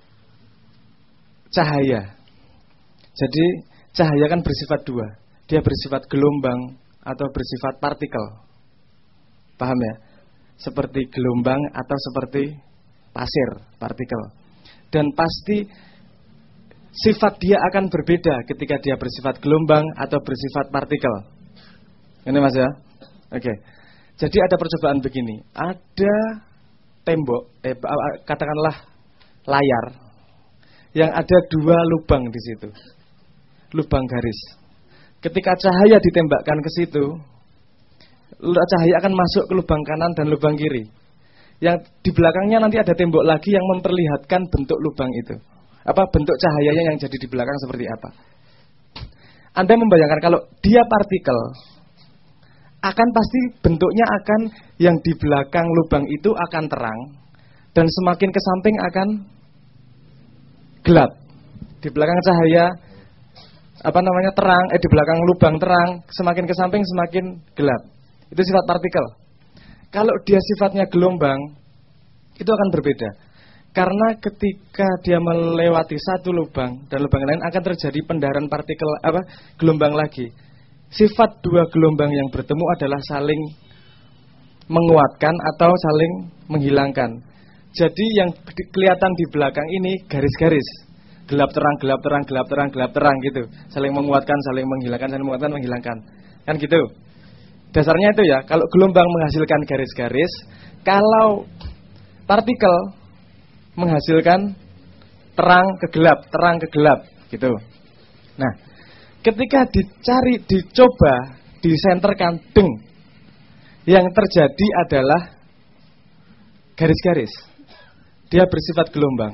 cahaya. Jadi cahaya kan bersifat dua. Dia bersifat gelombang atau bersifat partikel. Paham ya? Seperti gelombang atau seperti pasir, partikel. Dan pasti sifat dia akan berbeda ketika dia bersifat gelombang atau bersifat partikel. Ini Mas ya? Oke. Jadi ada percobaan begini. Ada tembok, katakanlah layar, yang ada 2 lubang di situ. Lubang garis. Ketika cahaya ditembakkan ke situ, cahaya akan masuk ke lubang kanan dan lubang kiri. Yang di belakangnya nanti ada tembok lagi yang memperlihatkan bentuk lubang itu. Bentuk cahayanya yang jadi di belakang seperti apa. Anda membayangkan kalau dia partikel, akan pasti bentuknya akan yang di belakang lubang itu akan terang, dan semakin ke samping akan gelap. Di belakang cahaya terang, di belakang lubang terang, semakin ke samping semakin gelap. Itu sifat partikel. Kalau dia sifatnya gelombang, itu akan berbeda. Karena ketika dia melewati satu lubang dan lubang lain akan terjadi pendarahan partikel gelombang lagi. Sifat 2 gelombang yang bertemu adalah saling menguatkan atau saling menghilangkan. Jadi yang kelihatan di belakang ini garis-garis, gelap terang, gelap terang, gelap terang, gelap terang gitu. Saling menguatkan, saling menghilangkan, saling menguatkan, menghilangkan. Kan gitu. Dasarnya itu ya, kalau gelombang menghasilkan garis-garis, kalau partikel menghasilkan terang ke gelap, gitu. Nah, ketika dicoba, disenterkan, yang terjadi adalah garis-garis. Dia bersifat gelombang.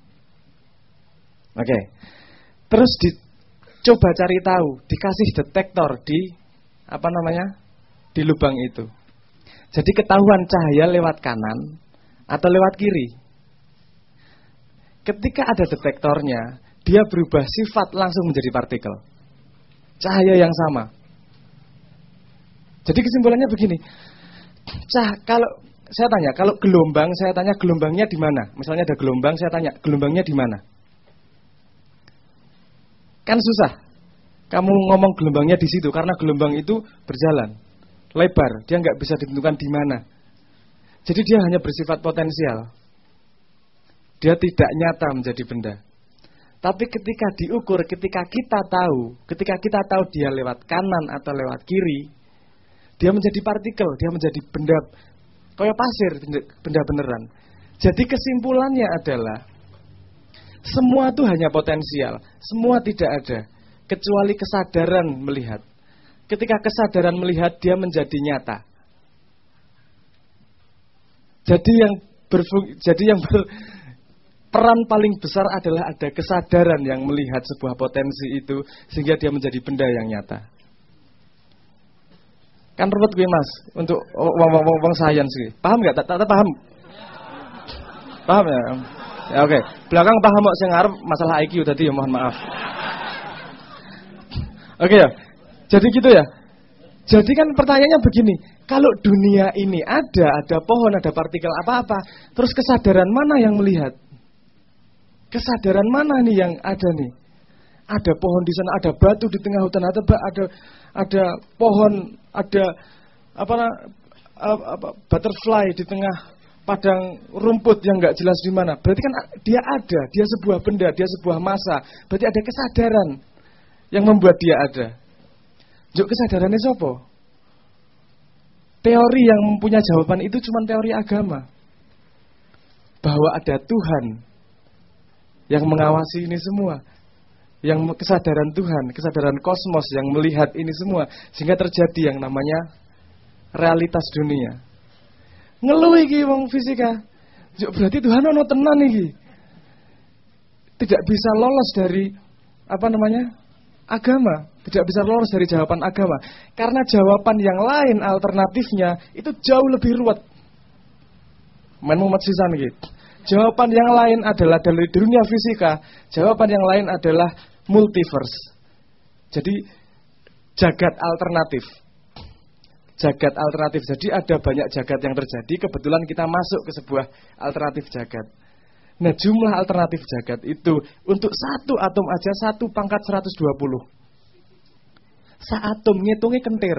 Oke. Terus dicoba cari tahu, dikasih detektor di di lubang itu. Jadi ketahuan cahaya lewat kanan atau lewat kiri. Ketika ada detektornya, dia berubah sifat langsung menjadi partikel. Cahaya yang sama. Jadi kesimpulannya begini. Kalau saya tanya, kalau gelombang, saya tanya gelombangnya di mana? Misalnya ada gelombang, saya tanya gelombangnya di mana? Kan susah. Kamu ngomong gelombangnya di situ karena gelombang itu berjalan lebar, dia nggak bisa ditentukan di mana. Jadi dia hanya bersifat potensial. Dia tidak nyata menjadi benda. Tapi ketika diukur, ketika kita tahu dia lewat kanan atau lewat kiri, dia menjadi partikel, dia menjadi benda kayak pasir, benda beneran. Jadi kesimpulannya adalah semua itu hanya potensial, semua tidak ada kecuali kesadaran melihat. Ketika kesadaran melihat, dia menjadi nyata. Jadi yang berperan paling besar adalah ada kesadaran yang melihat sebuah potensi itu sehingga dia menjadi benda yang nyata. Kan ruwet gue Mas untuk wong sains sih. Paham enggak? Tak paham. Paham ya? Ya oke. Belakang paham kok sing ngarep masalah IQ tadi ya mohon maaf. Oke ya. Jadi gitu ya. Jadi kan pertanyaannya begini, kalau dunia ini ada pohon, ada partikel apa-apa, terus kesadaran mana yang melihat? Kesadaran mana nih yang ada nih? Ada pohon di sana, ada batu di tengah hutan, ada pohon, ada butterfly di tengah padang rumput yang nggak jelas di mana. Berarti kan dia ada, dia sebuah benda, dia sebuah massa. Berarti ada kesadaran yang membuat dia ada. Juk kesadarannya sopo? Teori yang punya jawaban itu cuma teori agama. Bahwa ada Tuhan yang mengawasi ini semua. Yang kesadaran Tuhan, kesadaran kosmos yang melihat ini semua. Sehingga terjadi yang namanya realitas dunia. Ngeluh iki wong fisika. Juk berarti Tuhan ono tenan iki. Tidak bisa lolos dari agama. Tidak bisa lolos dari jawaban agama. Karena jawaban yang lain alternatifnya itu jauh lebih ruwet. Mumet sisan iki. Jawaban yang lain adalah dari dunia fisika. Jawaban yang lain adalah multiverse. Jadi jagat alternatif. Jagat alternatif. Jadi ada banyak jagat yang terjadi. Kebetulan kita masuk ke sebuah alternatif jagat. Nah, jumlah alternatif jagat itu untuk satu atom aja 1 pangkat 120. Seatom ngitungnya kentir.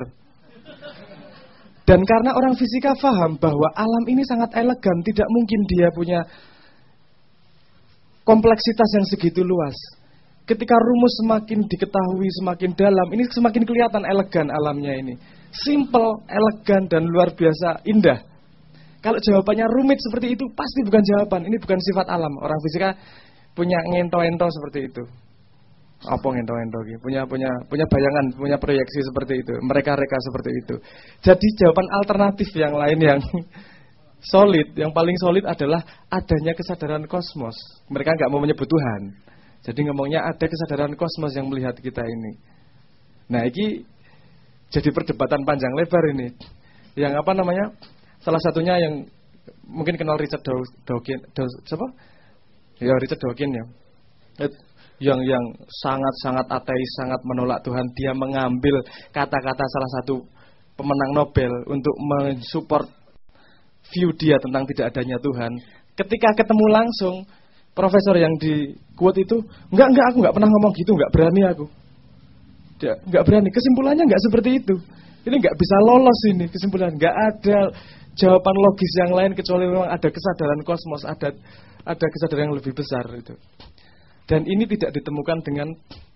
Dan karena orang fisika paham bahwa alam ini sangat elegan, tidak mungkin dia punya kompleksitas yang segitu luas. Ketika rumus semakin diketahui, semakin dalam, ini semakin kelihatan elegan alamnya ini. Simple, elegan, dan luar biasa indah. Kalau jawabannya rumit seperti itu, pasti bukan jawaban. Ini bukan sifat alam. Orang fisika punya ngento-ento seperti itu. Apa ngento-ento gitu? Punya bayangan, punya proyeksi seperti itu. Mereka-reka seperti itu. Jadi jawaban alternatif yang lain yang solid, yang paling solid adalah adanya kesadaran kosmos. Mereka nggak mau menyebut Tuhan. Jadi ngomongnya ada kesadaran kosmos yang melihat kita ini. Nah, ini jadi perdebatan panjang lebar ini. Yang salah satunya yang mungkin kenal Richard Dawkins, siapa? Ya Richard Dawkins ya. Yang sangat ateis, sangat menolak Tuhan. Dia mengambil kata-kata salah satu pemenang Nobel untuk mensupport view dia tentang tidak adanya Tuhan. Ketika ketemu langsung, profesor yang di quote itu, enggak, aku enggak pernah ngomong gitu, enggak berani aku. Dia enggak berani. Kesimpulannya enggak seperti itu. Ini enggak bisa lolos ini kesimpulan. Enggak ada jawaban logis yang lain kecuali memang ada kesadaran kosmos, ada kesadaran yang lebih besar itu. Dan ini tidak ditemukan dengan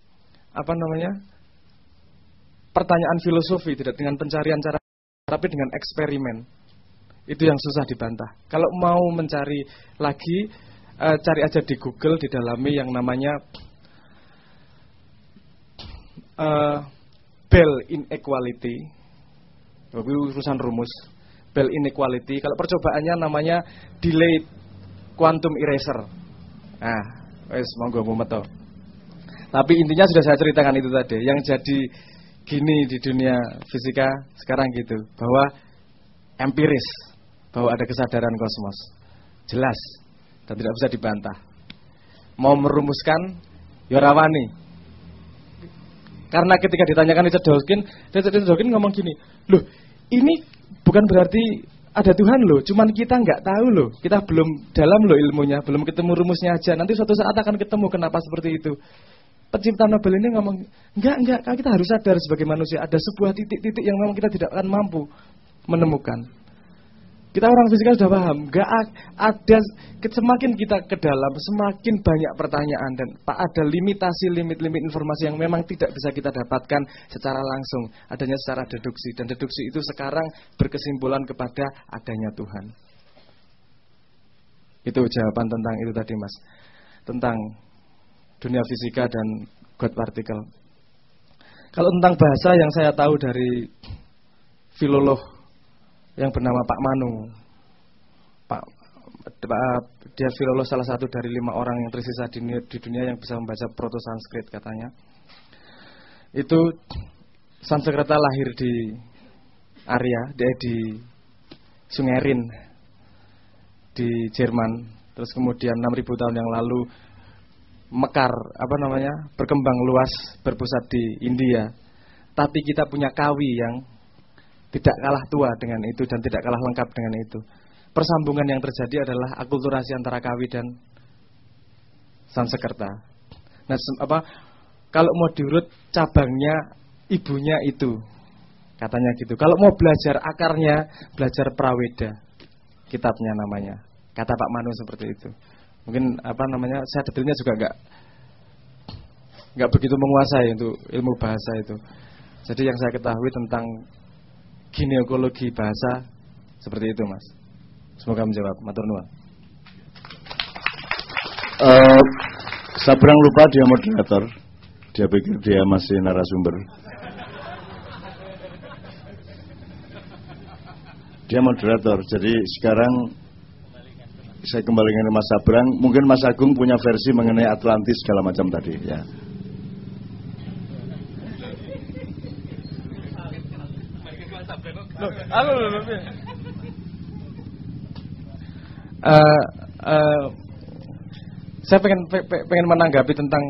pertanyaan filosofi, tidak dengan pencarian cara, tapi dengan eksperimen. Itu yang susah dibantah. Kalau mau mencari lagi, cari aja di Google, didalami yang namanya Bell inequality. Itu urusan rumus. Bell inequality. Kalau percobaannya namanya delayed quantum eraser. Nah, wes monggo mumet to. Tapi intinya sudah saya ceritakan itu tadi. Yang jadi gini di dunia fisika sekarang gitu, bahwa empiris, bahwa ada kesadaran kosmos. Jelas dan tidak bisa dibantah. Mau merumuskan ya rawani. Karena ketika ditanyakan Richard Dawkins ngomong gini, "Loh, ini bukan berarti ada Tuhan loh, cuman kita nggak tahu loh, kita belum dalam loh ilmunya, belum ketemu rumusnya aja. Nanti suatu saat akan ketemu kenapa seperti itu." Pencipta Nobel ini ngomong, enggak, kita harus sadar sebagai manusia ada sebuah titik-titik yang memang kita tidak akan mampu menemukan. Kita orang fisika sudah paham, enggak ada, semakin kita ke dalam, semakin banyak pertanyaan dan ada limitasi limit informasi yang memang tidak bisa kita dapatkan secara langsung, adanya secara deduksi, dan deduksi itu sekarang berkesimpulan kepada adanya Tuhan. Itu jawaban tentang itu tadi, Mas. Tentang dunia fisika dan God particle. Kalau tentang bahasa yang saya tahu dari filolog yang bernama Pak Manu, dia filolog salah satu dari 5 orang yang tersisa di dunia yang bisa membaca Proto-Sanskrit katanya. Itu Sanskerta lahir di Arya, di Sungai Rin di Jerman. terus kemudian 6.000 tahun yang lalu mekar, berkembang luas, berpusat di India. Tapi kita punya kawi yang tidak kalah tua dengan itu dan tidak kalah lengkap dengan itu. Persambungan yang terjadi adalah akulturasi antara kawi dan Sansekerta. Nah, kalau mau diurut cabangnya ibunya itu, katanya gitu. Kalau mau belajar akarnya, belajar Praweda, kitabnya namanya. Kata Pak Manu seperti itu. Mungkin saya detailnya juga nggak begitu menguasai untuk ilmu bahasa itu. Jadi yang saya ketahui tentang gineologi bahasa seperti itu, Mas. Semoga menjawab. Matur nuwun. Sabrang lupa dia moderator. Dia pikir dia masih narasumber. Dia moderator. Jadi sekarang saya kembalikan ke Mas Sabrang. Mungkin Mas Agung punya versi mengenai Atlantis segala macam tadi, ya. Saya pengen menanggapi tentang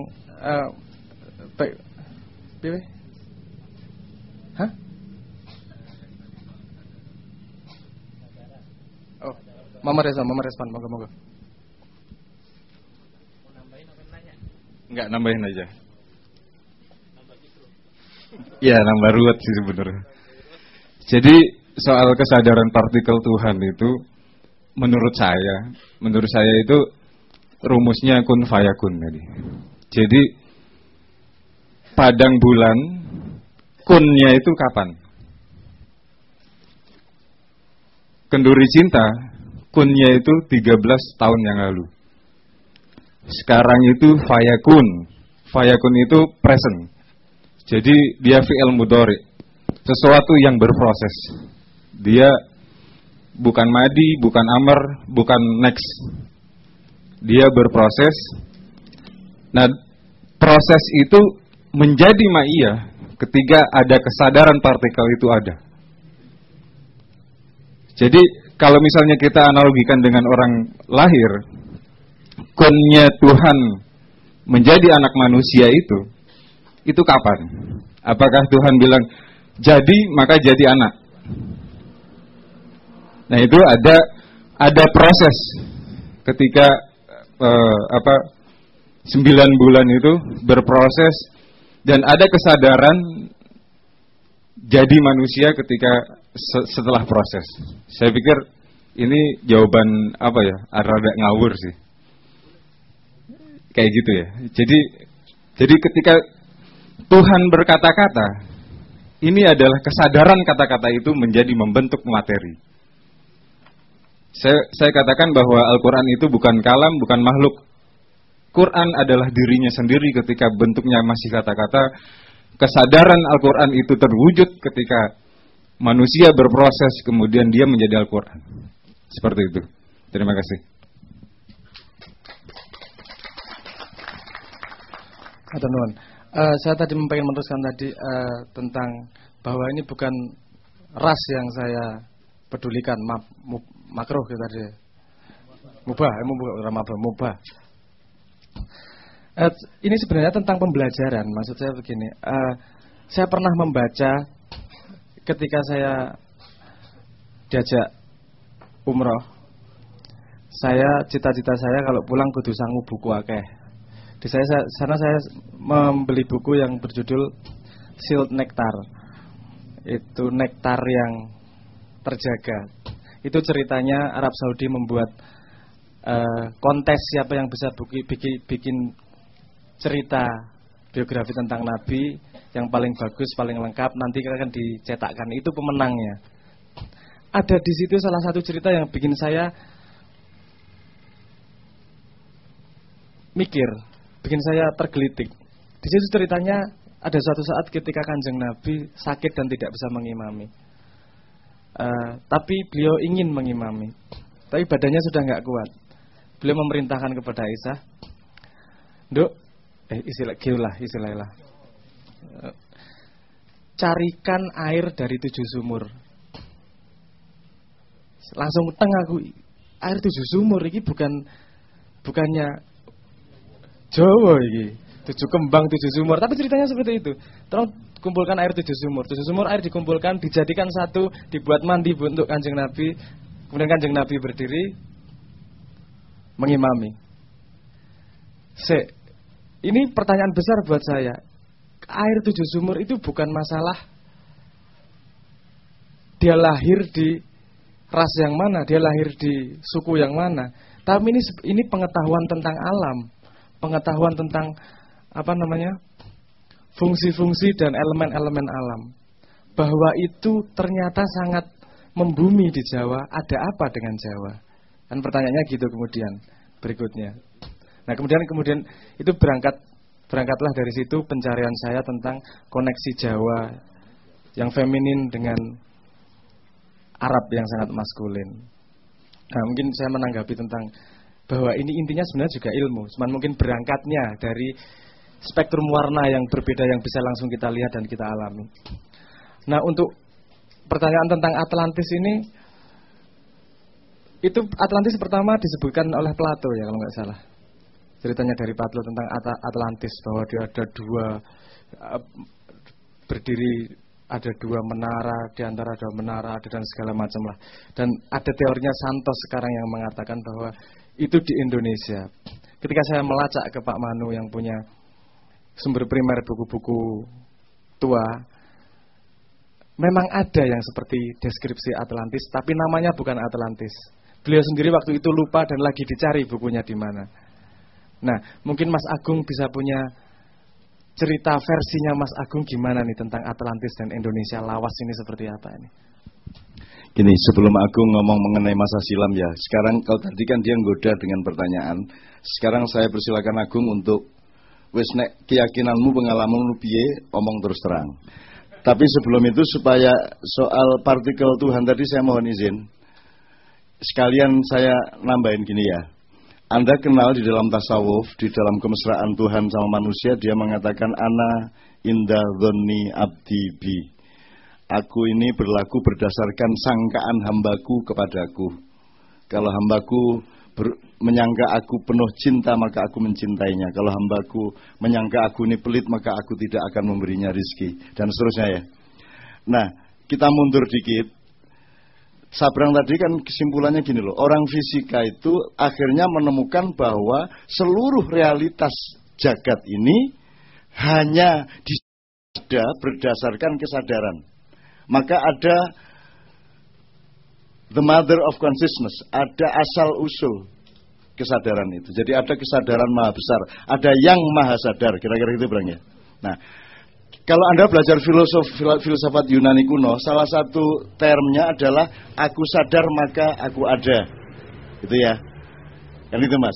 Mama respon, moga-moga. Enggak, nambahin aja. Ya, nambah ruwet sih sebenarnya. Jadi soal kesadaran partikel Tuhan itu menurut saya itu rumusnya kun fayakun tadi. Jadi padang bulan kunnya itu kapan? Kenduri cinta kunnya itu 13 tahun yang lalu. Sekarang itu fayakun. Fayakun itu present. Jadi dia fi'il mudhari. Sesuatu yang berproses. Dia bukan madi, bukan amar, bukan next. Dia berproses. Nah, proses itu menjadi ma'iyah ketika ada kesadaran partikel itu ada. Jadi kalau misalnya kita analogikan dengan orang lahir, kunnya Tuhan menjadi anak manusia itu kapan? Apakah Tuhan bilang jadi maka jadi anak? Nah, itu ada proses ketika 9 bulan itu berproses dan ada kesadaran jadi manusia ketika setelah proses. Saya pikir ini jawaban rada ngawur sih. Kayak gitu ya. Jadi ketika Tuhan berkata-kata, ini adalah kesadaran kata-kata itu menjadi membentuk materi. Saya katakan bahwa Al-Quran itu bukan kalam, bukan makhluk. Quran adalah dirinya sendiri ketika bentuknya masih kata-kata. Kesadaran Al-Quran itu terwujud ketika manusia berproses, kemudian dia menjadi Al-Quran. Seperti itu. Terima kasih. Saya tadi pengen meneruskan tadi tentang bahwa ini bukan ras yang saya pedulikan, makruh kita tadi. Mubah. Ini sebenarnya tentang pembelajaran. Maksud saya begini, saya pernah membaca ketika saya diajak umroh. Cita-cita saya kalau pulang kudu sangu buku akeh. Di sana saya membeli buku yang berjudul Sealed Nectar. Itu nektar yang terjaga. Itu ceritanya Arab Saudi membuat kontes siapa yang bisa bikin cerita biografi tentang Nabi yang paling bagus, paling lengkap, nanti akan dicetakkan. Itu pemenangnya. Ada di situ salah satu cerita yang bikin saya mikir, bikin saya tergelitik. Di situ ceritanya ada suatu saat ketika Kanjeng Nabi sakit dan tidak bisa mengimami. Tapi beliau ingin mengimami, tapi badannya sudah nggak kuat. Beliau memerintahkan kepada Aisyah, istilahnya, carikan air dari 7 sumur. Langsung teng aku, air 7 sumur ini bukan bukannya Jawa iki, 7 kembang 7 sumur, tapi ceritanya seperti itu. Tolong kumpulkan air 7 sumur. 7 sumur air dikumpulkan, dijadikan satu, dibuat mandi untuk Kanjeng Nabi. Kemudian Kanjeng Nabi berdiri mengimami. Ini pertanyaan besar buat saya. Air 7 sumur itu bukan masalah dia lahir di ras yang mana, dia lahir di suku yang mana. Tapi ini pengetahuan tentang alam, pengetahuan tentang fungsi-fungsi dan elemen-elemen alam. Bahwa itu ternyata sangat membumi di Jawa. Ada apa dengan Jawa? Kan pertanyaannya gitu kemudian berikutnya. Nah kemudian itu berangkatlah dari situ pencarian saya tentang koneksi Jawa yang feminin dengan Arab yang sangat maskulin. Nah mungkin saya menanggapi tentang bahwa ini intinya sebenarnya juga ilmu, cuman mungkin berangkatnya dari spektrum warna yang berbeda yang bisa langsung kita lihat dan kita alami. Nah untuk pertanyaan tentang Atlantis ini, itu Atlantis pertama disebutkan oleh Plato ya kalau nggak salah. Ceritanya dari Plato tentang Atlantis, bahwa dia ada ada dua menara, di antara dua menara ada dan segala macam lah. Dan ada teorinya Santos sekarang yang mengatakan bahwa itu di Indonesia. Ketika saya melacak ke Pak Manu yang punya sumber primer buku-buku tua, memang ada yang seperti deskripsi Atlantis, tapi namanya bukan Atlantis. Beliau sendiri waktu itu lupa dan lagi dicari bukunya di mana. Nah, mungkin Mas Agung bisa punya cerita versinya Mas Agung gimana nih tentang Atlantis dan Indonesia lawas ini seperti apa ini? Gini, sebelum Agung ngomong mengenai masa silam ya, sekarang kalau tadi kan dia nggoda dengan pertanyaan, sekarang saya persilakan Agung untuk wis nek keyakinanmu, pengalamanmu piye, omong terus terang. Tapi sebelum itu supaya soal partikel Tuhan tadi saya mohon izin, sekalian saya nambahin gini ya. Anda kenal di dalam tasawuf, di dalam kemesraan Tuhan sama manusia, dia mengatakan ana inda dhonni abdi bi. Aku ini berlaku berdasarkan sangkaan hambaku kepadaku. Kalau hambaku menyangka aku penuh cinta, maka aku mencintainya. Kalau hambaku menyangka aku ini pelit, maka aku tidak akan memberinya rizki. Dan seterusnya ya. Nah, kita mundur dikit. Sabrang tadi kan kesimpulannya gini loh. Orang fisika itu akhirnya menemukan bahwa seluruh realitas jagat ini hanya ada berdasarkan kesadaran. Maka ada the mother of consciousness, ada asal-usul kesadaran itu. Jadi ada kesadaran maha besar, ada yang maha sadar, kira-kira itu Bang ya. Nah, kalau Anda belajar filsafat Yunani kuno, salah satu termnya adalah aku sadar maka aku ada. Gitu ya. Kan itu Mas.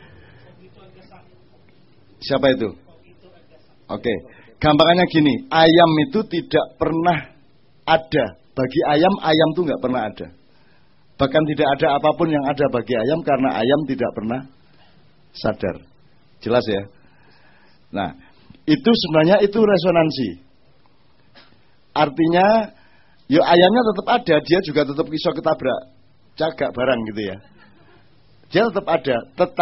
Siapa itu? Oke. Gampangannya gini, ayam itu tidak pernah ada. Bagi ayam, ayam itu nggak pernah ada. Bahkan tidak ada apapun yang ada bagi ayam karena ayam tidak pernah sadar. Jelas ya? Nah, itu sebenarnya itu resonansi. Artinya, ya ayamnya tetap ada, dia juga tetap bisa ketabrak cagak barang gitu ya. Dia tetap ada,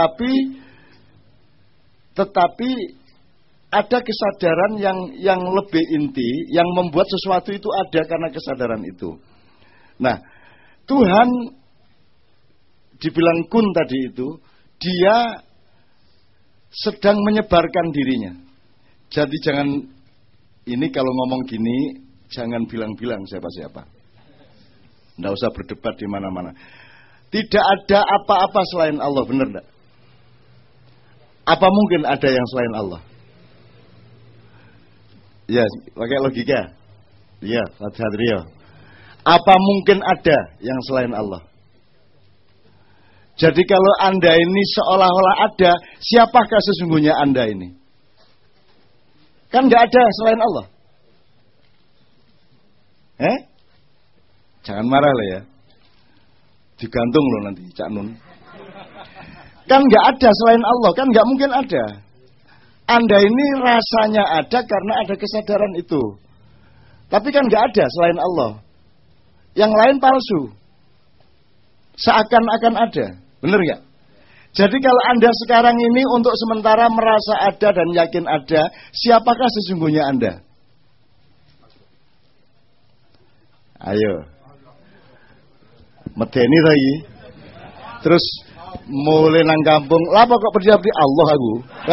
tetapi ada kesadaran yang lebih inti, yang membuat sesuatu itu ada karena kesadaran itu. Nah, Tuhan dibilang kun tadi itu, dia sedang menyebarkan dirinya. Jadi jangan, ini kalau ngomong gini, jangan bilang-bilang siapa-siapa. Nggak usah berdebat di mana-mana. Tidak ada apa-apa selain Allah, benar enggak? Apa mungkin ada yang selain Allah? Ya, pakai logika. Iya, Satrio. Apa mungkin ada yang selain Allah? Jadi kalau Anda ini seolah-olah ada, siapakah sesungguhnya Anda ini? Kan nggak ada selain Allah. Jangan marah lah ya. Digantung loh nanti Cak Nun. Kan nggak ada selain Allah, kan nggak mungkin ada. Anda ini rasanya ada karena ada kesadaran itu. Tapi kan nggak ada selain Allah. Yang lain palsu. Seakan-akan ada, bener nggak? Jadi kalau Anda sekarang ini untuk sementara merasa ada dan yakin ada, siapakah sesungguhnya Anda? Ayo. Medeni lagi. Terus mulai nang kampung, lapa kok percaya Allah aku.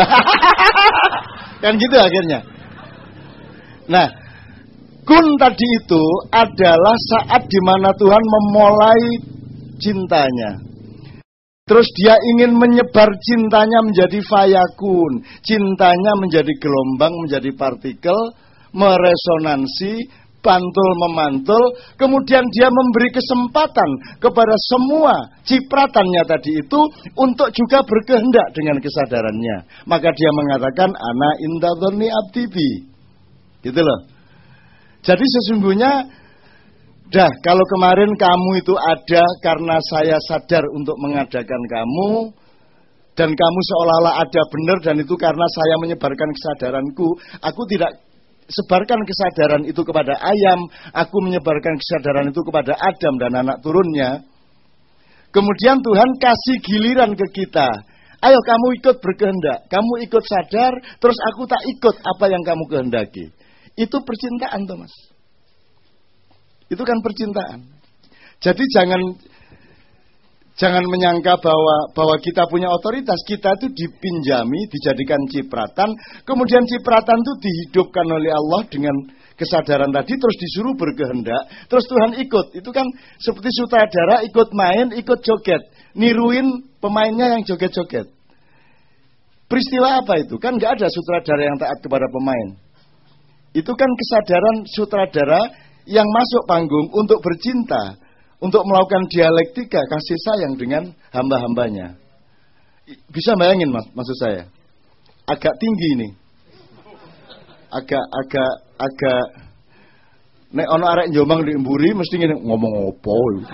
Kan gitu akhirnya. Nah, kun tadi itu adalah saat di mana Tuhan memulai cintanya. Terus dia ingin menyebar cintanya menjadi fayakun. Cintanya menjadi gelombang, menjadi partikel, meresonansi, pantul-memantul. Kemudian dia memberi kesempatan kepada semua cipratannya tadi itu untuk juga berkehendak dengan kesadarannya. Maka dia mengatakan, ana indadhoni abdibi. Gitu loh. Jadi sesungguhnya, dah, kalau kemarin kamu itu ada karena saya sadar untuk mengadakan kamu, dan kamu seolah-olah ada benar dan itu karena saya menyebarkan kesadaranku. Aku tidak sebarkan kesadaran itu kepada ayam, aku menyebarkan kesadaran itu kepada Adam dan anak turunnya. Kemudian Tuhan kasih giliran ke kita. Ayo kamu ikut berkehendak, kamu ikut sadar, terus aku tak ikut apa yang kamu kehendaki. Itu percintaan, Thomas. Itu kan percintaan. Jadi jangan menyangka bahwa kita punya otoritas. Kita itu dipinjami, dijadikan cipratan, kemudian cipratan itu dihidupkan oleh Allah dengan kesadaran tadi, terus disuruh berkehendak, terus Tuhan ikut. Itu kan seperti sutradara ikut main, ikut joget, niruin pemainnya yang joget-joget. Peristiwa apa itu? Kan nggak ada sutradara yang taat kepada pemain. Itu kan kesadaran sutradara yang masuk panggung untuk bercinta, untuk melakukan dialektika kasih sayang dengan hamba-hambanya. Bisa bayangin maksud saya? Agak tinggi ini. Agak nek ono arek Jombang di Emburi mesti ngene ngomong opo.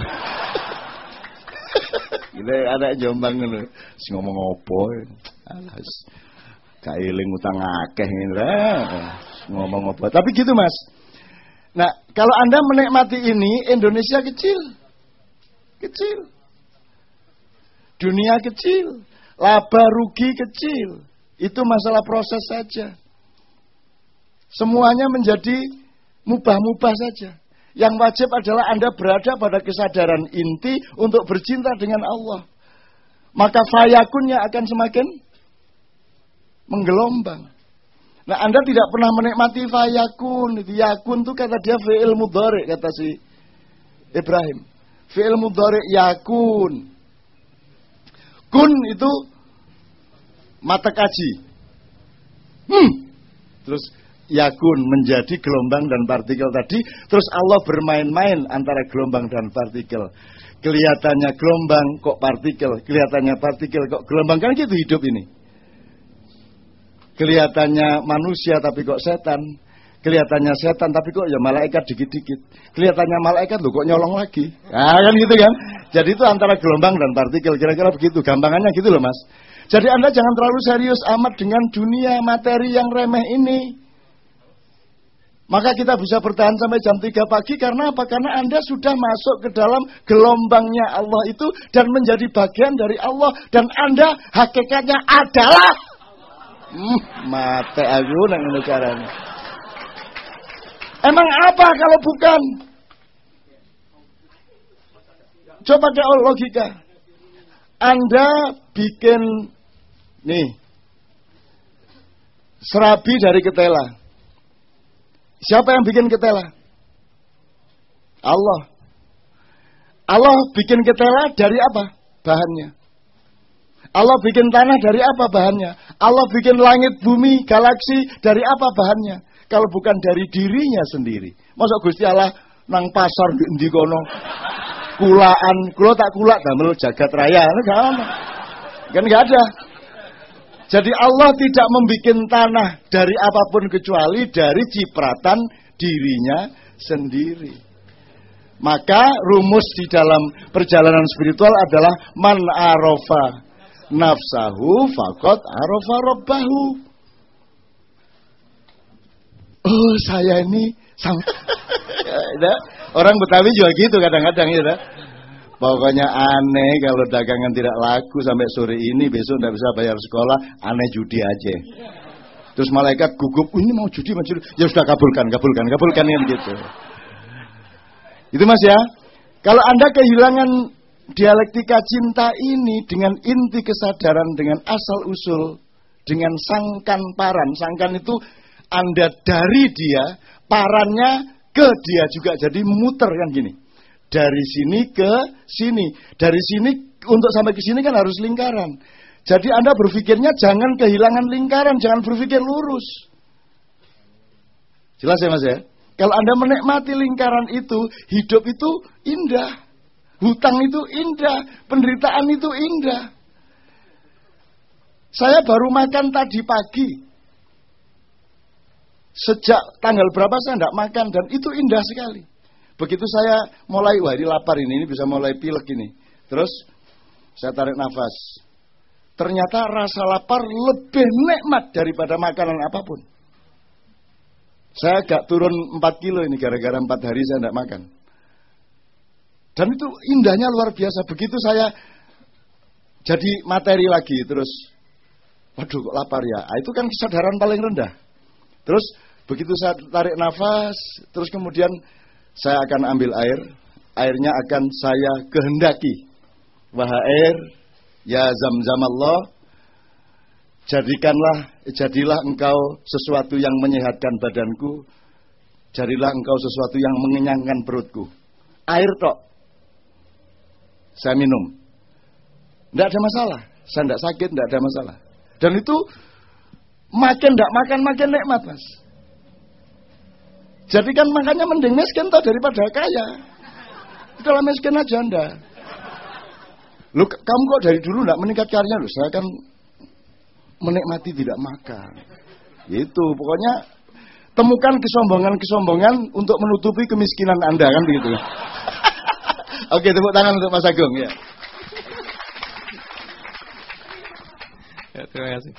Gile arek Jombang ngono, sing ngomong opo. Alas. Kailing utang akeh ngene. Ngomong opo. Tapi gitu, Mas. Nah, kalau Anda menikmati ini, Indonesia kecil. Kecil. Dunia kecil. Laba rugi kecil. Itu masalah proses saja. Semuanya menjadi mubah-mubah saja. Yang wajib adalah Anda berada pada kesadaran inti untuk bercinta dengan Allah. Maka fayakunnya akan semakin menggelombang. Nah, Anda tidak pernah menikmati fayakun. Yakun itu kata dia fi'il mudhari, kata si Ibrahim. Fi'il mudhari yakun. Kun itu mata kaji. Terus yakun menjadi gelombang dan partikel tadi. Terus Allah bermain-main antara gelombang dan partikel. Kelihatannya gelombang kok partikel, kelihatannya partikel kok gelombang. Kan gitu hidup ini. Kelihatannya manusia tapi kok setan. Kelihatannya setan tapi kok ya malaikat dikit-dikit. Kelihatannya malaikat loh kok nyolong lagi. Nah kan gitu kan. Jadi itu antara gelombang dan partikel. Kira-kira begitu. Gampangannya gitu loh, Mas. Jadi Anda jangan terlalu serius amat dengan dunia materi yang remeh ini. Maka kita bisa bertahan sampai jam 3 pagi. Karena apa? Karena Anda sudah masuk ke dalam gelombangnya Allah itu. Dan menjadi bagian dari Allah. Dan Anda hakikatnya adalah mate aku nang ngono carane. Emang apa kalau bukan? Coba pakai logika. Anda bikin nih serabi dari ketela. Siapa yang bikin ketela? Allah. Allah bikin ketela dari apa? Bahannya. Allah bikin tanah dari apa bahannya? Allah bikin langit, bumi, galaksi dari apa bahannya? Kalau bukan dari dirinya sendiri. Masa Gusti Allah nang pasar di endi kono kulaan, kula tak kulak damel jagat raya, kan enggak ada. Jadi Allah tidak membikin tanah dari apapun kecuali dari cipratan dirinya sendiri. Maka rumus di dalam perjalanan spiritual adalah man arofa nafsahu faqad arafa rabbahu. Oh, saya ini sama. Ya, orang Betawi juga gitu kadang-kadang ya. Pokoknya aneh kalau dagangan tidak laku sampai sore ini, besok tidak bisa bayar sekolah, aneh judi aja. Terus malaikat gugup, ini mau judi, ya sudah kabulkan kan gitu. Itu Mas ya. Kalau Anda kehilangan dialektika cinta ini dengan inti kesadaran, dengan asal usul, dengan sangkan paran. Sangkan itu Anda dari dia, parannya ke dia juga, jadi muter kan gini. Dari sini ke sini, dari sini untuk sampai ke sini kan harus lingkaran. Jadi Anda berpikirnya jangan kehilangan lingkaran, jangan berpikir lurus. Jelas ya Mas ya? Kalau Anda menikmati lingkaran itu, hidup itu indah. Hutang itu indah, penderitaan itu indah. Saya baru makan tadi pagi. Sejak tanggal berapa saya tidak makan, dan itu indah sekali. Begitu saya mulai, wah ini lapar ini bisa mulai pilek ini. Terus saya tarik nafas. Ternyata rasa lapar lebih nikmat daripada makanan apapun. Saya agak turun 4 kilo ini gara-gara 4 hari saya tidak makan. Dan itu indahnya luar biasa. Begitu saya jadi materi lagi, terus waduh kok lapar ya. Itu kan kesadaran paling rendah. Terus begitu saya tarik nafas, terus kemudian saya akan ambil air. Airnya akan saya kehendaki. Wahai air, ya Zam-Zam Allah, jadilah engkau sesuatu yang menyehatkan badanku, jadilah engkau sesuatu yang mengenyangkan perutku. Air tok. Saya minum. Tidak ada masalah. Saya tidak sakit, tidak ada masalah. Dan itu makin tidak makan, makin nikmat Mas. Jadi kan makanya mending miskin toh daripada kaya. Kalau miskin aja Anda. Lu kamu kok dari dulu tidak meningkat karirnya? Lu saya kan menikmati tidak makan. Itu pokoknya temukan kesombongan untuk menutupi kemiskinan Anda kan begitu. Oke, tepuk tangan untuk Mas Agung ya. Ya, terima kasih.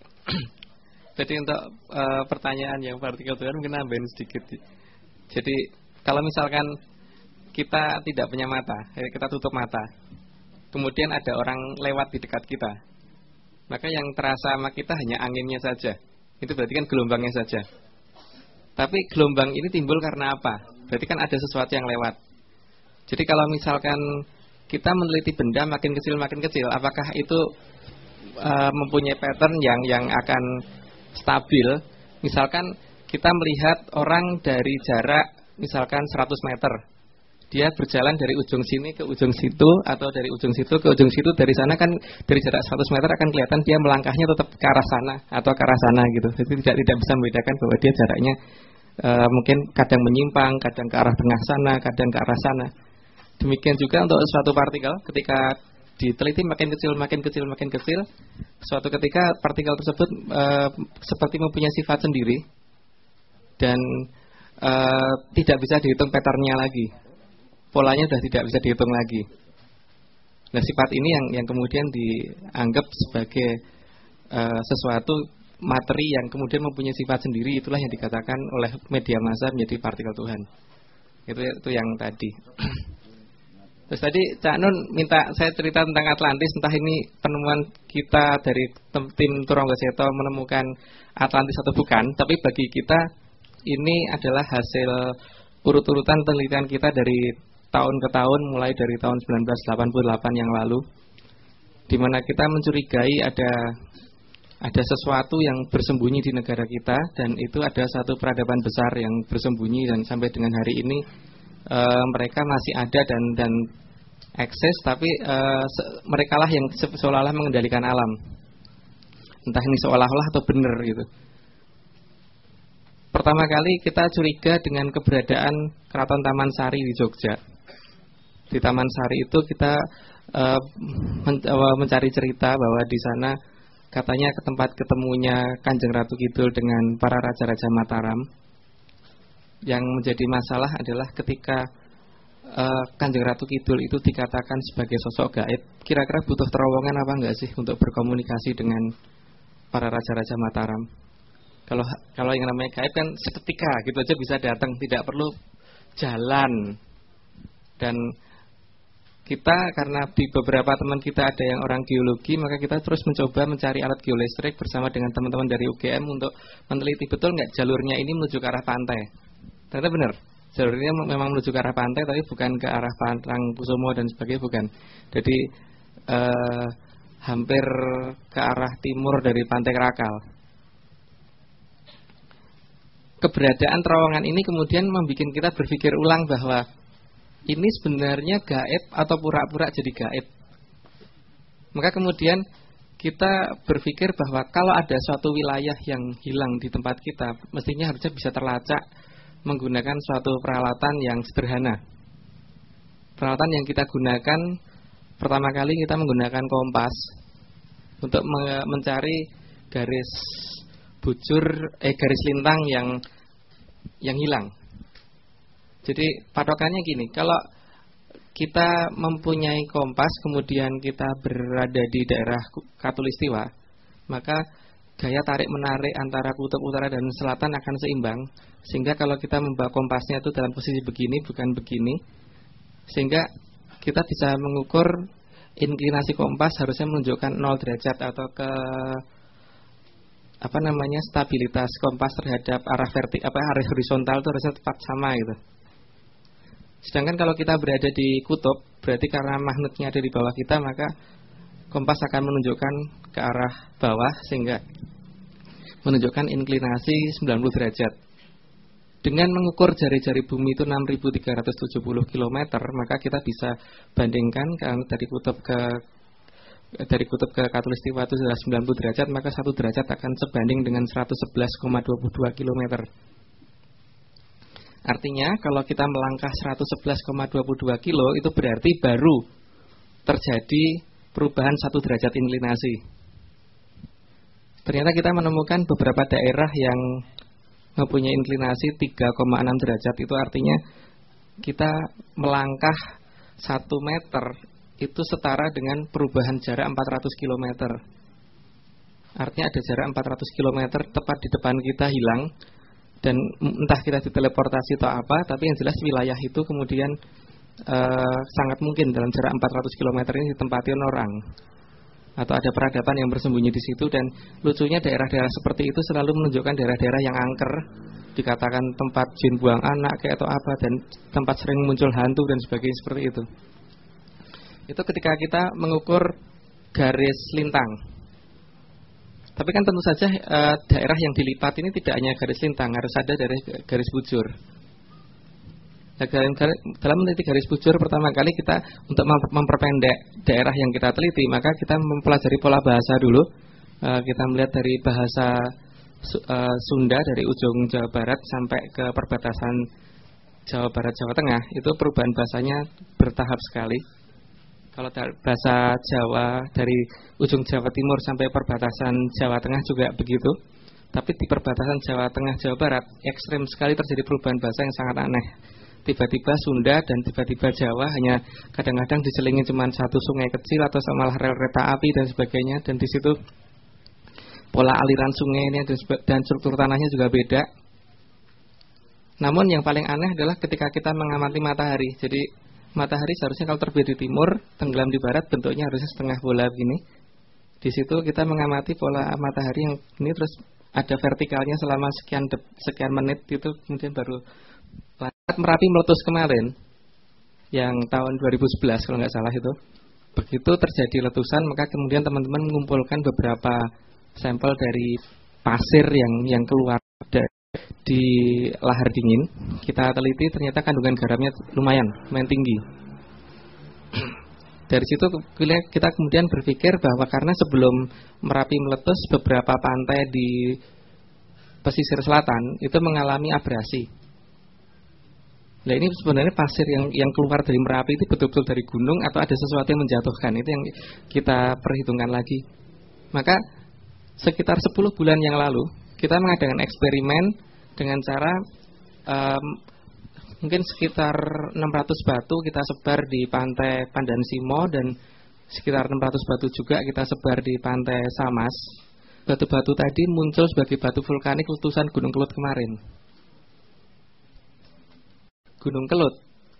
Jadi untuk pertanyaan yang partikel Tuhan mungkin nambahin sedikit. Jadi kalau misalkan kita tidak punya mata, kita tutup mata, kemudian ada orang lewat di dekat kita, maka yang terasa sama kita hanya anginnya saja. Itu berarti kan gelombangnya saja. Tapi gelombang ini timbul karena apa? Berarti kan ada sesuatu yang lewat. Jadi kalau misalkan kita meneliti benda makin kecil, apakah itu mempunyai pattern yang akan stabil? Misalkan kita melihat orang dari jarak misalkan 100 meter. Dia berjalan dari ujung sini ke ujung situ, atau dari ujung situ ke ujung situ. Dari sana kan dari jarak 100 meter akan kelihatan dia melangkahnya tetap ke arah sana atau ke arah sana gitu. Jadi tidak bisa membedakan bahwa dia jaraknya mungkin kadang menyimpang, kadang ke arah tengah sana, kadang ke arah sana. Demikian juga untuk suatu partikel, ketika diteliti makin kecil, suatu ketika partikel tersebut seperti mempunyai sifat sendiri dan tidak bisa dihitung patternnya lagi. Polanya sudah tidak bisa dihitung lagi. Nah, sifat ini yang kemudian dianggap sebagai sesuatu materi yang kemudian mempunyai sifat sendiri. Itulah yang dikatakan oleh media massa menjadi partikel Tuhan. Itu yang tadi. Terus tadi Cak Nun minta saya cerita tentang Atlantis. Entah ini penemuan kita dari tim Turangga Seto menemukan Atlantis atau bukan, tapi bagi kita ini adalah hasil urut-urutan penelitian kita dari tahun ke tahun, mulai dari tahun 1988 yang lalu, di mana kita mencurigai ada sesuatu yang bersembunyi di negara kita, dan itu ada satu peradaban besar yang bersembunyi, dan sampai dengan hari ini mereka masih ada dan eksis, tapi mereka lah yang seolah-olah mengendalikan alam. Entah ini seolah-olah atau benar gitu. Pertama kali kita curiga dengan keberadaan Keraton Taman Sari di Jogja. Di Taman Sari itu kita mencari cerita bahwa di sana katanya ke tempat ketemunya Kanjeng Ratu Kidul dengan para raja-raja Mataram. Yang menjadi masalah adalah ketika Kanjeng Ratu Kidul itu dikatakan sebagai sosok gaib, kira-kira butuh terowongan apa enggak sih untuk berkomunikasi dengan para raja-raja Mataram? Kalau yang namanya gaib kan seketika gitu aja bisa datang, tidak perlu jalan. Dan kita karena di beberapa teman kita ada yang orang geologi, maka kita terus mencoba mencari alat geolistrik bersama dengan teman-teman dari UGM untuk meneliti betul nggak jalurnya ini menuju ke arah pantai. Ternyata benar, jalurnya memang menuju ke arah pantai, tapi bukan ke arah Parangkusumo dan sebagainya, bukan. Jadi hampir ke arah timur dari Pantai Krakal. Keberadaan terowongan ini kemudian membuat kita berpikir ulang bahwa ini sebenarnya gaib atau pura-pura jadi gaib. Maka kemudian kita berpikir bahwa kalau ada suatu wilayah yang hilang di tempat kita, mestinya harusnya bisa terlacak menggunakan suatu peralatan yang sederhana. Peralatan yang kita gunakan pertama kali kita menggunakan kompas untuk mencari garis bujur, garis lintang yang hilang. Jadi patokannya gini, kalau kita mempunyai kompas kemudian kita berada di daerah Khatulistiwa, maka gaya tarik menarik antara kutub utara dan selatan akan seimbang. Sehingga kalau kita membawa kompasnya itu dalam posisi begini bukan begini, sehingga kita bisa mengukur inklinasi kompas harusnya menunjukkan 0 derajat atau ke stabilitas kompas terhadap arah arah horizontal itu harusnya tepat sama gitu. Sedangkan kalau kita berada di kutub, berarti karena magnetnya ada di bawah kita, maka kompas akan menunjukkan ke arah bawah sehingga menunjukkan inklinasi 90 derajat. Dengan mengukur jari-jari bumi itu 6.370 km, maka kita bisa bandingkan dari kutub ke Khatulistiwa itu sudah 90 derajat, maka 1 derajat akan sebanding dengan 111,22 km. Artinya kalau kita melangkah 111,22 kilo itu berarti baru terjadi perubahan 1 derajat inklinasi. Ternyata kita menemukan beberapa daerah yang mempunyai inklinasi 3,6 derajat. Itu artinya kita melangkah 1 meter itu setara dengan perubahan jarak 400 km. Artinya ada jarak 400 km tepat di depan kita hilang. Dan entah kita diteleportasi atau apa, tapi yang jelas wilayah itu kemudian sangat mungkin dalam jarak 400 km ini ditempati orang atau ada peradaban yang bersembunyi di situ. Dan lucunya daerah-daerah seperti itu selalu menunjukkan daerah-daerah yang angker, dikatakan tempat jin buang anak kayak atau apa, dan tempat sering muncul hantu dan sebagainya seperti itu. Itu ketika kita mengukur garis lintang. Tapi kan tentu saja daerah yang dilipat ini tidak hanya garis lintang, harus ada dari garis bujur. Nah, dalam meneliti garis bujur pertama kali kita untuk memperpendek daerah yang kita teliti, maka kita mempelajari pola bahasa dulu. Kita melihat dari bahasa Sunda dari ujung Jawa Barat sampai ke perbatasan Jawa Barat Jawa Tengah, itu perubahan bahasanya bertahap sekali. Kalau bahasa Jawa dari ujung Jawa Timur sampai perbatasan Jawa Tengah juga begitu. Tapi di perbatasan Jawa Tengah Jawa Barat ekstrem sekali terjadi perubahan bahasa yang sangat aneh. Tiba-tiba Sunda dan tiba-tiba Jawa hanya kadang-kadang diselingi cuma satu sungai kecil atau malah rel kereta api dan sebagainya. Dan di situ pola aliran sungainya dan struktur tanahnya juga beda. Namun yang paling aneh adalah ketika kita mengamati matahari. Jadi matahari seharusnya kalau terbit di timur, tenggelam di barat, bentuknya harusnya setengah bola begini. Di situ kita mengamati pola matahari yang ini terus ada vertikalnya selama sekian menit, itu kemudian baru Merapi meletus kemarin yang tahun 2011 kalau nggak salah itu. Begitu terjadi letusan, maka kemudian teman-teman mengumpulkan beberapa sampel dari pasir yang keluar di lahar dingin. Kita teliti, ternyata kandungan garamnya lumayan tinggi. Dari situ kita kemudian berpikir bahwa karena sebelum Merapi meletus, beberapa pantai di pesisir selatan itu mengalami abrasi. Nah, ini sebenarnya pasir yang keluar dari Merapi itu betul-betul dari gunung atau ada sesuatu yang menjatuhkan. Itu yang kita perhitungkan lagi. Maka sekitar 10 bulan yang lalu kita mengadakan eksperimen dengan cara mungkin sekitar 600 batu kita sebar di pantai Pandansimo dan sekitar 600 batu juga kita sebar di pantai Samas. Batu-batu tadi muncul sebagai batu vulkanik letusan Gunung Kelut kemarin. Gunung Kelut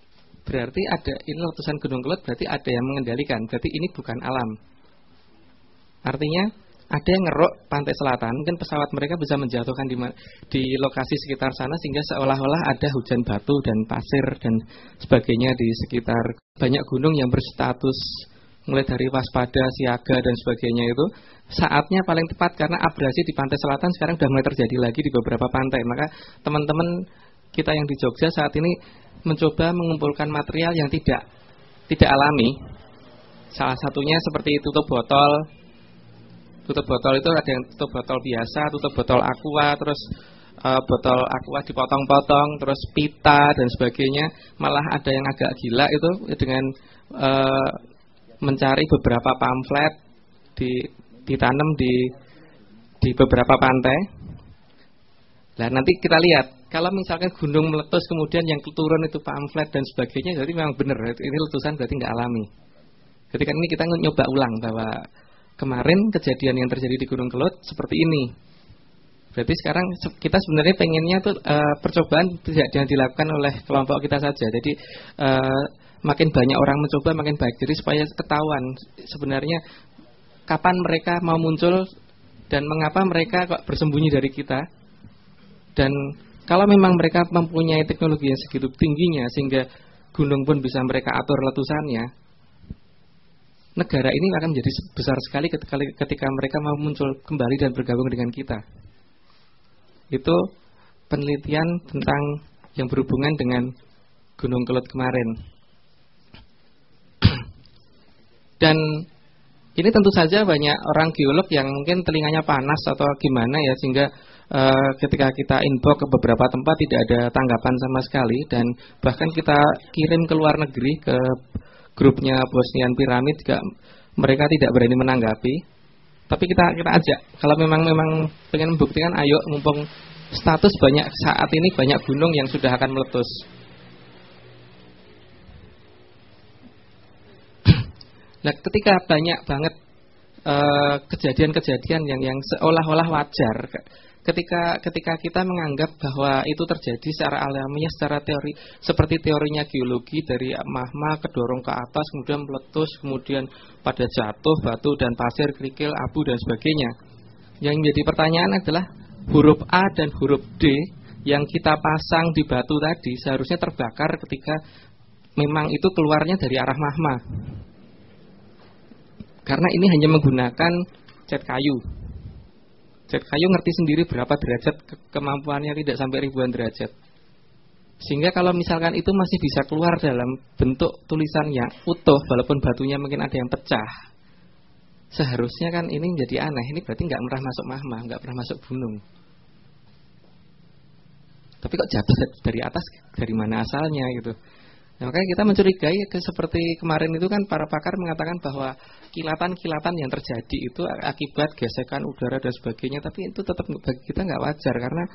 berarti ada ini letusan Gunung Kelut, berarti ada yang mengendalikan. Berarti ini bukan alam. Artinya ada yang ngeruk pantai selatan, mungkin pesawat mereka bisa menjatuhkan di lokasi sekitar sana sehingga seolah-olah ada hujan batu dan pasir dan sebagainya di sekitar. Banyak gunung yang berstatus mulai dari waspada, siaga dan sebagainya itu saatnya paling tepat karena abrasi di pantai selatan sekarang sudah mulai terjadi lagi di beberapa pantai. Maka teman-teman kita yang di Jogja saat ini mencoba mengumpulkan material yang tidak alami. Salah satunya seperti tutup botol. Tutup botol itu ada yang tutup botol biasa, tutup botol aqua, terus botol aqua dipotong-potong, terus pita dan sebagainya. Malah ada yang agak gila itu dengan mencari beberapa pamflet ditanam di beberapa pantai. Nah, nanti kita lihat kalau misalkan gunung meletus kemudian yang turun itu pamflet dan sebagainya, jadi memang benar ini letusan berarti nggak alami. Ketika ini kita nyoba ulang bahwa kemarin kejadian yang terjadi di Gunung Kelut seperti ini. Berarti sekarang kita sebenarnya pengennya tuh percobaan tidak dilakukan oleh kelompok kita saja. Jadi makin banyak orang mencoba makin baik. Jadi supaya ketahuan sebenarnya kapan mereka mau muncul dan mengapa mereka kok bersembunyi dari kita. Dan kalau memang mereka mempunyai teknologi yang segitu tingginya sehingga gunung pun bisa mereka atur letusannya, negara ini akan menjadi besar sekali ketika mereka mau muncul kembali dan bergabung dengan kita. Itu penelitian tentang yang berhubungan dengan Gunung Kelut kemarin. Dan ini tentu saja banyak orang geolog yang mungkin telinganya panas atau gimana ya, sehingga ketika kita inbox ke beberapa tempat tidak ada tanggapan sama sekali. Dan bahkan kita kirim ke luar negeri ke grupnya Bosnian Piramid juga mereka tidak berani menanggapi. Tapi kita ajak, kalau memang pengen membuktikan, ayo, mumpung status banyak saat ini banyak gunung yang sudah akan meletus. Nah, ketika banyak banget kejadian-kejadian yang seolah-olah wajar, ketika kita menganggap bahwa itu terjadi secara alamiah, secara teori, seperti teorinya geologi dari magma kedorong ke atas, kemudian meletus, kemudian pada jatuh batu dan pasir, kerikil, abu dan sebagainya. Yang menjadi pertanyaan adalah huruf A dan huruf D yang kita pasang di batu tadi seharusnya terbakar ketika memang itu keluarnya dari arah magma. Karena ini hanya menggunakan cat kayu. Cat kayu ngerti sendiri berapa derajat kemampuannya, tidak sampai ribuan derajat. Sehingga kalau misalkan itu masih bisa keluar dalam bentuk tulisan yang utuh, walaupun batunya mungkin ada yang pecah, seharusnya kan ini menjadi aneh. Ini berarti nggak pernah masuk magma, nggak pernah masuk gunung. Tapi kok jatuh dari atas, dari mana asalnya gitu. Nah, makanya kita mencurigai seperti kemarin itu kan para pakar mengatakan bahwa kilatan-kilatan yang terjadi itu akibat gesekan udara dan sebagainya. Tapi itu tetap bagi kita nggak wajar karena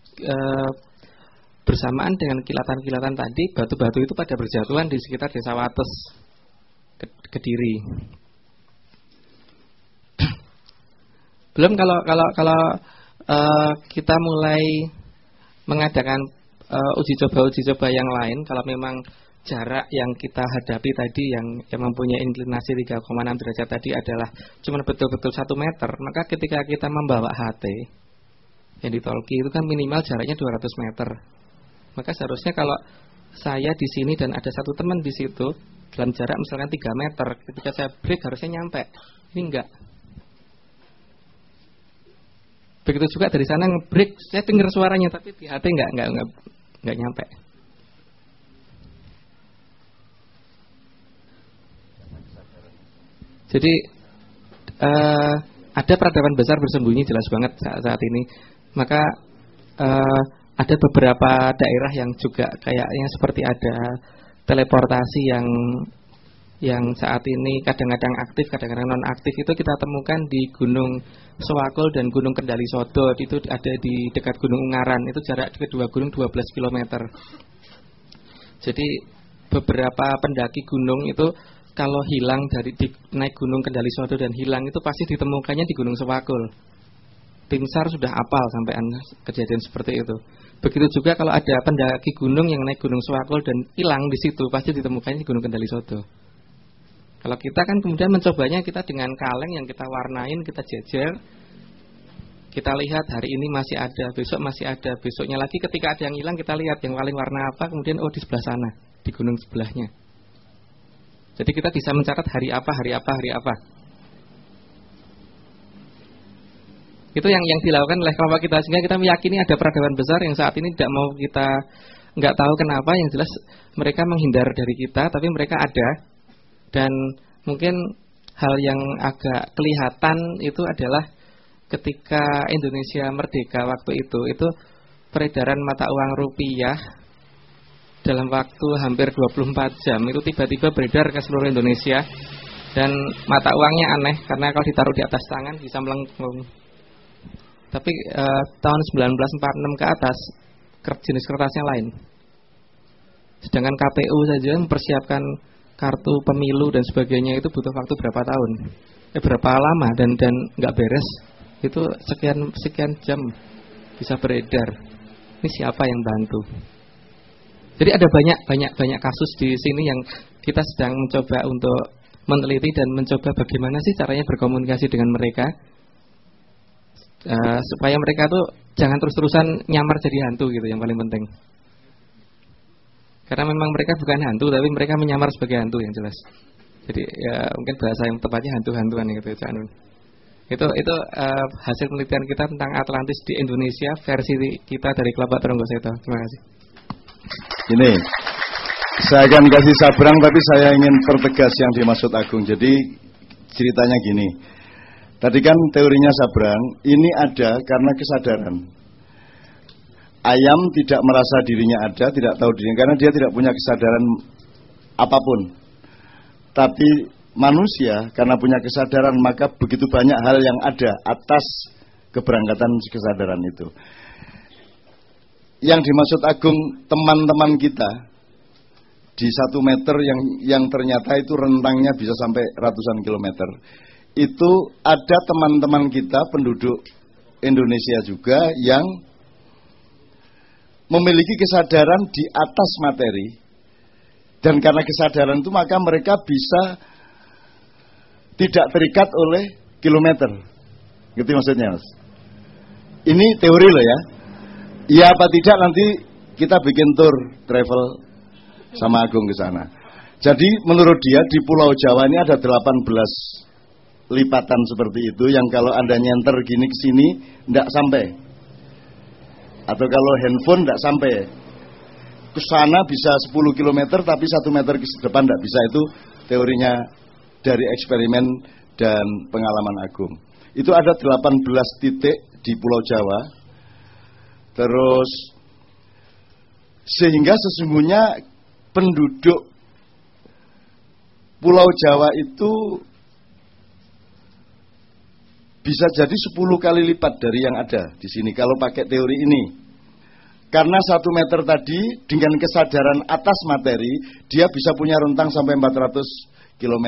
bersamaan dengan kilatan-kilatan tadi, batu-batu itu pada berjatuhan di sekitar desa Wates, Kediri. Belum kalau kita mulai mengadakan uji coba yang lain, kalau memang jarak yang kita hadapi tadi yang mempunyai inklinasi 3,6 derajat tadi adalah cuma betul-betul 1 meter, maka ketika kita membawa HT yang di Tolki itu kan minimal jaraknya 200 meter. Maka seharusnya kalau saya di sini dan ada satu teman di situ dalam jarak misalkan 3 meter, ketika saya break harusnya nyampe. Ini enggak. Begitu juga dari sana nge-break, saya dengar suaranya tapi di HT enggak nyampe. Jadi ada peradaban besar bersembunyi jelas banget saat ini. Maka ada beberapa daerah yang juga kayaknya seperti ada teleportasi yang saat ini kadang-kadang aktif, kadang-kadang non aktif. Itu kita temukan di Gunung Sewakul dan Gunung Kendali Sodor. Itu ada di dekat Gunung Ungaran. Itu jarak kedua gunung 12 km. Jadi beberapa pendaki gunung itu kalau hilang naik Gunung Kendali Sodor dan hilang itu pasti ditemukannya di Gunung Sewakul. tim SAR sudah apal sampai kejadian seperti itu. Begitu juga kalau ada pendaki gunung yang naik Gunung Swakul dan hilang di situ, pasti ditemukannya di Gunung Kendali Sodo. Kalau kita kan kemudian mencobanya kita dengan kaleng yang kita warnain, kita jejer, kita lihat hari ini masih ada, besok masih ada, besoknya lagi ketika ada yang hilang kita lihat yang paling warna apa, kemudian di sebelah sana, di gunung sebelahnya. Jadi kita bisa mencatat hari apa. Itu yang dilakukan oleh kelompok kita, sehingga kita meyakini ada peradaban besar yang saat ini tidak mau kita, nggak tahu kenapa, yang jelas mereka menghindar dari kita, tapi mereka ada. Dan mungkin hal yang agak kelihatan itu adalah ketika Indonesia merdeka waktu itu peredaran mata uang rupiah dalam waktu hampir 24 jam itu tiba-tiba beredar ke seluruh Indonesia. Dan mata uangnya aneh karena kalau ditaruh di atas tangan bisa melengkung. Tapi tahun 1946 ke atas jenis kertasnya lain. Sedangkan KPU saja mempersiapkan kartu pemilu dan sebagainya itu butuh waktu berapa tahun, berapa lama dan nggak beres. Itu sekian jam bisa beredar. Ini siapa yang bantu? Jadi ada banyak kasus di sini yang kita sedang mencoba untuk meneliti dan mencoba bagaimana sih caranya berkomunikasi dengan mereka, supaya mereka tuh jangan terus-terusan nyamar jadi hantu gitu, yang paling penting. Karena memang mereka bukan hantu, tapi mereka menyamar sebagai hantu yang jelas. Jadi ya mungkin bahasa yang tepatnya hantu-hantuan gitu, Cak Nun. Itu hasil penelitian kita tentang Atlantis di Indonesia versi kita dari Kelapa Tronggoseto. Terima kasih. Ini saya akan kasih Sabrang, tapi saya ingin pertegas yang dimaksud Agung. Jadi ceritanya gini. Tadi kan teorinya Sabrang, ini ada karena kesadaran. Ayam tidak merasa dirinya ada, tidak tahu dirinya, karena dia tidak punya kesadaran apapun. Tapi manusia karena punya kesadaran, maka begitu banyak hal yang ada atas keberangkatan kesadaran itu. Yang dimaksud Agung, teman-teman kita di 1 meter yang ternyata itu rentangnya bisa sampai ratusan kilometer. Itu ada teman-teman kita penduduk Indonesia juga yang memiliki kesadaran di atas materi. Dan karena kesadaran itu maka mereka bisa tidak terikat oleh kilometer. Gitu maksudnya, Mas. Ini teori loh ya. Iya apa tidak nanti kita bikin tour travel sama Agung ke sana. Jadi menurut dia di Pulau Jawa ini ada 18 lipatan seperti itu yang kalau Anda nyenter gini ke sini enggak sampai. Atau kalau handphone enggak sampai. Ke sana bisa 10 km tapi 1 meter ke depan enggak bisa. Itu teorinya dari eksperimen dan pengalaman Agung. Itu ada 18 titik di Pulau Jawa. Terus sehingga sesungguhnya penduduk Pulau Jawa itu bisa jadi 10 kali lipat dari yang ada di sini kalau pakai teori ini. Karena 1 meter tadi dengan kesadaran atas materi dia bisa punya rentang sampai 400 km.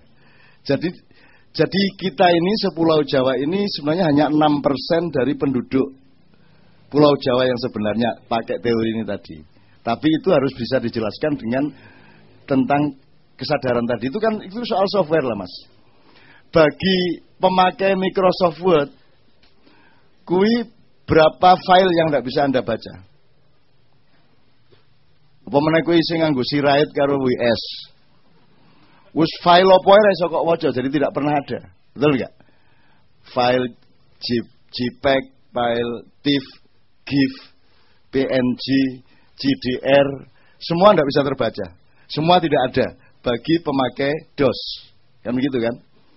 Jadi kita ini sepulau Jawa ini sebenarnya hanya 6% dari penduduk Pulau Jawa yang sebenarnya pakai teori ini tadi. Tapi itu harus bisa dijelaskan dengan tentang kesadaran tadi. Itu kan itu soal software lah, Mas. Bagi pemakai Microsoft Word, kui berapa file yang tidak bisa Anda baca? Apa meneh kui sing nganggo Sirait karo WS. Wis file apa ora iso kok waca, jadi tidak pernah ada. Betul enggak? File JPEG, file TIFF, GIF, PNG, GDR, semua tidak bisa terbaca. Semua tidak ada bagi pemakai DOS. Kan begitu kan?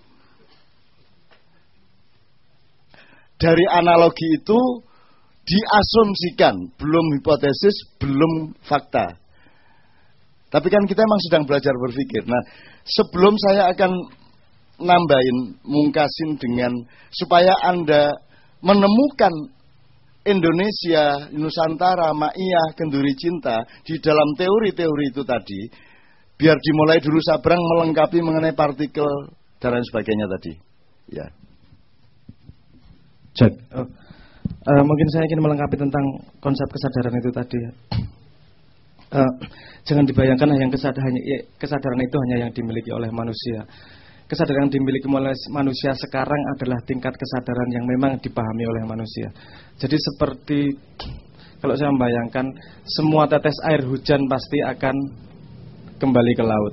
Dari analogi itu diasumsikan, belum hipotesis, belum fakta. Tapi kan kita memang sedang belajar berpikir. Nah, sebelum saya akan nambahin, mungkasin dengan supaya Anda menemukan Indonesia, Nusantara, Ma'iyah, Kenduri Cinta di dalam teori-teori itu tadi, biar dimulai dulu Sabrang melengkapi mengenai partikel dan lain sebagainya tadi. Ya. Cek. Mungkin saya ingin melengkapi tentang konsep kesadaran itu tadi. Jangan dibayangkan kesadaran itu hanya yang dimiliki oleh manusia. Kesadaran yang dimiliki oleh manusia sekarang adalah tingkat kesadaran yang memang dipahami oleh manusia. Jadi seperti kalau saya membayangkan semua tetes air hujan pasti akan kembali ke laut.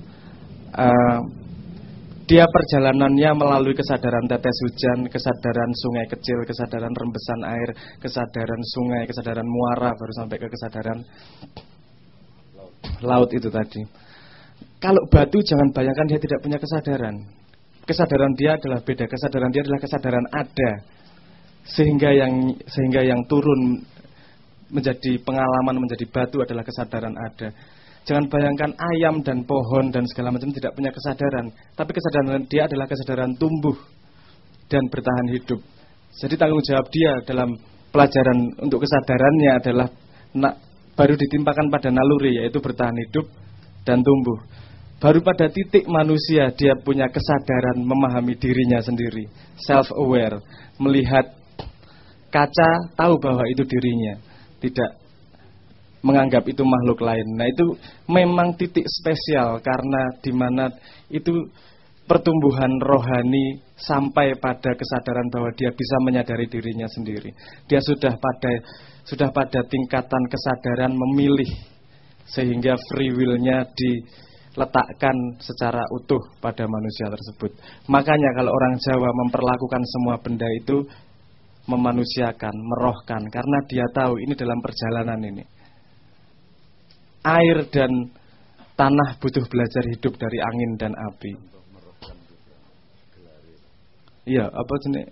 Dia perjalanannya melalui kesadaran tetes hujan, kesadaran sungai kecil, kesadaran rembesan air, kesadaran sungai, kesadaran muara, baru sampai ke kesadaran laut itu tadi. Kalau batu jangan bayangkan dia tidak punya kesadaran. Kesadaran dia adalah beda. Kesadaran dia adalah kesadaran ada. Sehingga yang turun menjadi pengalaman, menjadi batu adalah kesadaran ada. Jangan bayangkan ayam dan pohon dan segala macam tidak punya kesadaran. Tapi kesadaran dia adalah kesadaran tumbuh dan bertahan hidup. Jadi tanggung jawab dia dalam pelajaran untuk kesadarannya adalah baru ditimpakan pada naluri, yaitu bertahan hidup dan tumbuh. Baru pada titik manusia dia punya kesadaran memahami dirinya sendiri, self-aware, melihat kaca, tahu bahwa itu dirinya, tidak menganggap itu makhluk lain. Nah itu memang titik spesial karena di mana itu pertumbuhan rohani sampai pada kesadaran bahwa dia bisa menyadari dirinya sendiri. Dia sudah pada tingkatan kesadaran memilih sehingga free will-nya diletakkan secara utuh pada manusia tersebut. Makanya kalau orang Jawa memperlakukan semua benda itu memanusiakan, merohkan, karena dia tahu ini dalam perjalanan ini. Air dan tanah butuh belajar hidup dari angin dan api. Iya, apa jenis?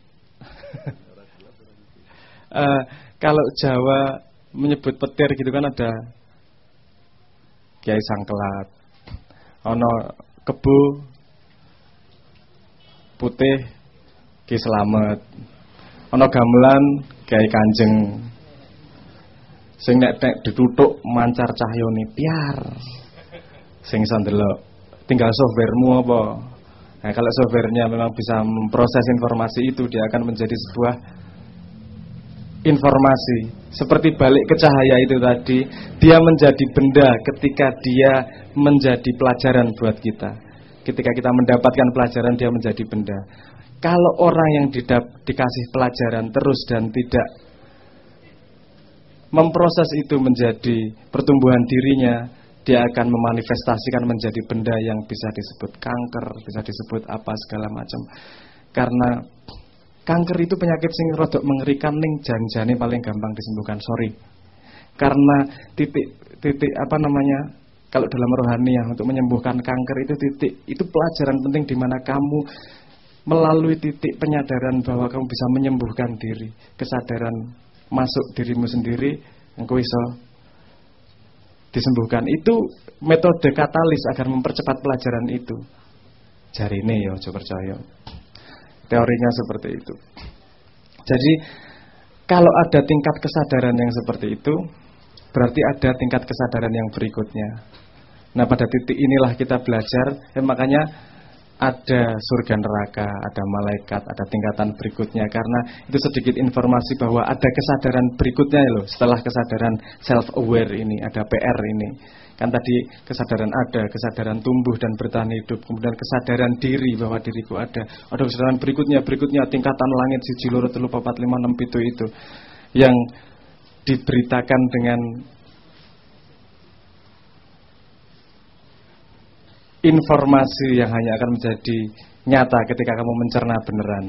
Kalau Jawa menyebut petir gitu kan ada Kiai Sangkelat, ono Kebu Putih Ki Slamet, ono gamelan Kiai Kanjeng. Sing nek dituthuk mancar cahyane piar. Sing iso ndelok tinggal softwaremu apa. Nah, kalau softwarenya memang bisa memproses informasi itu, dia akan menjadi sebuah informasi. Seperti balik ke cahaya itu tadi, dia menjadi benda ketika dia menjadi pelajaran buat kita. Ketika kita mendapatkan pelajaran, dia menjadi benda. Kalau orang yang dikasih pelajaran terus dan tidak memproses itu menjadi pertumbuhan dirinya, dia akan memanifestasikan menjadi benda yang bisa disebut kanker, bisa disebut apa segala macam. Karena kanker itu penyakit sing rodok mengerikan ning janjane paling gampang disembuhkan. Sorry. Karena titik apa namanya? Kalau dalam rohaniah untuk menyembuhkan kanker itu pelajaran penting di mana kamu melalui titik penyadaran bahwa kamu bisa menyembuhkan diri, kesadaran masuk dirimu sendiri, engkau bisa disembuhkan. Itu metode katalis agar mempercepat pelajaran itu. Jarine ya, coba percaya. Teorinya seperti itu. Jadi kalau ada tingkat kesadaran yang seperti itu, berarti ada tingkat kesadaran yang berikutnya. Nah pada titik inilah kita belajar. Makanya ada surga neraka, ada malaikat, ada tingkatan berikutnya. Karena itu sedikit informasi bahwa ada kesadaran berikutnya loh. Setelah kesadaran self-aware ini, ada PR ini. Kan tadi kesadaran ada, kesadaran tumbuh dan bertahan hidup. Kemudian kesadaran diri bahwa diriku ada. Ada kesadaran berikutnya tingkatan langit 1, 2, 3, 4, 5, 6, 7 itu. Yang diberitakan dengan informasi yang hanya akan menjadi nyata ketika kamu mencerna beneran.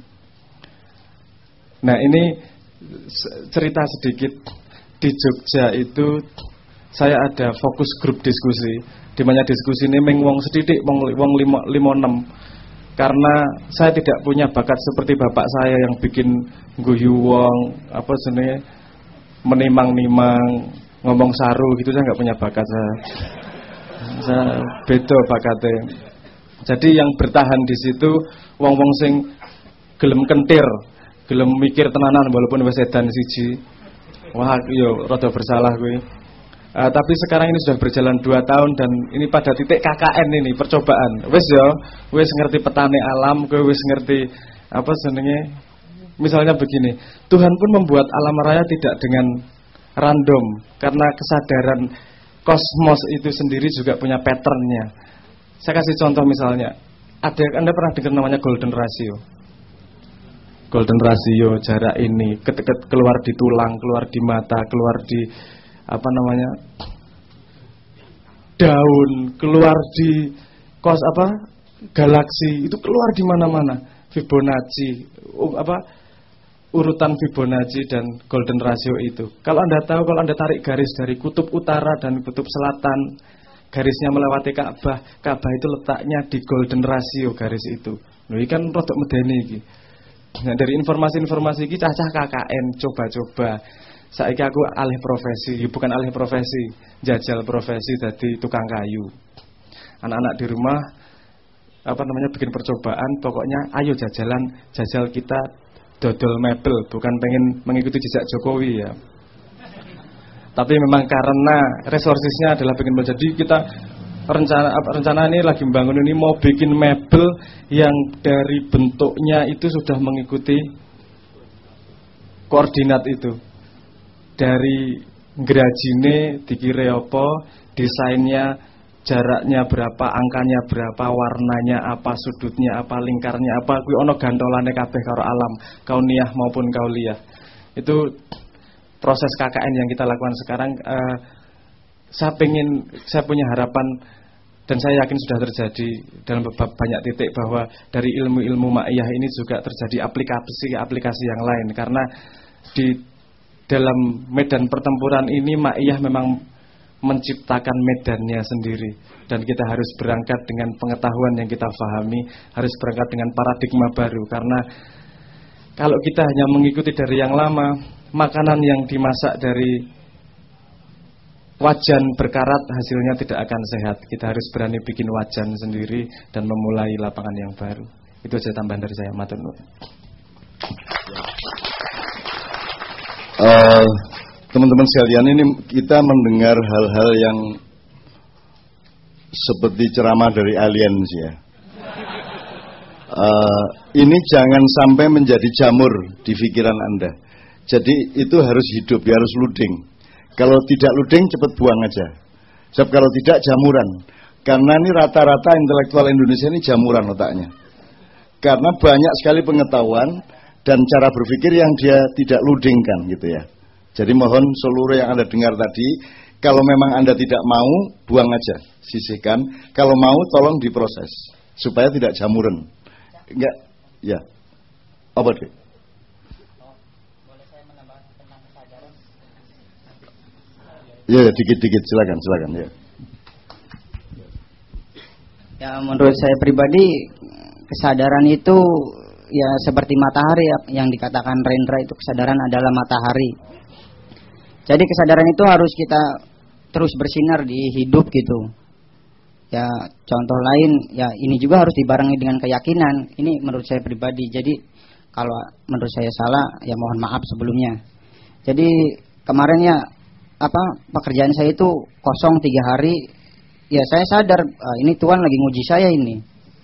Nah ini cerita sedikit. Di Jogja itu saya ada fokus grup diskusi, di mana diskusi ini meng wong sedidik, wong 5-6. Karena saya tidak punya bakat seperti bapak saya yang bikin guyu wong, apa jenenge, menimang-nimang, ngomong saru gitu, saya nggak punya bakat saya beda bakatnya. Jadi yang bertahan di situ wong-wong sing gelem kentir, gelem mikir tenanan walaupun wis edan siji. Wah, yo rada bersalah kuwi. Tapi sekarang ini sudah berjalan 2 tahun dan ini pada titik KKN ini percobaan. Wis yo, wis ngerti petane alam, kowe wis ngerti apa jenenge Misalnya begini, Tuhan pun membuat alam raya tidak dengan random, karena kesadaran kosmos itu sendiri juga punya patternnya. Saya kasih contoh misalnya, Anda pernah dengar namanya golden ratio? Golden ratio, jarak ini keluar di tulang, keluar di mata, keluar di daun, keluar di galaksi, itu keluar di mana-mana. Fibonacci, urutan Fibonacci dan golden ratio itu. Kalau Anda tahu, kalau Anda tarik garis dari kutub utara dan kutub selatan, garisnya melewati Ka'bah. Ka'bah itu letaknya di golden ratio garis itu. Ini kan rodok medeni iki. Nah, dari informasi-informasi ini cacah KKN, coba-coba. Saiki aku alih profesi, bukan alih profesi, jajal profesi jadi tukang kayu. Anak-anak di rumah bikin percobaan, pokoknya ayo jajal kita dodol mebel, bukan pengen mengikuti jejak Jokowi ya. Tapi memang karena resourcesnya adalah bikin mebel, jadi kita rencana ini lagi membangun ini mau bikin mebel yang dari bentuknya itu sudah mengikuti koordinat itu. Dari gerajine dikira apa, desainnya, jaraknya berapa, angkanya berapa, warnanya apa, sudutnya apa, lingkarnya apa, kuwi ana gantolane kabeh karo alam, kauniyah maupun kauliyah. Itu proses KKN yang kita lakukan sekarang. Saya punya harapan dan saya yakin sudah terjadi dalam banyak titik bahwa dari ilmu-ilmu ma'iyah ini juga terjadi aplikasi yang lain, karena di dalam medan pertempuran ini ma'iyah memang menciptakan medannya sendiri, dan kita harus berangkat dengan pengetahuan yang kita pahami, harus berangkat dengan paradigma baru. Karena kalau kita hanya mengikuti dari yang lama, makanan yang dimasak dari wajan berkarat hasilnya tidak akan sehat. Kita harus berani bikin wajan sendiri dan memulai lapangan yang baru. Itu saja tambahan dari saya. Matur nuwun. Teman-teman sekalian, ini kita mendengar hal-hal yang seperti ceramah dari aliens ya. Ini jangan sampai menjadi jamur di pikiran Anda. Jadi itu harus hidup, ya harus luding. Kalau tidak luding cepat buang aja. Sebab kalau tidak jamuran. Karena ini rata-rata intelektual Indonesia ini jamuran otaknya. Karena banyak sekali pengetahuan dan cara berpikir yang dia tidak ludingkan gitu ya. Jadi mohon seluruh yang Anda dengar tadi, kalau memang Anda tidak mau, buang aja, sisihkan. Kalau mau, tolong diproses supaya tidak jamuran. Enggak, ya. Apa deh? Ya, dikit-dikit, silakan ya. Ya, menurut saya pribadi, kesadaran itu ya seperti matahari yang dikatakan Rendra, itu kesadaran adalah matahari. Jadi kesadaran itu harus kita terus bersinar di hidup gitu. Ya, contoh lain ya ini juga harus dibarengi dengan keyakinan. Ini menurut saya pribadi. Jadi kalau menurut saya salah ya mohon maaf sebelumnya. Jadi kemarin ya pekerjaan saya itu kosong 3 hari. Ya saya sadar ini Tuhan lagi nguji saya ini.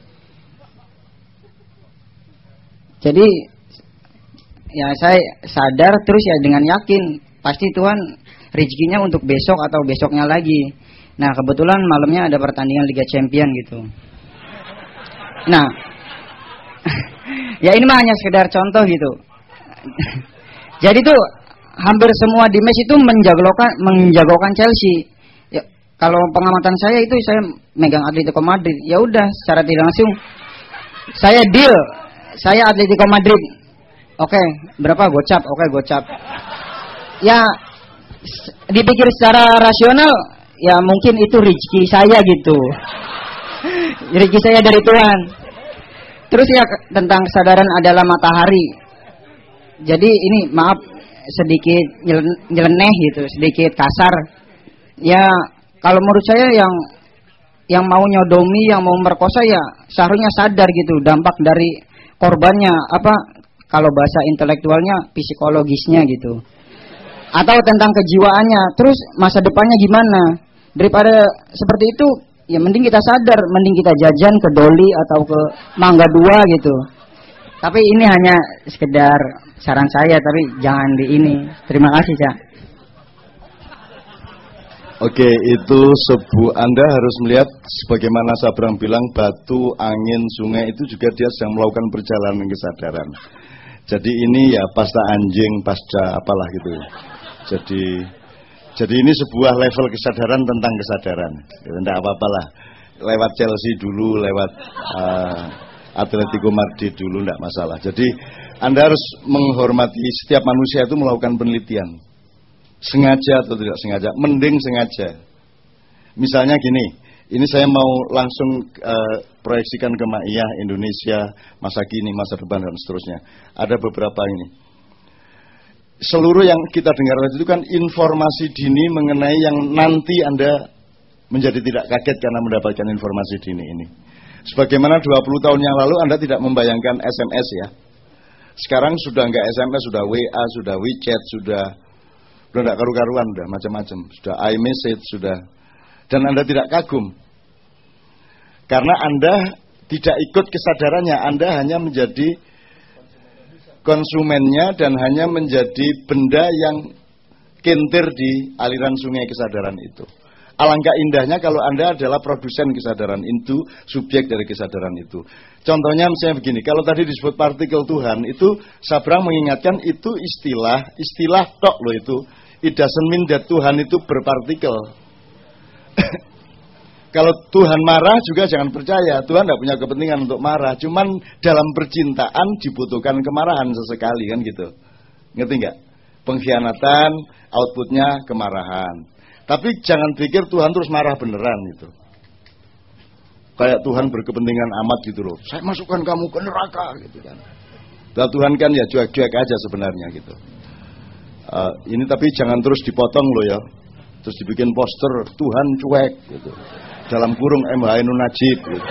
Jadi ya saya sadar terus ya dengan yakin pasti Tuhan rezekinya untuk besok atau besoknya lagi. Nah kebetulan malamnya ada pertandingan Liga Champion gitu. Nah ya ini mah hanya sekedar contoh gitu. Jadi tuh hampir semua di match itu menjagokan Chelsea. Ya, kalau pengamatan saya itu saya megang Atletico Madrid. Ya udah secara tidak langsung saya deal. Saya Atletico Madrid. Oke, berapa gocap? Oke, gocap. Ya dipikir secara rasional ya mungkin itu rezeki saya gitu. Rezeki saya dari Tuhan. Terus ya tentang kesadaran adalah matahari. Jadi ini maaf sedikit nyeleneh gitu, sedikit kasar. Ya kalau menurut saya yang mau nyodomi, yang mau merkosa ya seharusnya sadar gitu dampak dari korbannya, kalau bahasa intelektualnya psikologisnya gitu. Atau tentang kejiwaannya, terus masa depannya gimana. Daripada seperti itu ya mending kita sadar, mending kita jajan ke Doli atau ke Mangga 2 gitu. Tapi ini hanya sekedar saran saya, tapi jangan di ini. Terima kasih, Cak. Oke, itu Anda harus melihat sebagaimana Sabrang bilang, batu, angin, sungai itu juga dia sedang melakukan perjalanan kesadaran. Jadi ini ya pasca anjing, pasca apalah gitu. Jadi ini sebuah level kesadaran tentang kesadaran. Tidak apa-apalah. Lewat Chelsea dulu, lewat Atletico Madrid dulu, tidak masalah. Jadi Anda harus menghormati setiap manusia itu melakukan penelitian. Sengaja atau tidak sengaja, mending sengaja. Misalnya gini, ini saya mau langsung proyeksikan ke Ma'iyah Indonesia, masa kini, masa depan dan seterusnya. Ada beberapa ini. Seluruh yang kita dengar itu kan informasi dini mengenai yang nanti Anda menjadi tidak kaget karena mendapatkan informasi dini ini. Sebagaimana 20 tahun yang lalu Anda tidak membayangkan SMS ya. Sekarang sudah enggak SMS, sudah WA, sudah WeChat, sudah enggak karu-karuan, sudah macam-macam. Sudah iMessage, sudah. Dan Anda tidak kagum. Karena Anda tidak ikut kesadarannya, Anda hanya menjadi konsumennya dan hanya menjadi benda yang kentir di aliran sungai kesadaran itu. Alangkah indahnya kalau Anda adalah produsen kesadaran itu, subjek dari kesadaran itu. Contohnya misalnya begini, kalau tadi disebut partikel Tuhan, itu Sabrang mengingatkan itu istilah tok loh itu. It doesn't mean that Tuhan itu berpartikel. Kalau Tuhan marah juga jangan percaya, Tuhan tidak punya kepentingan untuk marah. Cuman dalam percintaan dibutuhkan kemarahan sesekali kan gitu. Ngerti nggak? Pengkhianatan, outputnya kemarahan. Tapi jangan pikir Tuhan terus marah beneran gitu. Kayak Tuhan berkepentingan amat gitu loh. Saya masukkan kamu ke neraka gitu kan. Dan Tuhan kan ya cuek-cuek aja sebenarnya gitu. Ini tapi jangan terus dipotong loh ya. Terus dibikin poster Tuhan cuek gitu. Dalam kurung MH Ainun Najib gitu.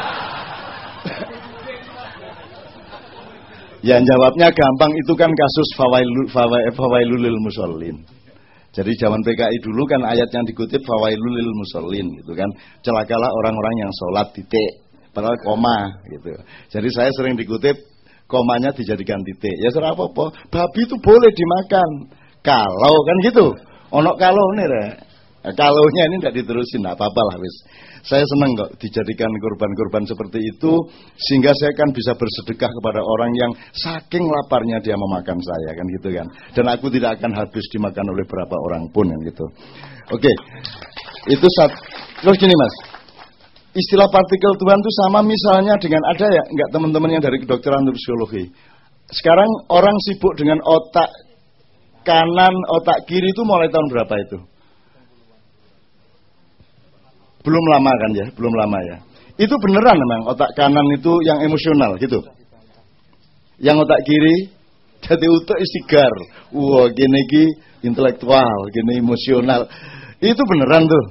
Ya jawabnya gampang, itu kan kasus fawailul lil musallin. Jadi zaman PKI dulu kan ayat yang dikutip fawailul lil musallin gitu kan. Celakalah orang-orang yang sholat titik, padahal koma gitu. Jadi saya sering dikutip komanya dijadikan titik. Ya serah apa-apa, babi itu boleh dimakan. Kalau kan gitu. Ono kalau nih re. Kalaunya ini tidak diterusin, tidak apa-apa lah wis. Saya senang kok dijadikan korban-korban seperti itu, sehingga saya kan bisa bersedekah kepada orang yang saking laparnya dia memakan saya kan gitu kan. Dan aku tidak akan habis dimakan oleh berapa orang pun kan gitu. Oke, itu terus gini mas, istilah partikel Tuhan itu sama misalnya dengan ada ya enggak teman-teman yang dari kedokteran psikologi. Sekarang orang sibuk dengan otak kanan, otak kiri itu mulai tahun berapa itu? Belum lama kan ya, belum lama ya. Itu beneran memang otak kanan itu yang emosional gitu. Yang otak kiri jadi utek istigar. Wah, gini ki intelektual, gini emosional. Itu beneran tuh.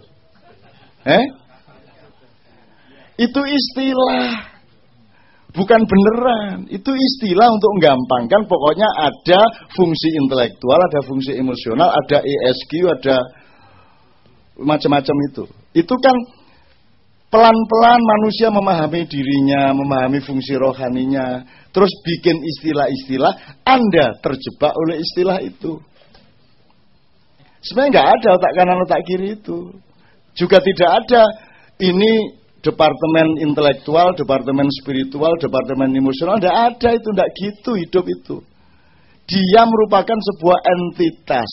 Itu istilah. Bukan beneran. Itu istilah untuk menggampangkan, pokoknya ada fungsi intelektual, ada fungsi emosional, ada ESQ, ada macam-macam itu. Itu kan pelan-pelan manusia memahami dirinya, memahami fungsi rohaninya, terus bikin istilah-istilah, Anda terjebak oleh istilah itu. Sebenarnya nggak ada otak kanan otak kiri itu. Juga tidak ada ini departemen intelektual, departemen spiritual, departemen emosional, tidak ada itu, tidak gitu hidup itu. Dia merupakan sebuah entitas.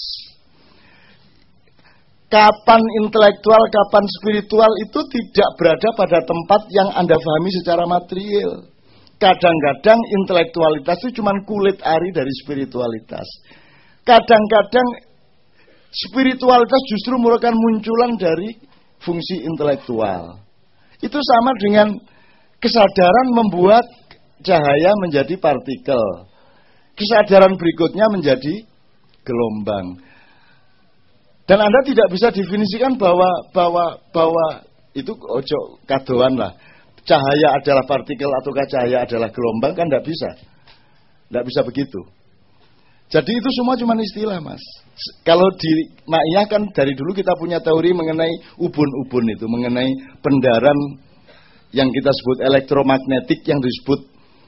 Kapan intelektual, kapan spiritual itu tidak berada pada tempat yang Anda pahami secara material. Kadang-kadang intelektualitas itu cuma kulit ari dari spiritualitas. Kadang-kadang spiritualitas justru merupakan munculan dari fungsi intelektual. Itu sama dengan kesadaran membuat cahaya menjadi partikel. Kesadaran berikutnya menjadi gelombang. Dan Anda tidak bisa definisikan bahwa itu ojo kadoan lah. Cahaya adalah partikel ataukah cahaya adalah gelombang, kan tidak bisa. Tidak bisa begitu. Jadi itu semua cuma istilah mas. Kalau di Ma'iyah kan dari dulu kita punya teori mengenai ubun-ubun itu. Mengenai pendaran yang kita sebut elektromagnetik yang disebut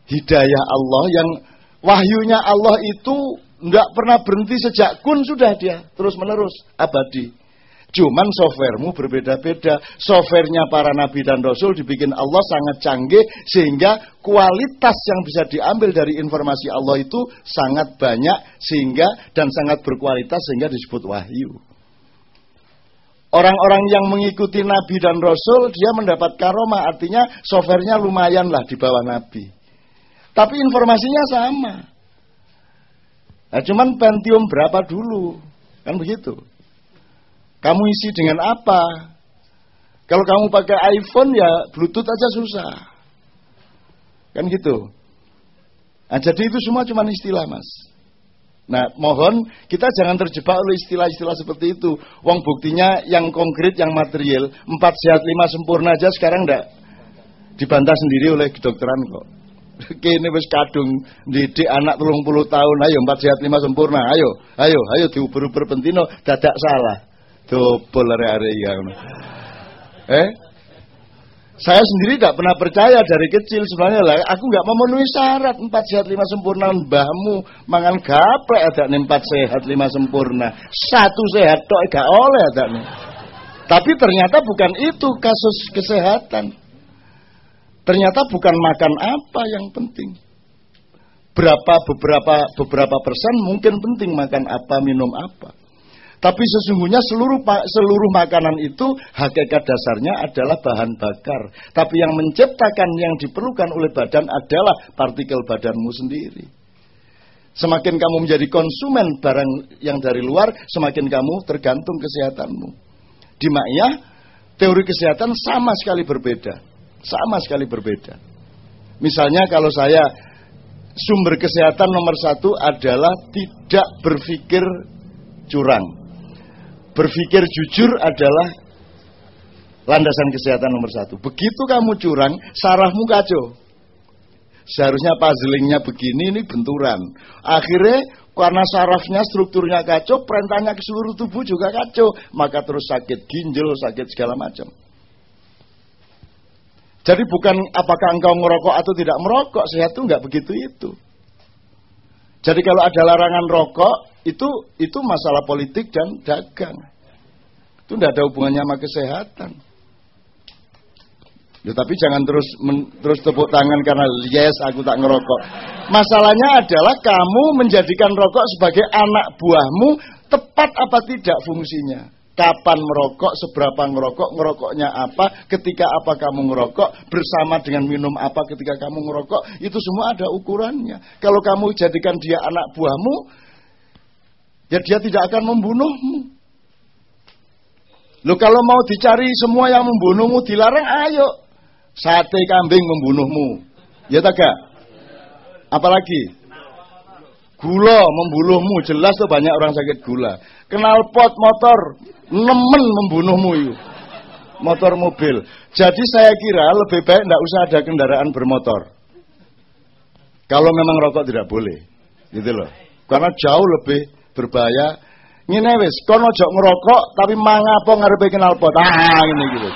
hidayah Allah, yang wahyunya Allah itu enggak pernah berhenti sejak kun sudah dia terus menerus abadi. Cuman softwaremu berbeda-beda. Softwarenya para nabi dan rasul dibikin Allah sangat canggih sehingga kualitas yang bisa diambil dari informasi Allah itu sangat banyak sehingga dan sangat berkualitas sehingga disebut wahyu. Orang-orang yang mengikuti nabi dan rasul dia mendapat karomah, artinya softwarenya lumayan lah di bawah nabi. Tapi informasinya sama. Nah, cuman Pentium berapa dulu? Kan begitu. Kamu isi dengan apa? Kalau kamu pakai iPhone ya Bluetooth aja susah. Kan gitu. Nah, jadi itu semua cuma istilah, Mas. Nah, mohon kita jangan terjebak oleh istilah-istilah seperti itu. Wong buktinya yang konkret, yang material, 4 sehat 5 sempurna aja sekarang enggak dibantah sendiri oleh kedokteran kok. Kene wis kadung didik anak 30 tahun, ayo 4 sehat 5 sempurna, ayo diuber-uber pentino dadak salah. Dobel are-are ya. Saya sendiri tidak pernah percaya dari kecil sebenarnya lah. Aku nggak memenuhi syarat 4 sehat 5 sempurna. Mbahmu mangan gaplek ada 4 sehat 5 sempurna. 1 sehat tok gak oleh ada nih. Tapi ternyata bukan itu kasus kesehatan. Ternyata bukan makan apa yang penting. Beberapa persen mungkin penting makan apa, minum apa. Tapi sesungguhnya seluruh makanan itu hakikat dasarnya adalah bahan bakar. Tapi yang menciptakan yang diperlukan oleh badan adalah partikel badanmu sendiri. Semakin kamu menjadi konsumen barang yang dari luar, semakin kamu tergantung kesehatanmu. Di Ma'iyah, teori kesehatan sama sekali berbeda. Sama sekali berbeda. Misalnya kalau saya, sumber kesehatan nomor 1 adalah tidak berpikir curang. Berpikir jujur adalah landasan kesehatan nomor 1. Begitu kamu curang, sarafmu kacau. Seharusnya puzzlingnya begini, ini benturan. Akhirnya karena sarafnya, strukturnya kacau, perintahnya ke seluruh tubuh juga kacau. Maka terus sakit ginjal, sakit segala macam. Jadi bukan apakah engkau merokok atau tidak merokok, sehat itu enggak begitu itu. Jadi kalau ada larangan rokok, itu masalah politik dan dagang. Itu tidak ada hubungannya sama kesehatan. Ya, tapi jangan terus tepuk tangan karena yes aku tak ngerokok. Masalahnya adalah kamu menjadikan rokok sebagai anak buahmu, tepat apa tidak fungsinya? Kapan merokok, seberapa ngerokok, ngerokoknya apa, ketika apa kamu ngerokok, bersama dengan minum apa ketika kamu ngerokok, itu semua ada ukurannya. Kalau kamu jadikan dia anak buahmu, ya dia tidak akan membunuhmu. Loh, kalau mau dicari semua yang membunuhmu dilarang, ayo. Sate kambing membunuhmu. Ya tak gak? Apalagi? Gula membunuhmu, jelas tuh banyak orang sakit gula. Knalpot motor nemen membunuhmu itu. Motor mobil. Jadi saya kira lebih baik tidak usah ada kendaraan bermotor. Kalau memang rokok tidak boleh. Gitu loh. Karena jauh lebih berbahaya. Ngene wis, kono ojo ngerokok tapi mangapo ngarepe knalpot. Ini gitu.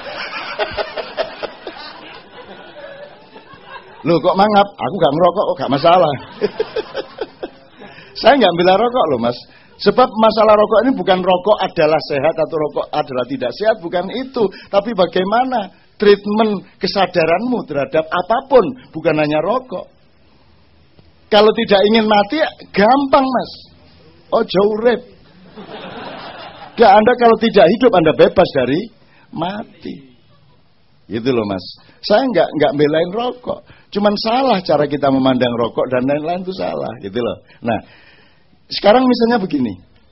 Loh kok mangap? Aku gak ngerokok kok gak masalah. Saya gak bela rokok loh, Mas. Sebab masalah rokok ini bukan rokok adalah sehat atau rokok adalah tidak sehat, bukan itu. Tapi bagaimana treatment kesadaranmu terhadap apapun, bukan hanya rokok. Kalau tidak ingin mati, gampang, Mas. Ojo urip. Ya, Anda kalau tidak hidup, Anda bebas dari mati. Gitu loh, Mas. Saya nggak belain rokok. Cuman salah cara kita memandang rokok dan lain-lain itu salah, gitu loh. Nah, sekarang misalnya begini.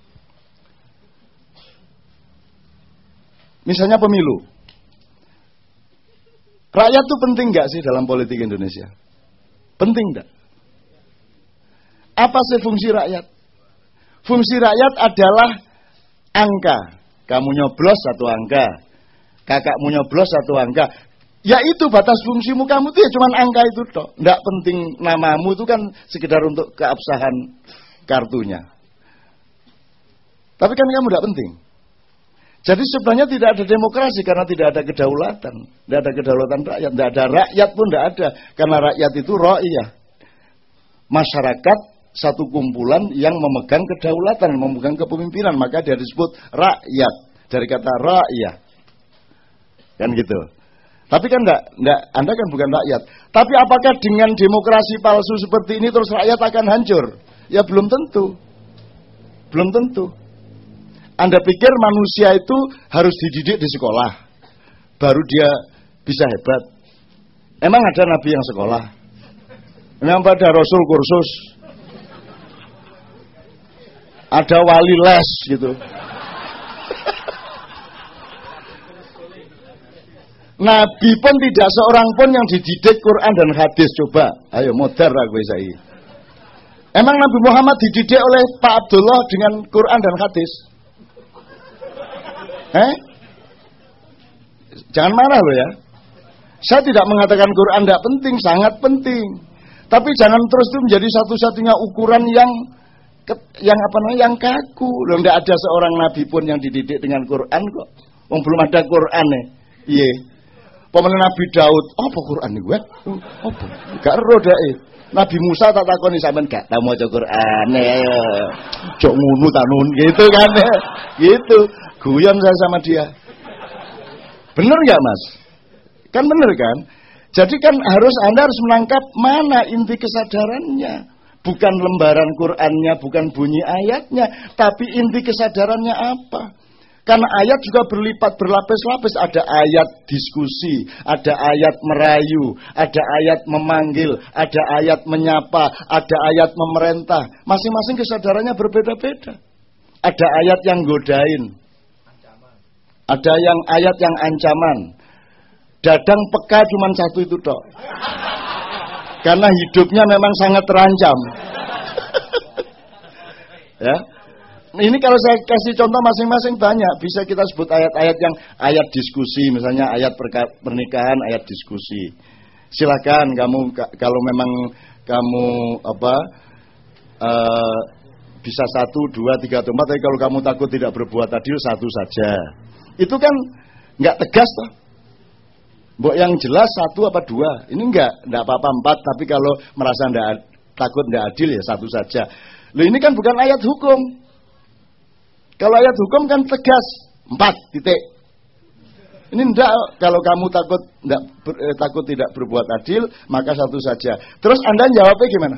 Misalnya pemilu. Rakyat itu penting nggak sih dalam politik Indonesia? Penting nggak? Apa sih fungsi rakyat? Fungsi rakyat adalah angka. Kamu nyoblos 1 angka. Kakakmu nyoblos 1 angka. Ya itu batas fungsimu, kamu tuh ya cuman angka itu toh. Nggak penting namamu itu kan sekedar untuk keabsahan kartunya. Tapi kan kamu nggak penting. Jadi sebenarnya tidak ada demokrasi karena tidak ada kedaulatan. Tidak ada kedaulatan rakyat. Tidak ada rakyat pun tidak ada. Karena rakyat itu ra'iyah. Masyarakat satu kumpulan yang memegang kedaulatan, memegang kepemimpinan. Maka dia disebut rakyat. Dari kata ra'iyah. Kan gitu. Tapi kan enggak, Anda kan bukan rakyat. Tapi apakah dengan demokrasi palsu seperti ini terus rakyat akan hancur? Ya belum tentu. Belum tentu. Anda pikir manusia itu harus dididik di sekolah, baru dia bisa hebat? Emang ada nabi yang sekolah? Emang ada rasul kursus? Ada wali les gitu? Nabi pun tidak seorang pun yang dididik Quran dan hadis. Coba, ayo modar aku saya. Emang Nabi Muhammad dididik oleh Pak Abdullah dengan Quran dan hadis? Jangan marah loh ya. Saya tidak mengatakan Quran tidak penting, sangat penting. Tapi jangan terus itu menjadi satu-satunya ukuran yang kaku. Loh, tidak ada seorang nabi pun yang dididik dengan Quran kok. Belum ada Quran nih. Iya. Pemenang Nabi Daud, apa Quran nih gue? Apa? Gak roda Nabi Musa tak takoni sampean gak tau maca Quran ayo. Cok ngunu tanun gitu kan. Gitu. Guyon saya sama dia. Bener gak Mas? Kan bener kan? Jadi kan Anda harus menangkap mana inti kesadarannya. Bukan lembaran Qur'annya, bukan bunyi ayatnya, tapi inti kesadarannya apa? Karena ayat juga berlipat, berlapis-lapis. Ada ayat diskusi, ada ayat merayu, ada ayat memanggil, ada ayat menyapa, ada ayat memerintah. Masing-masing kesadarannya berbeda-beda. Ada ayat yang godain, ada yang ayat yang ancaman. Dadang peka cuma satu itu tok. Karena hidupnya memang sangat terancam. Ya. Ini kalau saya kasih contoh masing-masing banyak. Bisa kita sebut ayat-ayat yang ayat diskusi, misalnya ayat pernikahan, ayat diskusi. Silakan kamu kalau memang kamu bisa 1, 2, 3, atau 4, tapi kalau kamu takut tidak berbuat adil 1 saja. Itu kan nggak tegas toh. Mbok yang jelas 1 apa 2. Ini enggak apa-apa 4, tapi kalau merasa takut enggak adil ya 1 saja. Loh ini kan bukan ayat hukum. Kalau ayat hukum kan tegas 4 titik. Ini enggak, kalau kamu takut tidak berbuat adil, maka 1 saja. Terus Anda jawabnya gimana?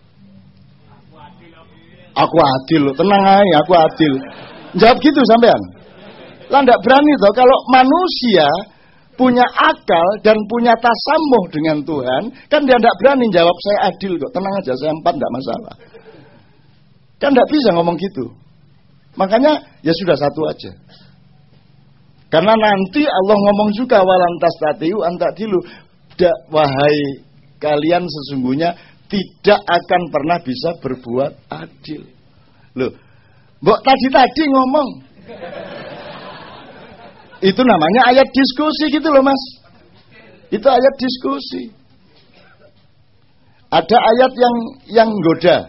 Aku adil, tenang aja, aku adil. Jawab gitu sampean. Lah enggak berani toh kalau manusia punya akal dan punya tasamuh dengan Tuhan, kan dia tidak berani jawab saya adil kok, tenang aja saya 4 tidak masalah. Kan tidak bisa ngomong gitu. Makanya ya sudah 1 aja. Karena nanti Allah ngomong juga walantas tatiu antadilu, wahai kalian sesungguhnya tidak akan pernah bisa berbuat adil. Loh, mbok tadi ngomong. Itu namanya ayat diskusi gitu loh Mas. Itu ayat diskusi. Ada ayat yang goda.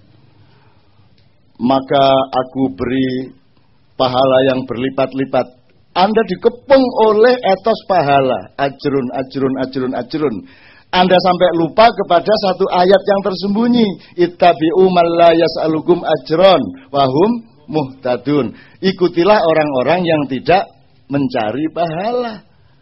Maka aku beri pahala yang berlipat-lipat. Anda dikepung oleh etos pahala. Ajrun. Anda sampai lupa kepada satu ayat yang tersembunyi. Ittabi'u man la yas'alukum ajron wahum muhtadun. Ikutilah orang-orang yang tidak mencari pahala.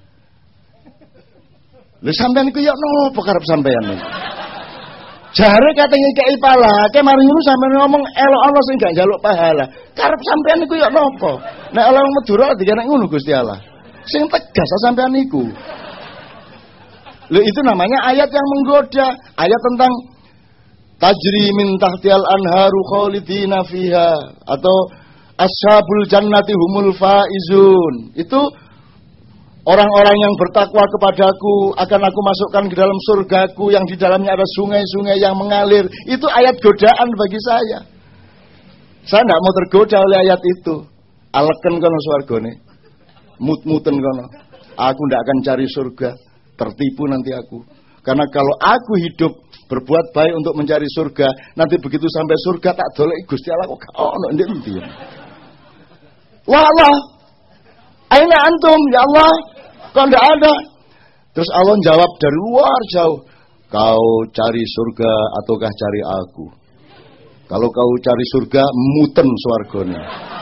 Lha sampean iku ya nopo karep sampean iki? Jare katanya kei pahala, ke mari ngono sampean ngomong elok Allah sing gak njaluk pahala. Karep sampean iku ya nopo? Nek Allah Madura dikene ngono Gusti Allah. Sing tegas sampean iku. Lho itu namanya ayat yang menggoda, ayat tentang tajri min tahtial anharu khalidina fiha atau ashabul jannati humul faizun. Itu orang-orang yang bertakwa kepadaku akan aku masukkan ke dalam surgaku yang di dalamnya ada sungai-sungai yang mengalir. Itu ayat godaan bagi saya. Saya tidak mau tergoda oleh ayat itu. Aleken kono swargane. Mut-muten kono. Aku tidak akan cari surga. Tertipu nanti aku. Karena kalau aku hidup berbuat baik untuk mencari surga, nanti begitu sampai surga tak dolek Gusti Allah kok gak ono ndek ndi. Walah. Aina antum ya Allah, kok enggak ada? Terus Allah jawab dari luar jauh, kau cari surga ataukah cari aku? Kalau kau cari surga, muten swargane.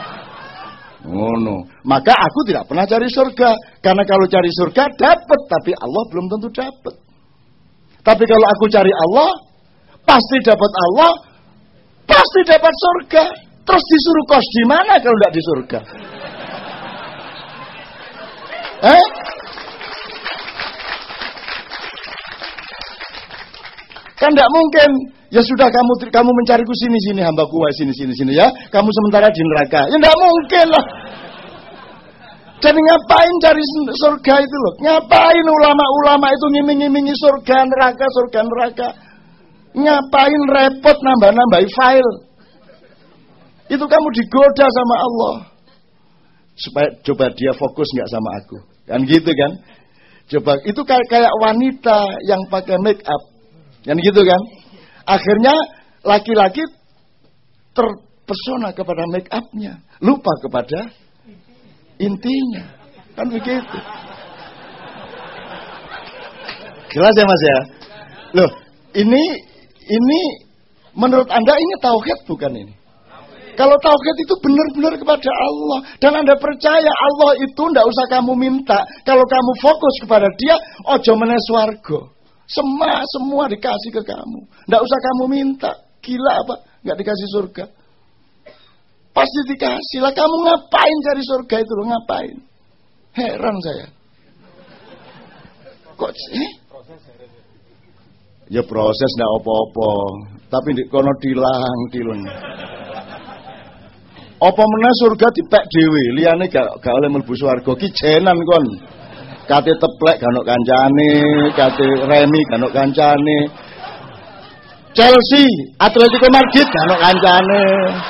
No. Maka aku tidak pernah cari surga, karena kalau cari surga dapat, tapi Allah belum tentu dapat. Tapi kalau aku cari Allah, pasti dapat Allah, pasti dapat surga. Terus disuruh kos di mana kalau tidak di surga? Kan tidak mungkin. Ya sudah kamu mencariku sini hambaku sini ya. Kamu sementara di neraka. Ya tidak mungkin lah. Dan ngapain cari surga itu loh? Ngapain ulama-ulama itu ngiming-ngimingi surga neraka? Ngapain repot nambah-nambahi file? Itu kamu digoda sama Allah. Supaya coba dia fokus nggak sama aku. Kan gitu kan? Coba itu kayak wanita yang pakai make up. Kan gitu kan? Akhirnya laki-laki terpesona kepada make up-nya, lupa kepada intinya. Kan begitu. Jelas ya Mas ya? Loh, ini menurut Anda ini tauhid bukan ini? Kalau tauhid itu benar-benar kepada Allah dan Anda percaya Allah itu ndak usah kamu minta. Kalau kamu fokus kepada Dia, ojo meneh swarga. Semua dikasih ke kamu. Ndak usah kamu minta. Gila apa? Nggak dikasih surga. Pasti dikasih lah. Kamu ngapain cari surga itu loh? Ngapain? Heran saya. Kok Ya proses ndak apa-apa. Tapi di kono dilang. Apa meneh surga dipek dhewe, liyane gak oleh mlebu swarga ki jenan kon. Kate teplek gak ono kancane, kate remi gak ono kancane. Chelsea, Atletico Madrid gak ono kancane.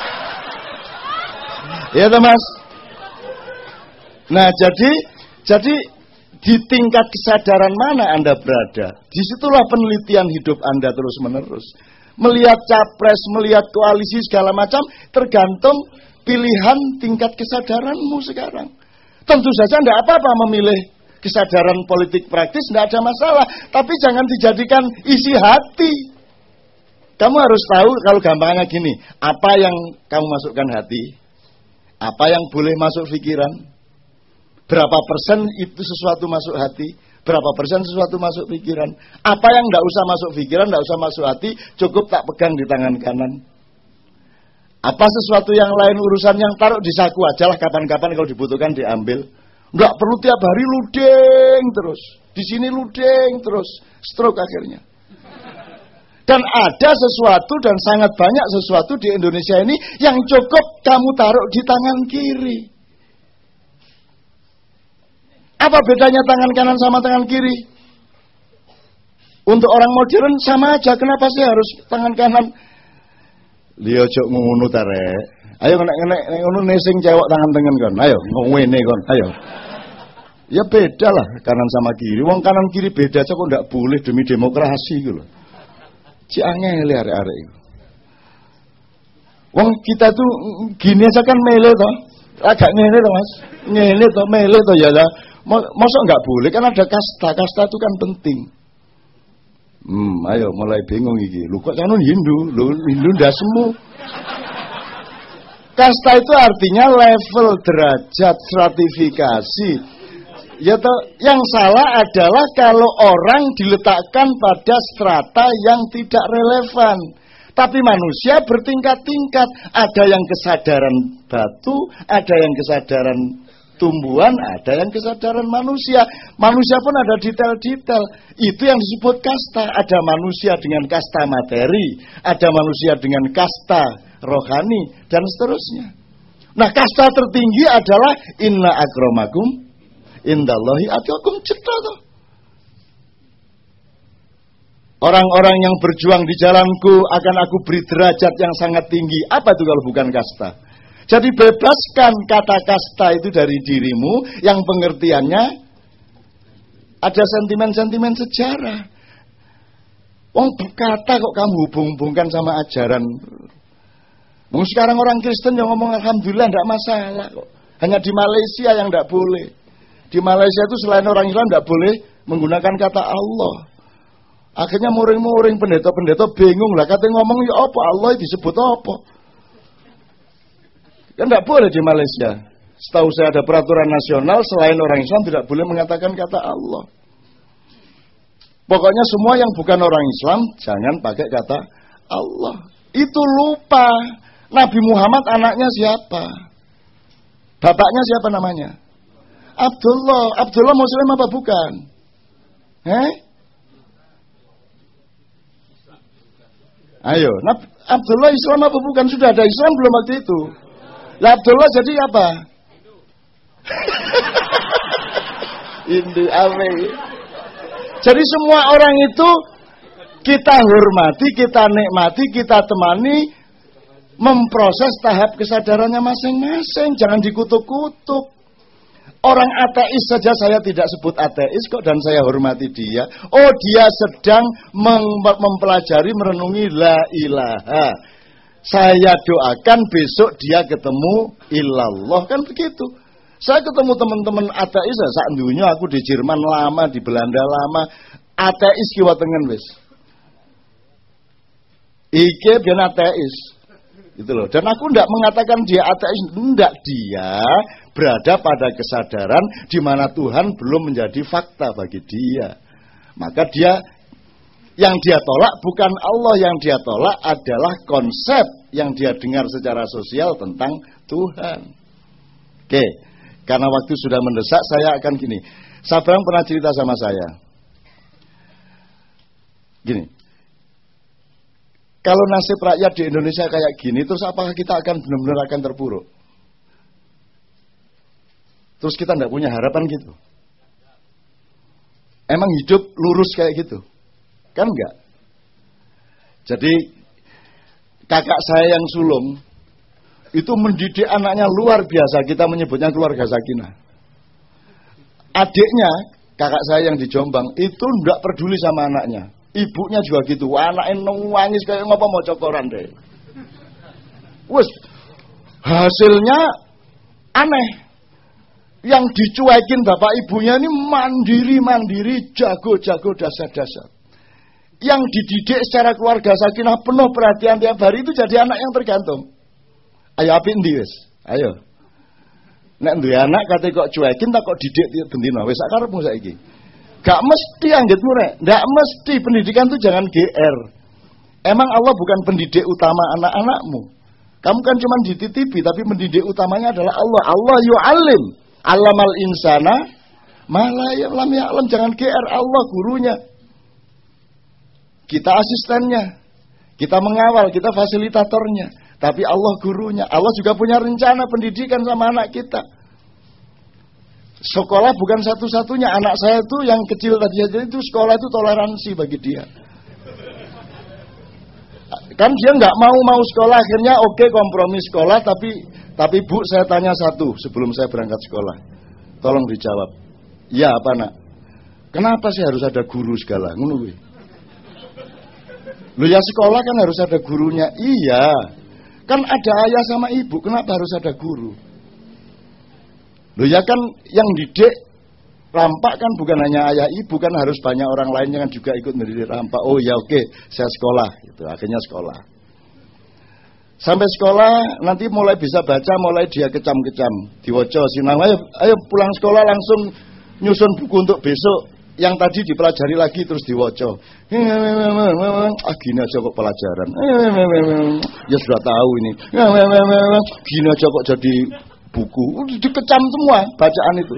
Ya toh Mas. Nah, jadi di tingkat kesadaran mana Anda berada? Disitulah penelitian hidup Anda terus-menerus. Melihat capres, melihat koalisi segala macam tergantung pilihan tingkat kesadaranmu sekarang. Tentu saja tidak apa-apa memilih kesadaran politik praktis, tidak ada masalah. Tapi jangan dijadikan isi hati. Kamu harus tahu kalau gampangnya gini, apa yang kamu masukkan hati, apa yang boleh masuk pikiran, berapa persen itu sesuatu masuk hati, berapa persen sesuatu masuk pikiran, apa yang tidak usah masuk pikiran, tidak usah masuk hati, cukup tak pegang di tangan kanan. Apa sesuatu yang lain urusan yang taruh di saku aja lah, kapan-kapan kalau dibutuhkan diambil. Enggak perlu tiap hari ludeng terus. Di sini ludeng terus, stroke akhirnya. Dan ada sesuatu dan sangat banyak sesuatu di Indonesia ini yang cukup kamu taruh di tangan kiri. Apa bedanya tangan kanan sama tangan kiri? Untuk orang modern sama aja, kenapa sih harus tangan kanan? Liyo cok ngono ta rek. Ayo nek ngono nesing cewek tangan tengen kon. Ayo ngene kon. Ayo. Ya beda lah kanan sama kiri. Wong kanan kiri beda kok ndak boleh demi demokrasi iku lho. Ci angel arek-arek iku. Wong kita tuh gini aja kan mele toh. Agak ngene toh Mas. Ngene toh mele toh ya lah. Mosok enggak boleh kan ada kasta. Kasta itu kan penting. Ayo mulai bingung iki. Lu kok canon Hindu? Lu Hindu ndasmu. Kasta itu artinya level, derajat, stratifikasi. Ya toh, yang salah adalah kalau orang diletakkan pada strata yang tidak relevan. Tapi manusia bertingkat-tingkat. Ada yang kesadaran batu, ada yang kesadaran tumbuhan, ada yang kesadaran manusia. Manusia pun ada detail-detail. Itu yang disebut kasta. Ada manusia dengan kasta materi, ada manusia dengan kasta rohani, dan seterusnya. Nah, kasta tertinggi adalah inna akramakum indallahi atqakum. Cetak toh. Orang-orang yang berjuang di jalanku akan aku beri derajat yang sangat tinggi. Apa itu kalau bukan kasta? Jadi bebaskan kata kasta itu dari dirimu yang pengertiannya ada sentimen-sentimen sejarah. Wong kata kok kamu hubung-hubungkan sama ajaran. Sekarang orang Kristen yang ngomong alhamdulillah tidak masalah kok. Hanya di Malaysia yang tidak boleh. Di Malaysia itu selain orang Islam tidak boleh menggunakan kata Allah. Akhirnya muring-muring pendeta-pendeta bingung lah, katanya ngomong ya apa Allah disebut apa? Kan tidak boleh di Malaysia. Setahu saya ada peraturan nasional selain orang Islam tidak boleh mengatakan kata Allah. Pokoknya semua yang bukan orang Islam jangan pakai kata Allah. Itu lupa. Nabi Muhammad anaknya siapa? Bapaknya siapa namanya? Abdullah. Abdullah Muslim apa bukan? Ayo, Abdullah Islam apa bukan? Sudah ada Islam belum waktu itu? Lah Abdullah jadi apa? Indi ame. Jadi semua orang itu kita hormati, kita nikmati, kita temani, memproses tahap kesadarannya masing-masing. Jangan dikutuk-kutuk. Orang ateis saja saya tidak sebut ateis kok, dan saya hormati dia. Oh, dia sedang mempelajari, merenungi la ilaha. Saya doakan besok dia ketemu illallah, kan begitu. Saya ketemu teman-teman ateis, sak dunya aku di Jerman lama, di Belanda lama, ateis kiwa tengen wis. Iki biar ateis, gitu loh. Dan aku tidak mengatakan dia ateis, tidak, dia berada pada kesadaran di mana Tuhan belum menjadi fakta bagi dia. Maka dia yang dia tolak bukan Allah, yang dia tolak adalah konsep yang dia dengar secara sosial tentang Tuhan. Oke, karena waktu sudah mendesak, saya akan gini. Sabrang pernah cerita sama saya. Gini, kalau nasib rakyat di Indonesia kayak gini, terus apakah kita akan benar-benar akan terpuruk? Terus kita tidak punya harapan gitu? Emang hidup lurus kayak gitu? Kan enggak? Jadi kakak saya yang sulung itu mendidik anaknya luar biasa, kita menyebutnya keluarga sakinah. Adiknya, kakak saya yang di Jombang, itu enggak peduli sama anaknya. Ibunya juga gitu, anaknya nangis kayak ngapa mau cokoran deh. Wes, hasilnya aneh. Yang dicuekin bapak ibunya ini mandiri-mandiri, jago-jago, dasar-dasar. Yang dididik secara keluarga sakinah penuh perhatian tiap hari itu jadi anak yang tergantung. Ayo api endi wis? Ayo. Nek duwe anak kate kok cuekin tak kok didik tiap bendina wis sak karepmu saiki. Gak mesti anggitmu rek, ndak mesti pendidikan itu jangan GR. Emang Allah bukan pendidik utama anak-anakmu. Kamu kan cuma dititipi, tapi pendidik utamanya adalah Allah. Allah yu'allim, alamal insana malah lam ya'lam, jangan GR, Allah gurunya. Kita asistennya, kita mengawal, kita fasilitatornya, tapi Allah gurunya. Allah juga punya rencana pendidikan sama anak kita. Sekolah bukan satu-satunya. Anak saya itu yang kecil tadi aja itu sekolah itu toleransi bagi dia. Kan dia nggak mau sekolah, akhirnya oke, kompromi sekolah, tapi Bu, saya tanya satu sebelum saya berangkat sekolah, tolong dijawab. Ya apa nak? Kenapa sih harus ada guru segala? Ngono. Lu ya sekolah kan harus ada gurunya. Iya. Kan ada ayah sama ibu, kenapa harus ada guru? Loh ya kan yang didik rampak kan bukan hanya ayah ibu, kan harus banyak orang lain yang juga ikut mendidik rampak. Oh ya oke, saya sekolah gitu. Akhirnya sekolah. Sampai sekolah nanti mulai bisa baca, mulai dia kecam-kecam, diwoco sinau. Ayo pulang sekolah langsung nyusun buku untuk besok. Yang tadi dipelajari lagi terus diwoco. Gini aja kok pelajaran. Ya sudah tahu ini. Gini aja kok jadi buku, dikecam semua bacaan itu.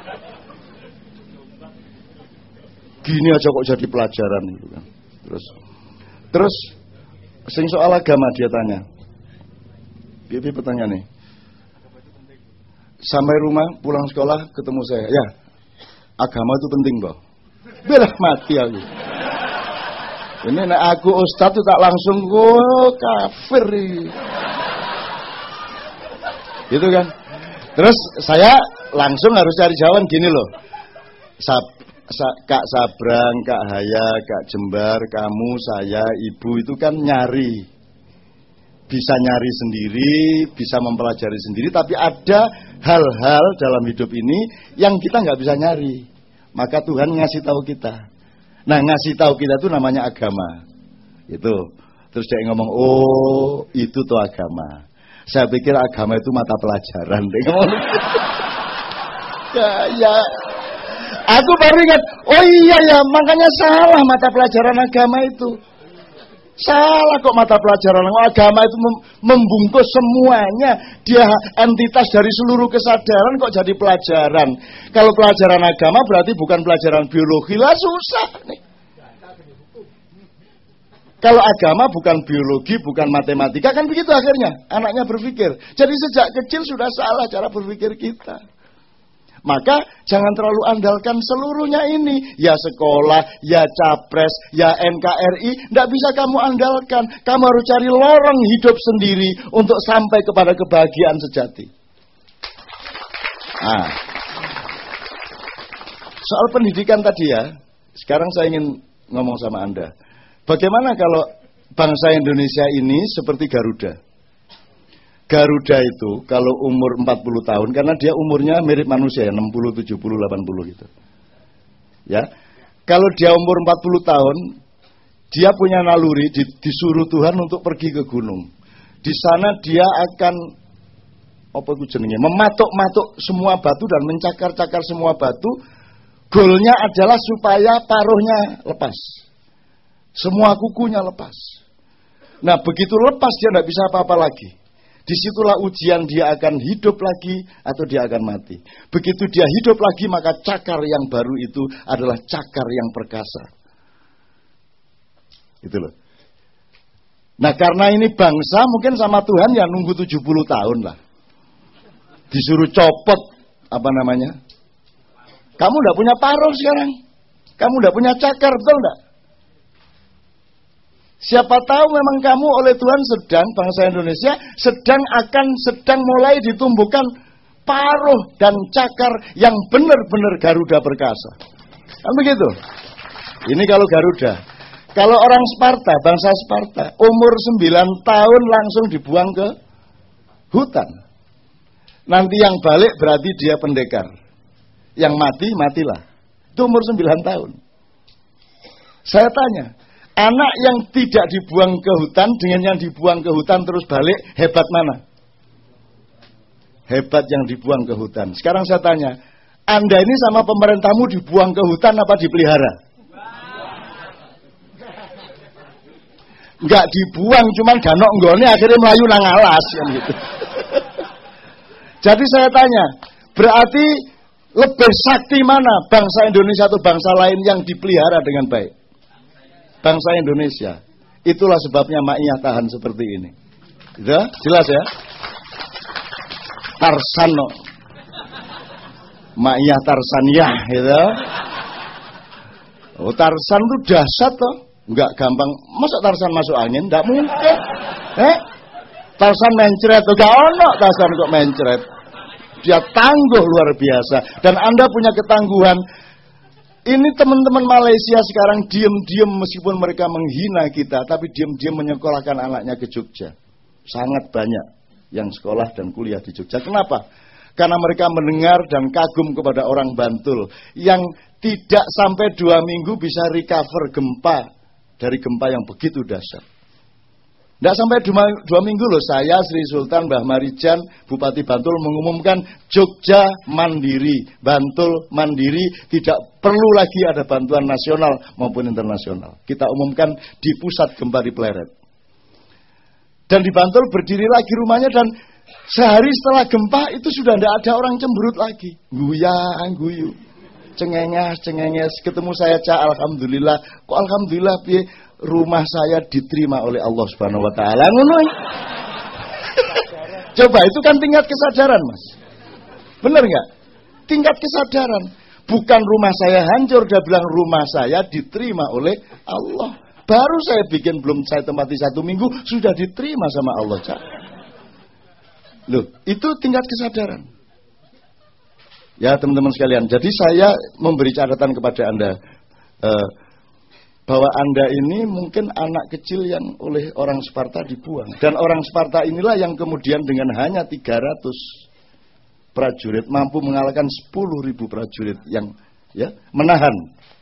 Gini aja kok jadi pelajaran itu kan. Terus sing soal agama dia tanya. Piye pertanyaan nih? Sampai rumah pulang sekolah ketemu saya. Ya, agama itu penting, Boh. Belah mati aku. Ini nek aku ustaz tuh tak langsung kafir. Gitu kan. Terus saya langsung harus cari jawaban gini loh. Kak Sabrang, Kak Haya, Kak Jembar, kamu, saya, ibu itu kan nyari. bisa nyari sendiri, bisa mempelajari sendiri, tapi ada hal-hal dalam hidup ini yang kita nggak bisa nyari. Maka Tuhan ngasih tahu kita. Nah, ngasih tahu kita itu namanya agama. Itu. Terus dia ngomong, oh itu tuh agama. Saya pikir agama itu mata pelajaran. Dia ngomong. ya. Aku baru ingat, oh iya ya, makanya salah mata pelajaran agama itu. Salah kok mata pelajaran agama itu membungkus semuanya. Dia entitas dari seluruh kesadaran kok jadi pelajaran. Kalau pelajaran agama berarti bukan pelajaran biologi lah, susah nih. Kalau agama bukan biologi, bukan matematika, kan begitu akhirnya anaknya berpikir. Jadi sejak kecil sudah salah cara berpikir kita. Maka jangan terlalu andalkan seluruhnya ini. Ya sekolah, ya capres, ya NKRI, tidak bisa kamu andalkan. Kamu harus cari lorong hidup sendiri untuk sampai kepada kebahagiaan sejati. Nah, soal pendidikan tadi ya, sekarang saya ingin ngomong sama Anda. Bagaimana kalau bangsa Indonesia ini seperti Garuda? Garuda itu kalau umur 40 tahun, karena dia umurnya mirip manusia ya, 60, 70, 80 gitu. Ya. Kalau dia umur 40 tahun, dia punya naluri, disuruh Tuhan untuk pergi ke gunung. Di sana dia akan mematuk-matuk semua batu dan mencakar-cakar semua batu. Goalnya adalah supaya paruhnya lepas. Semua kukunya lepas. Nah, begitu lepas dia tidak bisa apa-apa lagi. Disitulah ujian dia akan hidup lagi atau dia akan mati. Begitu dia hidup lagi, maka cakar yang baru itu adalah cakar yang perkasa. Itu loh. Nah, karena ini bangsa mungkin sama Tuhan ya nunggu 70 tahun lah. Disuruh copot apa namanya? Kamu tidak punya paruh sekarang. Kamu tidak punya cakar, betul tidak? Siapa tahu memang kamu oleh Tuhan bangsa Indonesia sedang mulai ditumbuhkan paruh dan cakar yang benar-benar Garuda perkasa. Kan begitu? Ini kalau Garuda. Kalau orang Sparta, bangsa Sparta, umur 9 tahun langsung dibuang ke hutan. Nanti yang balik berarti dia pendekar. Yang mati, matilah. Itu umur 9 tahun. Saya tanya, anak yang tidak dibuang ke hutan dengan yang dibuang ke hutan terus balik, hebat mana? Hebat yang dibuang ke hutan. Sekarang saya tanya, Anda ini sama pemerintahmu dibuang ke hutan apa dipelihara? Enggak dibuang, cuman ganok nggone akhirnya melayu nang alas kan gitu. Jadi saya tanya, berarti lebih sakti mana bangsa Indonesia atau bangsa lain yang dipelihara dengan baik? Bangsa Indonesia. Itulah sebabnya Ma'iyah tahan seperti ini. Gitu? Jelas ya? Tarsano. Ma'iyah Tarsaniyah gitu. Oh, Tarsan itu dahsyat toh. Enggak gampang. Masa Tarsan masuk angin? Enggak mungkin. Tarsan mencret. Enggak ono Tarsan kok mencret. Dia tangguh luar biasa. Dan Anda punya ketangguhan. Ini teman-teman Malaysia sekarang diam-diam meskipun mereka menghina kita, tapi diam-diam menyekolahkan anaknya ke Jogja. Sangat banyak yang sekolah dan kuliah di Jogja. Kenapa? Karena mereka mendengar dan kagum kepada orang Bantul yang tidak sampai 2 minggu bisa recover gempa dari gempa yang begitu dahsyat. Tidak sampai 2 minggu loh, saya Sri Sultan Mbah Marijan Bupati Bantul mengumumkan Jogja mandiri, Bantul mandiri, tidak perlu lagi ada bantuan nasional maupun internasional. Kita umumkan di pusat gempa di Pleret. Dan di Bantul berdiri lagi rumahnya dan sehari setelah gempa itu sudah tidak ada orang cemberut lagi. Guyu, cengenges, ketemu saya alhamdulillah. Kok alhamdulillah piye? Rumah saya diterima oleh Allah Subhanahu wa taala. Ngono. Coba itu kan tingkat kesadaran, Mas. Benar enggak? Tingkat kesadaran. Bukan rumah saya hancur, dia bilang rumah saya diterima oleh Allah. Baru saya bikin, belum saya tempati 1 minggu sudah diterima sama Allah, Cak. Loh, itu tingkat kesadaran. Ya, teman-teman sekalian. Jadi saya memberi catatan kepada Anda. bahwa Anda ini mungkin anak kecil yang oleh orang Sparta dibuang. Dan orang Sparta inilah yang kemudian dengan hanya 300 prajurit mampu mengalahkan 10.000 prajurit yang menahan.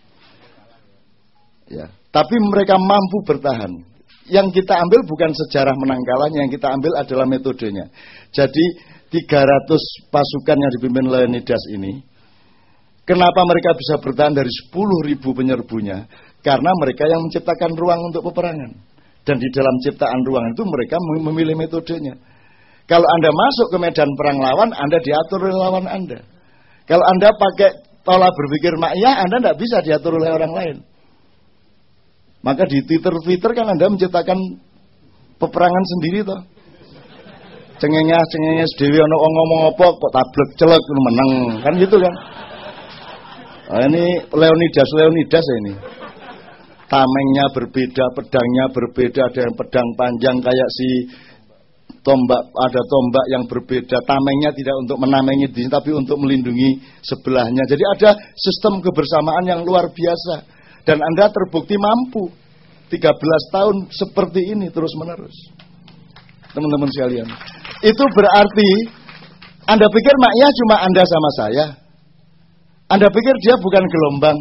Ya, tapi mereka mampu bertahan. Yang kita ambil bukan sejarah menang kalahnya, yang kita ambil adalah metodenya. Jadi 300 pasukan yang dipimpin Leonidas ini, kenapa mereka bisa bertahan dari 10.000 penyerbunya? Karena mereka yang menciptakan ruang untuk peperangan. Dan di dalam ciptaan ruang itu mereka memilih metodenya. Kalau Anda masuk ke medan perang lawan, Anda diatur oleh lawan Anda. Kalau Anda pakai pola berpikir ma'iyah, Anda tidak bisa diatur oleh orang lain. Maka di Twitter kan Anda menciptakan peperangan sendiri toh. Cengengnya dewi ono ngomong apa kok tablek celek menang kan gitu kan. Nah, ini Leonidas ini. Tamengnya berbeda, pedangnya berbeda, ada yang pedang panjang kayak si tombak, ada tombak yang berbeda. Tamengnya tidak untuk menamengi diri tapi untuk melindungi sebelahnya. Jadi ada sistem kebersamaan yang luar biasa. Dan Anda terbukti mampu 13 tahun seperti ini terus-menerus. Teman-teman sekalian, itu berarti Anda pikir maknya cuma Anda sama saya. Anda pikir dia bukan gelombang.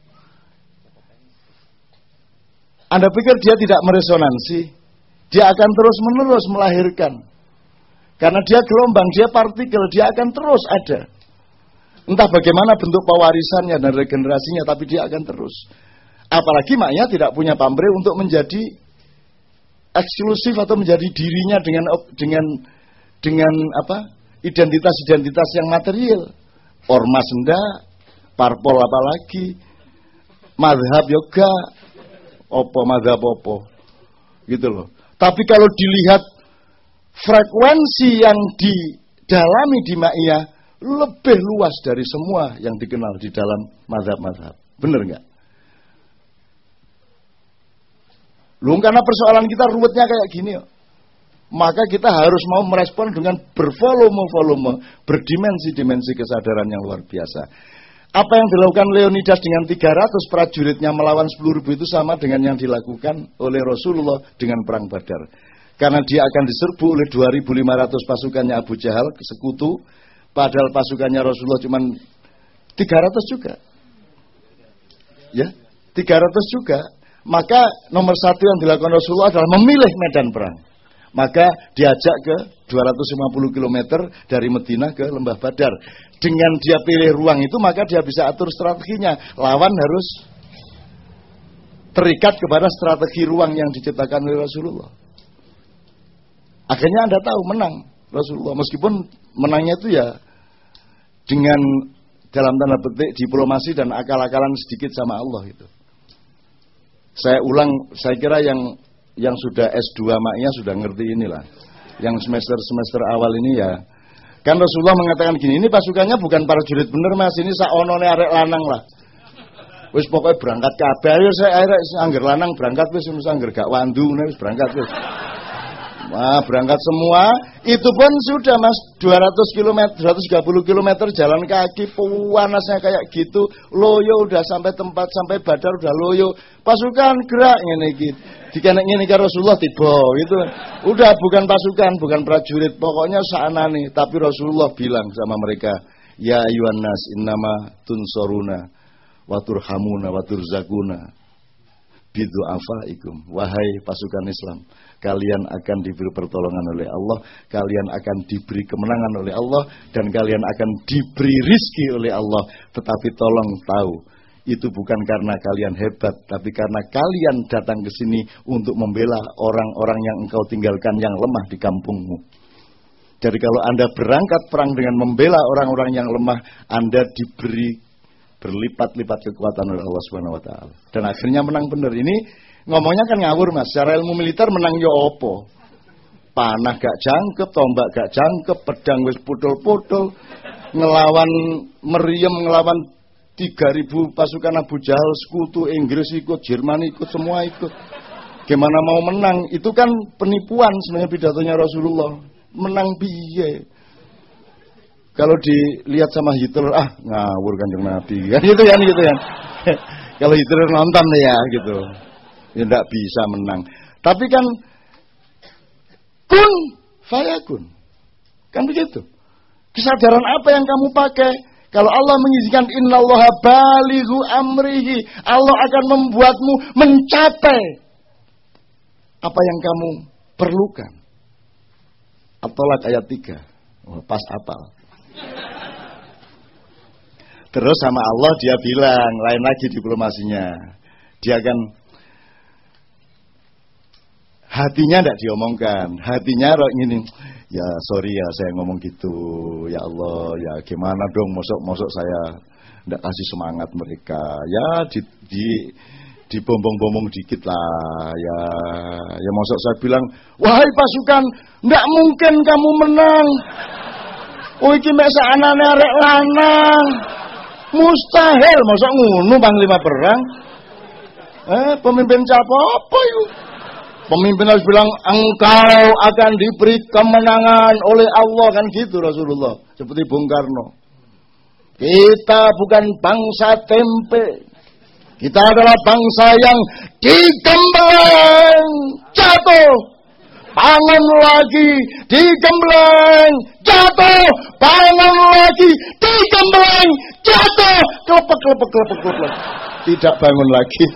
Anda pikir dia tidak meresonansi. Dia akan terus-menerus melahirkan. Karena dia gelombang, dia partikel, dia akan terus ada. Entah bagaimana bentuk pewarisannya dan regenerasinya, tapi dia akan terus. Apalagi maknya tidak punya pamrih untuk menjadi eksklusif atau menjadi dirinya dengan identitas-identitas yang material. Ormas enggak, parpol apalagi, mazhab yoga, mazhab gitu loh. Tapi kalau dilihat frekuensi yang didalami di ma'iyah lebih luas dari semua yang dikenal di dalam mazhab-mazhab. Benar nggak? Karena persoalan kita ruwetnya kayak gini, maka kita harus mau merespon dengan bervolume-volume, berdimensi-dimensi kesadaran yang luar biasa. Apa yang dilakukan Leonidas dengan 300 prajuritnya melawan 10.000 itu sama dengan yang dilakukan oleh Rasulullah dengan perang Badar. Karena dia akan diserbu oleh 2.500 pasukannya Abu Jahal, sekutu, padahal pasukannya Rasulullah cuma 300 juga. Ya, 300 juga. Maka nomor satu yang dilakukan Rasulullah adalah memilih medan perang. Maka diajak ke 250 km dari Madinah ke Lembah Badar. Dengan dia pilih ruang itu, maka dia bisa atur strateginya. Lawan harus terikat kepada strategi ruang yang diciptakan oleh Rasulullah. Akhirnya Anda tahu menang Rasulullah. Meskipun menangnya itu ya dengan dalam tanda petik diplomasi dan akal-akalan sedikit sama Allah itu. Saya ulang, saya kira yang sudah S2 maknya sudah ngerti inilah. Yang semester awal ini ya. Kan Rasulullah mengatakan gini, ini pasukannya bukan prajurit bener Mas, ini saonone arek lanang lah. Wis pokoknya berangkat kabeh. Ayo saya arek angger lanang berangkat wis angger gak wandu wis berangkat wis. Wah, berangkat semua. Itu pun sudah Mas 200 km, 130 km jalan kaki, panasnya kayak gitu. Loyo udah sampai tempat, sampai Badar udah loyo. Pasukan gerak ngene iki. Dikenek ngene karo Rasulullah tiba gitu. Udah bukan pasukan, bukan prajurit, pokoknya saanane. Tapi Rasulullah bilang sama mereka, "Ya ayyuhan nas innama tunsuruna wa turhamuna wa turzaquna bidu'afaikum." Wahai pasukan Islam, kalian akan diberi pertolongan oleh Allah, kalian akan diberi kemenangan oleh Allah, dan kalian akan diberi rizki oleh Allah. Tetapi tolong tahu, itu bukan karena kalian hebat, tapi karena kalian datang ke sini untuk membela orang-orang yang engkau tinggalkan yang lemah di kampungmu. Jadi kalau Anda berangkat perang dengan membela orang-orang yang lemah, Anda diberi berlipat-lipat kekuatan oleh Allah Subhanahu wa taala. Dan akhirnya menang benar. Ini ngomongnya kan ngawur Mas. Secara ilmu militer menang yo opo? Panah gak jangkep, tombak gak jangkep, pedang wis putul-putul, ngelawan meriam, ngelawan 3.000 pasukan Abu Jahal, sekutu Inggris ikut, Jerman ikut, semua ikut. Gimana mau menang? Itu kan penipuan sebenarnya pidatonya Rasulullah. Menang piye? Kalau dilihat sama Hitler, ngawur Kanjeng Nabi. Kan gitu kan. Kalau Hitler nonton ya gitu. Ya enggak bisa menang. Tapi kan kun fayakun. Kan begitu. Kesadaran apa yang kamu pakai? Kalau Allah mengizinkan innallaha balighu amrihi, Allah akan membuatmu mencapai apa yang kamu perlukan. At-Tolak ayat 3. Oh, pas apal. Terus sama Allah dia bilang, lain lagi diplomasinya. Dia kan hatinya tidak diomongkan, hatinya gini, ya sorry ya saya ngomong gitu, ya Allah, ya gimana dong, mosok saya tidak kasih semangat mereka, ya di bombong-bombong dikit lah, ya mosok saya bilang, wahai pasukan, tidak mungkin kamu menang, oh iki mek saknane arek lanang, mustahil, mosok ngono panglima perang, pemimpin siapa apa yuk? Pemimpin harus bilang engkau akan diberi kemenangan oleh Allah, kan gitu Rasulullah. Seperti Bung Karno. Kita bukan bangsa tempe. Kita adalah bangsa yang digembleng jatuh, bangun lagi, digembleng jatuh, bangun lagi, digembleng jatuh, kelepek. Tidak bangun lagi.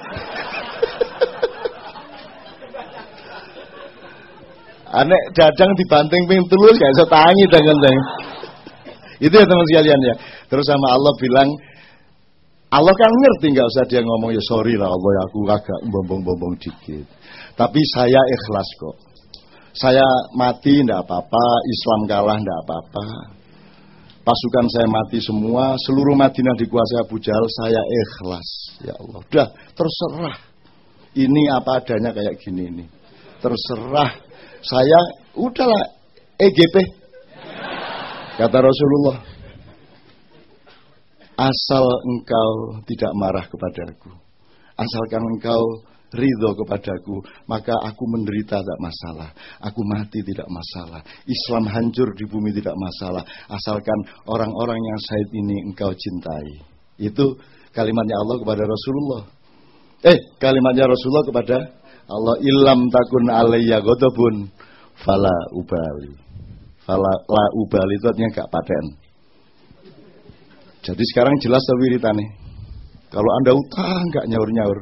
Anek dadang dibanting ping telur gak iso tangi dengan. Itu ya teman sekalian ya. Terus sama Allah bilang, Allah kan ngerti gak usah dia ngomong ya sorry lah Allah, aku agak bombong-bombong dikit. Tapi saya ikhlas kok. Saya mati ndak apa-apa, Islam kalah ndak apa-apa. Pasukan saya mati semua, seluruh Madinah dikuasai Abu Jahal, saya ikhlas. Ya Allah, udah terserah. Ini apa adanya kayak gini ini. Terserah. Saya udahlah EGP kata Rasulullah, asal engkau tidak marah kepadaku, asalkan engkau ridho kepadaku, maka aku menderita tidak masalah, aku mati tidak masalah, Islam hancur di bumi tidak masalah, asalkan orang-orang yang syahid ini engkau cintai. Itu kalimatnya Allah kepada Rasulullah. Kalimatnya Rasulullah kepada Allah, ilam takun alayya ghadabun fala ubali. Fala la ubali itu artinya gak paten. Jadi sekarang jelas wiritane. Kalau Anda utang gak nyaur-nyaur.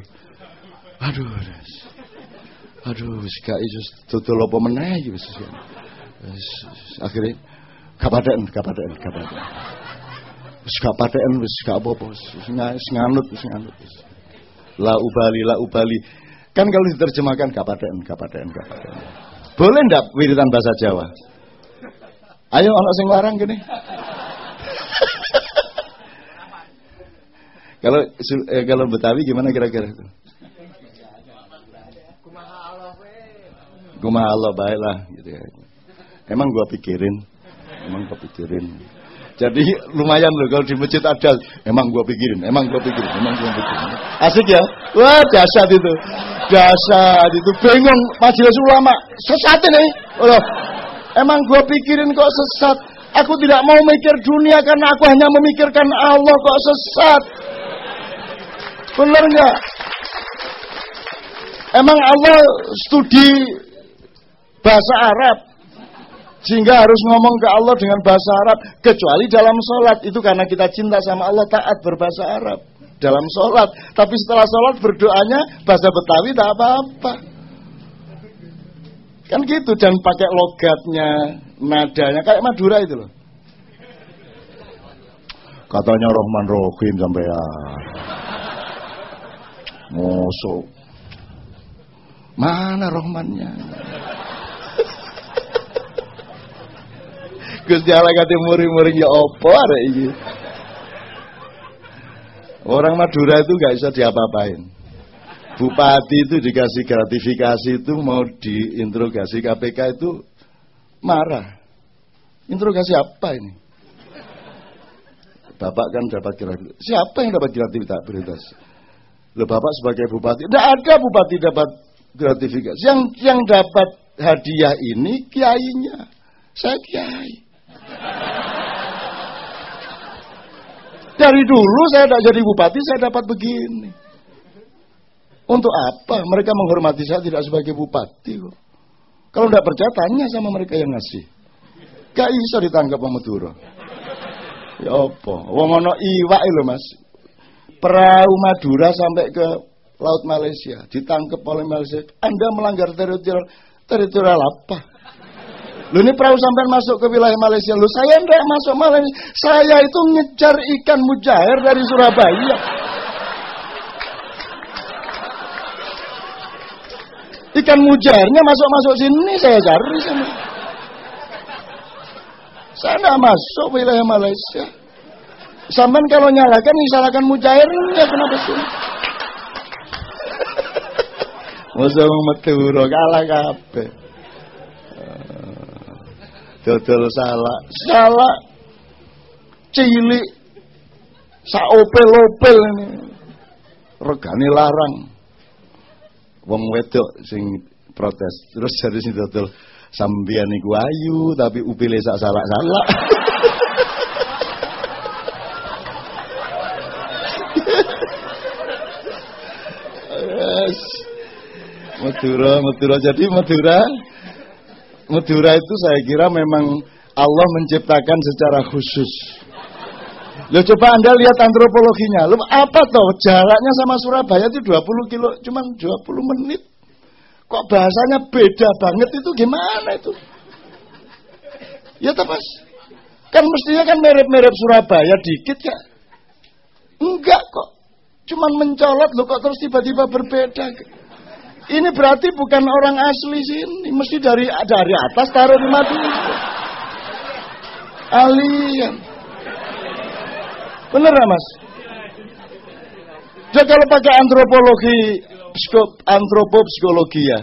Aduh, wis gak iso dodol apa meneh iki wis. Akhire kapaten. Wis kapaten wis gak apa-apa. Wis nganut. La ubali. Kan kalau diterjemahkan kapaten. Boleh ndak wiritan bahasa Jawa? Ayo ana sing larang gini. Kalau Betawi gimana kira-kira itu? Kumaha Allah baiklah gitu ya. Emang gua pikirin. Jadi lumayan loh kalau di masjid ada. Emang gua pikirin. Asik ya? Wah, dahsyat itu. Bingung majelis ulama. Sesat ini. Emang gua pikirin kok sesat. Aku tidak mau mikir dunia karena aku hanya memikirkan Allah, kok sesat. Benar enggak? Emang Allah studi bahasa Arab sehingga harus ngomong ke Allah dengan bahasa Arab, kecuali dalam sholat. Itu karena kita cinta sama Allah, taat berbahasa Arab dalam sholat. Tapi setelah sholat berdoanya bahasa Betawi tak apa-apa. Kan gitu, dan pakai logatnya, nadanya kayak Madura itu loh. Katanya Rahman Rahim sampean. Mosok. Mana Rahmannya? Gusti Allah kate muring-muring ya apa arek iki. Orang Madura itu gak bisa diapa-apain. Bupati itu dikasih gratifikasi itu mau diinterogasi KPK itu marah. Interogasi apa ini? Bapak kan dapat gratifikasi. Siapa yang dapat gratifikasi? Loh, Bapak sebagai bupati. Tidak ada bupati dapat gratifikasi. Yang dapat hadiah ini kiainya. Saya kiai. Dari dulu saya tidak jadi bupati, saya dapat begini. Untuk apa? Mereka menghormati saya tidak sebagai bupati kok. Kalau tidak percaya tanya sama mereka yang ngasih. Gak bisa ditangkap sama Madura. Ya apa? Wong ana iwak lho Mas. Perahu Madura sampai ke Laut Malaysia, ditangkap oleh Malaysia. Anda melanggar teritorial apa? Loh ini perahu sampai masuk ke wilayah Malaysia. Loh saya enggak masuk Malaysia. Saya itu ngejar ikan mujair dari Surabaya. Ikan mujairnya masuk sini saya cari sana. Saya enggak masuk wilayah Malaysia. Sampai kalau nyalakan nyalakan mujairnya kenapa sih? Masa Madura kalah kabeh. Dodol salah cilik sak opel-opel ini regane larang. Wong wedok sing protes terus dari sing dodol sampeyan iku ayu tapi upile sak salak-salak. Yes. Madura. Jadi Madura itu saya kira memang Allah menciptakan secara khusus. Loh coba Anda lihat antropologinya. Loh apa toh jaraknya sama Surabaya itu 20 kilo, cuma 20 menit. Kok bahasanya beda banget itu gimana itu? Ya toh Mas. Kan mestinya kan mirip-mirip Surabaya dikit ya. Enggak kok. Cuman mencolot loh kok terus tiba-tiba berbeda. Ini berarti bukan orang asli sini, mesti dari atas taruh di Madura. Alien. Bener ya Mas? Jadi kalau pakai antropopsikologi ya,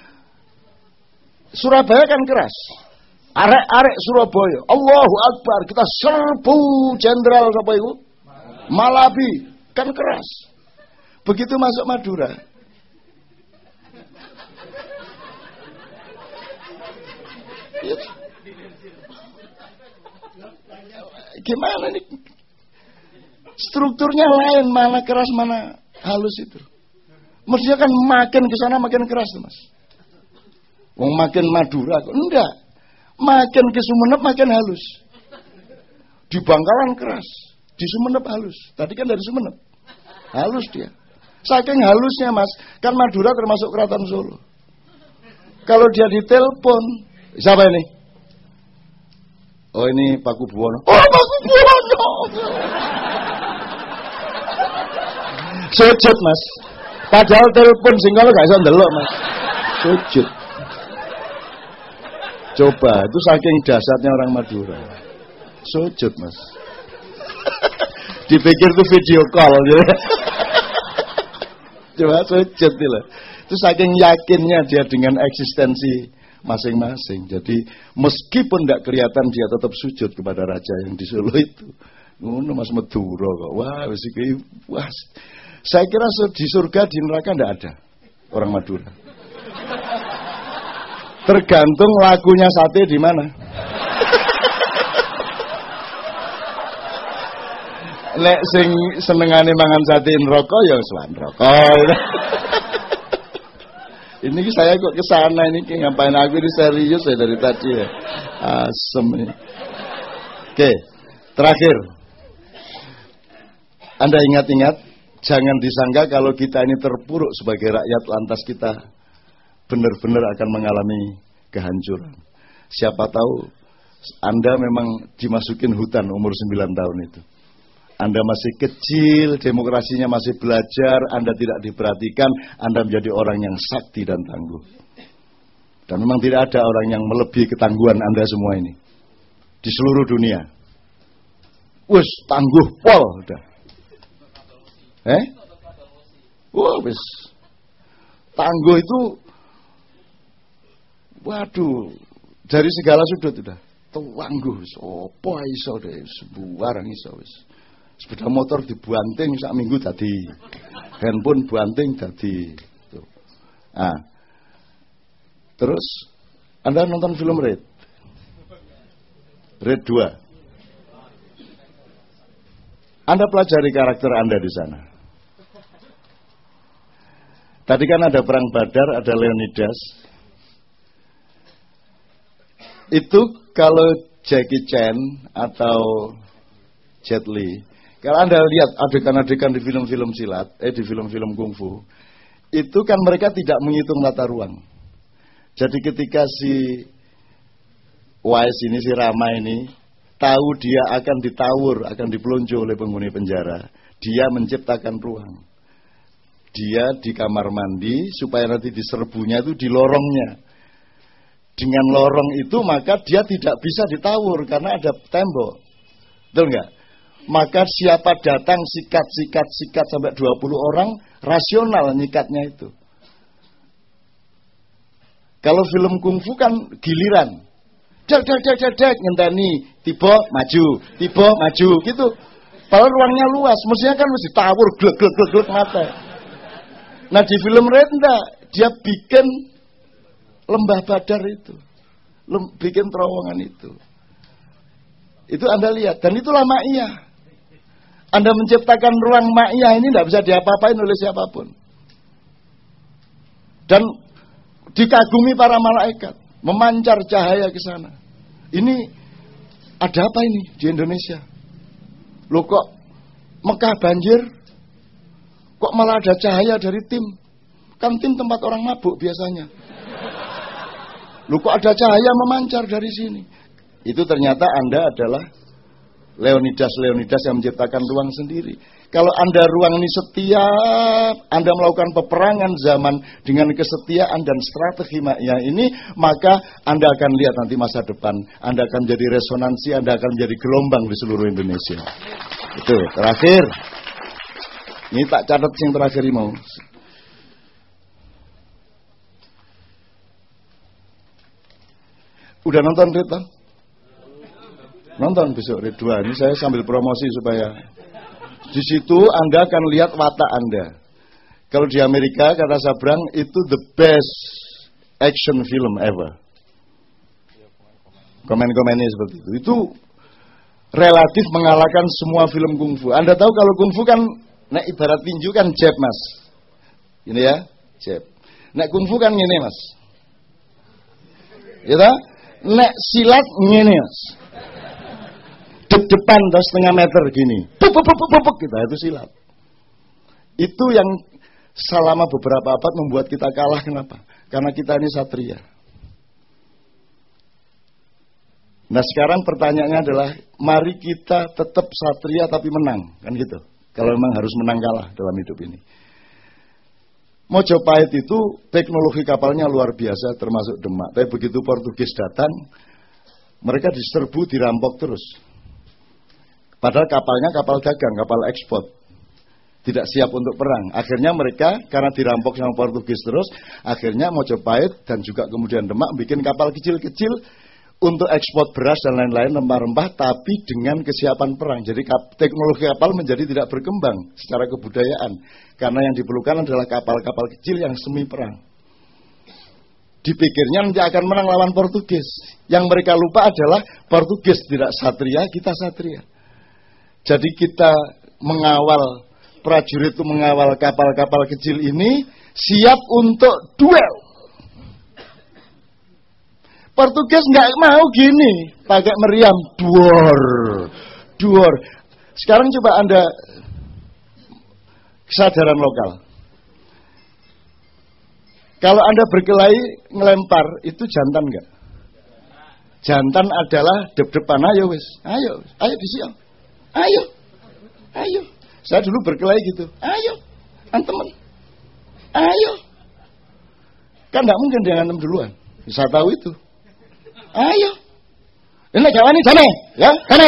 Surabaya kan keras. Arek-arek Surabaya, Allahu Akbar, kita serbu jenderal apa itu? Malabi, kan keras. Begitu masuk Madura. Gimana nih? Strukturnya lain, mana keras mana halus itu. Mestinya kan makin ke sana makin keras tuh Mas. Wong makin Madura kok enggak. Makin ke Sumenep makin halus. Di Bangkalan keras, di Sumenep halus. Tadi kan dari Sumenep. Halus dia. Saking halusnya Mas, kan Madura termasuk Keraton Solo. Kalau dia ditelepon, siapa ini? Oh ini Pak Kubuwono. Oh Pak Kubuwono. Sujud Mas. Padahal telepon sing kalau gak iso ndelok Mas. Sujud. Coba itu saking dahsyatnya orang Madura. Sujud Mas. Dipikir itu video call gitu. Coba sujud lah. Itu saking yakinnya dia dengan eksistensi masing-masing. Jadi meskipun tidak kelihatan dia tetap sujud kepada raja yang di Solo itu. Ngono Mas Madura kok. Wah, wis iki wah. Saya kira di surga di neraka tidak ada orang Madura. Tergantung lakunya sate di mana. Lek sing senengane mangan sate neraka ya sowan neraka. Ini saya kok ke sana ini ngapain aku ini serius ya dari tadi ya. Asem ini. Oke, terakhir. Anda ingat-ingat, jangan disangka kalau kita ini terpuruk sebagai rakyat lantas kita benar-benar akan mengalami kehancuran. Siapa tahu Anda memang dimasukin hutan umur 9 tahun itu. Anda masih kecil, demokrasinya masih belajar, Anda tidak diperhatikan, Anda menjadi orang yang sakti dan tangguh. Dan memang tidak ada orang yang melebihi ketangguhan Anda semua ini. Di seluruh dunia. Wes, tangguh pol udah. Wah, wes. Tangguh itu waduh, dari segala sudut udah. Tangguh, apa iso deh, sebuarang iso wes. Sepeda motor dibanting sak minggu tadi, handphone banting tadi. Nah, terus Anda nonton film Red 2. Anda pelajari karakter Anda di sana. Tadi kan ada perang Badar, ada Leonidas. Itu kalau Jackie Chan atau Jet Li, kalau Anda lihat adegan-adegan di film-film silat, di film-film kungfu, itu kan mereka tidak menghitung tata ruang. Jadi ketika si Wise ini, si Rama ini, tahu dia akan ditawur, akan dipelonco oleh penghuni penjara, dia menciptakan ruang. Dia di kamar mandi supaya nanti diserbunya itu di lorongnya. Dengan lorong itu maka dia tidak bisa ditawur karena ada tembok. Betul nggak? Maka siapa datang sikat sampai 20 orang, rasional nyikatnya itu. Kalau film kungfu kan giliran. Dek ngenteni, tiba maju gitu. Padahal ruangnya luas, mestinya kan mesti tawur glek mata. Nah di film Red enggak, dia bikin lembah Badar itu, bikin terowongan itu. Itu Anda lihat, dan itulah ma'iyah. Anda menciptakan ruang ma'iyah ini tidak bisa diapa-apain oleh siapapun. Dan dikagumi para malaikat, memancar cahaya ke sana. Ini ada apa ini di Indonesia? Loh kok Mekah banjir? Kok malah ada cahaya dari tim? Kan tim tempat orang mabuk biasanya. Loh kok ada cahaya memancar dari sini? Itu ternyata Anda adalah Leonidas yang menciptakan ruang sendiri. Kalau Anda ruang ini setiap Anda melakukan peperangan zaman dengan kesetiaan dan strategi ma'iyah ini, maka Anda akan lihat nanti masa depan. Anda akan jadi resonansi, Anda akan menjadi gelombang di seluruh Indonesia. Itu terakhir. Ini tak catat yang terakhir mau. Udah nonton Red? Nonton besok Red 2. Ini saya sambil promosi supaya di situ Anda akan lihat watak Anda. Kalau di Amerika kata Sabrang itu the best action film ever. Komen-komennya seperti itu. Itu relatif mengalahkan semua film kungfu. Anda tahu kalau kungfu kan nek ibarat tinju kan jab mas. Ini ya, jab. Nek kungfu kan ngene mas. Ya tak? Nek silat ngene mas. Depan terus setengah meter gini. Puk gitu, itu silat. Itu yang selama beberapa abad membuat kita kalah. Kenapa? Karena kita ini satria. Nah sekarang pertanyaannya adalah, mari kita tetap satria tapi menang, kan gitu. Kalau memang harus menang kalah dalam hidup ini. Mojopahit itu teknologi kapalnya luar biasa, termasuk Demak. Tapi begitu Portugis datang, mereka diserbu, dirampok terus. Padahal kapalnya kapal dagang, kapal ekspor. Tidak siap untuk perang. Akhirnya mereka karena dirampok sama Portugis terus, akhirnya Mojopahit dan juga kemudian Demak bikin kapal kecil-kecil untuk ekspor beras dan lain-lain, rempah-rempah, tapi dengan kesiapan perang. Jadi teknologi kapal menjadi tidak berkembang secara kebudayaan. Karena yang diperlukan adalah kapal-kapal kecil yang semi perang. Dipikirnya nanti akan menang lawan Portugis. Yang mereka lupa adalah Portugis tidak satria, kita satria. Jadi kita mengawal, prajurit itu mengawal kapal-kapal kecil ini siap untuk duel. Portugis nggak mau gini, pakai meriam, duor. Sekarang coba Anda kesadaran lokal. Kalau Anda berkelahi ngelempar, itu jantan nggak? Jantan adalah dep-depan, ayo wis, ayo disiap. Ayo. Saya dulu berkelahi gitu. Ayo, teman. Ayo. Kan nggak mungkin dia ngantem duluan. Bisa tahu itu. Ayo. Ini kawan ini sana, ya, sana.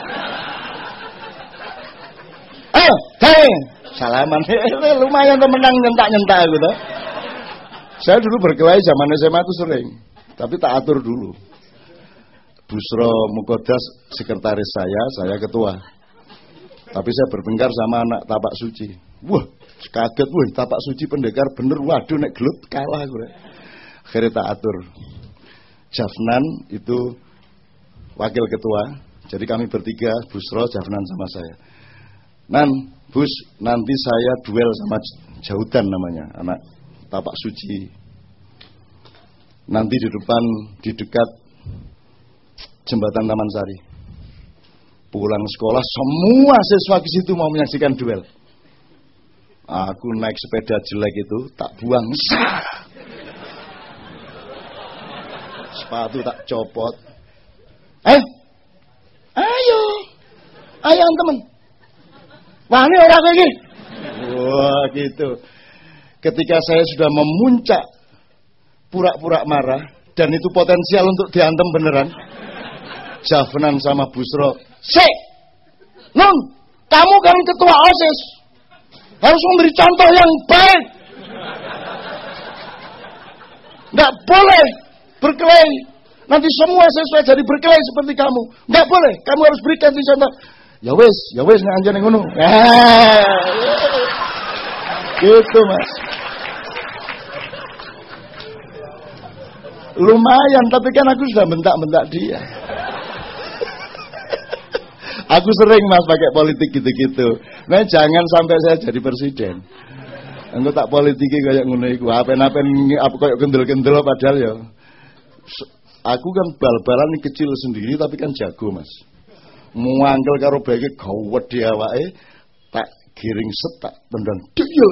Ayo, sana. Salaman. Lumayan tuh menang nyentak gitu. Saya dulu berkelahi zaman SMA itu sering, tapi tak atur dulu. Busro Mukodas sekretaris saya ketua. Tapi saya bertengkar sama anak Tapak Suci. Wah, kaget Tapak Suci pendekar bener. Waduh nek gelut kalah gue. Akhirnya tak atur. Jafnan itu wakil ketua. Jadi kami bertiga, Busro, Jafnan sama saya. Bus, nanti saya duel sama Jaudan namanya, anak tapak suci. Nanti di depan, di dekat jembatan Taman Sari. Pulang sekolah, semua siswa ke situ mau menyaksikan duel. Aku naik sepeda jelek itu, tak buang. Sepatu tak copot. Ayo teman. Wani ora kowe iki. Wah, gitu. Ketika saya sudah memuncak pura-pura marah dan itu potensial untuk diantem beneran. Jafnan sama Busro. Nun, kamu kan ketua OSIS. Harus memberi contoh yang baik. Enggak boleh berkelahi. Nanti semua siswa jadi berkelahi seperti kamu. Enggak boleh. Kamu harus berikan contoh. Ya wes nek anjane ngono. Gitu, Mas. Lumayan, tapi kan aku sudah bentak-bentak dia. Aku sering, Mas, pakai politik gitu-gitu. Nah, jangan sampai saya jadi presiden. Engko tak politiki kayak ngono iku. Apen-apen apa kayak kendel-kendel padahal ya. Aku kan bal-balan kecil sendiri tapi kan jago, Mas. Muangkel karo beke gawedhe awake, tak giring setak tendang deyel.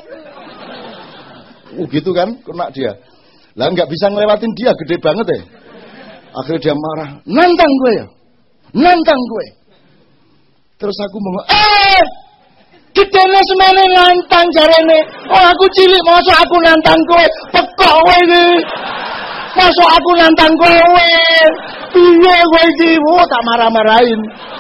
Gitu kan, kena dia. Lah enggak bisa ngelewatin dia, gede banget ya. Akhirnya dia marah, nantang gue ya. Nantang gue. Terus aku ngomong, gedene semene nantang jarene. Oh aku cilik mosok aku nantang kowe, pekok kowe iki. Mosok aku nantang kowe. Piye kowe iki? Tak marah-marahin.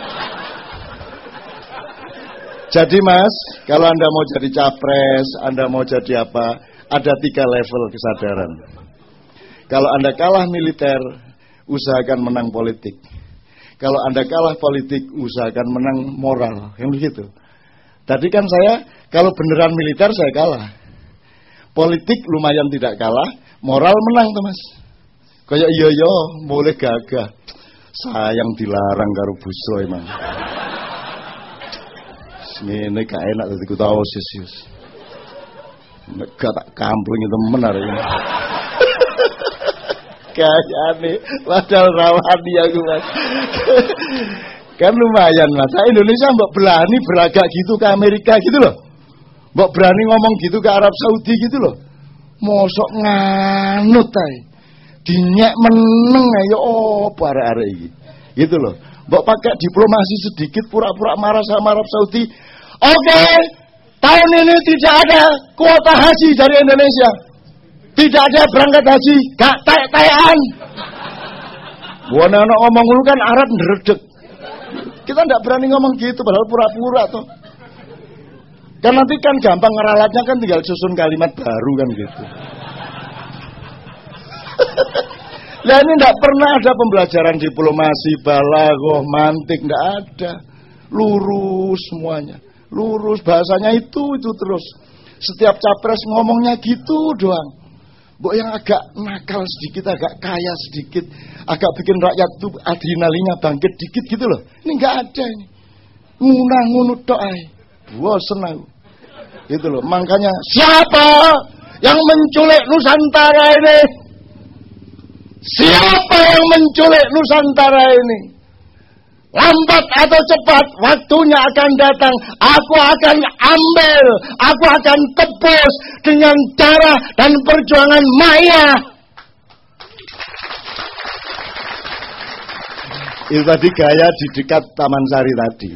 Jadi Mas, kalau Anda mau jadi capres, Anda mau jadi apa, ada 3 level kesadaran. Kalau Anda kalah militer, usahakan menang politik. Kalau Anda kalah politik, usahakan menang moral. Yang begitu. Tadi kan saya, kalau beneran militer saya kalah. Politik lumayan tidak kalah, moral menang tuh Mas. Kayak iya boleh gagah. Sayang dilarang karo Busro emang. Ini gak enak tadi ku tahu sisius. Gak tak kampling itu benar ya. Kayaknya padahal rawani aku Mas. Kan lumayan Mas. Indonesia mbok berani beragak gitu ke Amerika gitu loh. Mbok berani ngomong gitu ke Arab Saudi gitu loh. Mosok nganut ae. Dinyek meneng ayo arek-arek iki. Gitu loh. Mbok pakai diplomasi sedikit pura-pura marah sama Arab Saudi. Oke. Tahun ini tidak ada kuota haji dari Indonesia. Tidak ada berangkat haji, gak tek-tekan. Buana anak ngomong dulu kan Arab ngeredek. Kita tidak berani ngomong gitu, padahal pura-pura tuh. Kan nanti kan gampang ngeralatnya kan tinggal susun kalimat baru kan gitu. Nah ini tidak pernah ada pembelajaran diplomasi, balaghah, mantik, tidak ada. Lurus semuanya, lurus bahasanya itu terus. Setiap capres ngomongnya gitu doang. Mbok yang agak nakal sedikit, agak kaya sedikit, agak bikin rakyat tuh adrenalinnya bangkit dikit gitu loh. Ini nggak ada ini. Ngunah-ngunut tok ae. Bosen aku. Gitu loh. Makanya siapa yang menculik Nusantara ini? Siapa yang menculik Nusantara ini? Lambat atau cepat waktunya akan datang. Aku akan ambil, aku akan tebus dengan darah dan perjuangan Maya. Itu tadi gaya di dekat Taman Sari tadi.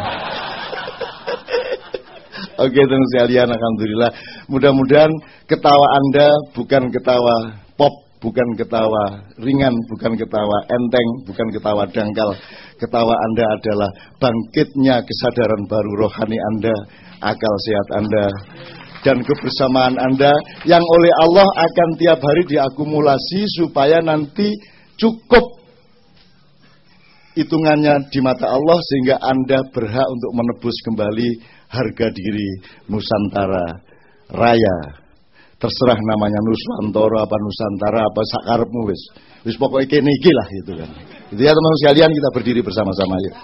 Oke teman sekalian, alhamdulillah. Mudah-mudahan ketawa Anda bukan ketawa pop, bukan ketawa ringan, bukan ketawa enteng, bukan ketawa dangkal. Ketawa Anda adalah bangkitnya kesadaran baru rohani Anda, akal sehat Anda, dan kebersamaan Anda yang oleh Allah akan tiap hari diakumulasi supaya nanti cukup hitungannya di mata Allah sehingga Anda berhak untuk menebus kembali harga diri Nusantara Raya. Terserah namanya Nusantara apa Nusantara apa sakarepmu wis pokoknya kene iki lah gitu kan. Itu ya teman-teman sekalian, kita berdiri bersama-sama yuk.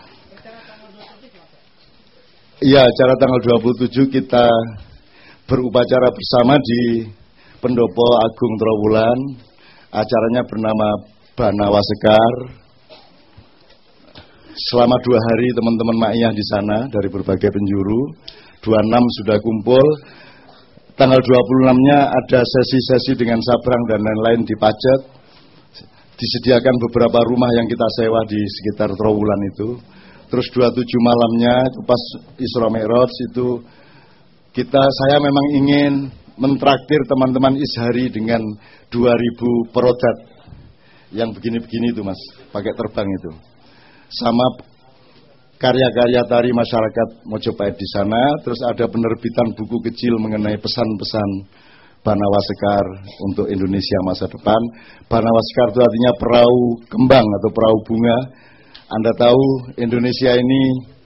Iya, acara tanggal 27 kita berupacara bersama di Pendopo Agung Trowulan. Acaranya bernama Banawa Sekar. Selama 2 hari teman-teman Ma'iyah di sana dari berbagai penjuru. 26 sudah kumpul. Tanggal 26-nya ada sesi-sesi dengan sabrang dan lain-lain di Pacet. Disediakan beberapa rumah yang kita sewa di sekitar Trowulan itu. Terus 27 malamnya itu pas Isra Mi'raj itu saya memang ingin mentraktir teman-teman Ishari dengan 2000 perodat yang begini-begini itu Mas, pakai terbang itu. Sama karya-karya tari masyarakat Mojopahit di sana. Terus ada penerbitan buku kecil mengenai pesan-pesan Banawa Sekar untuk Indonesia masa depan. Banawa Sekar itu artinya perahu kembang atau perahu bunga. Anda tahu Indonesia ini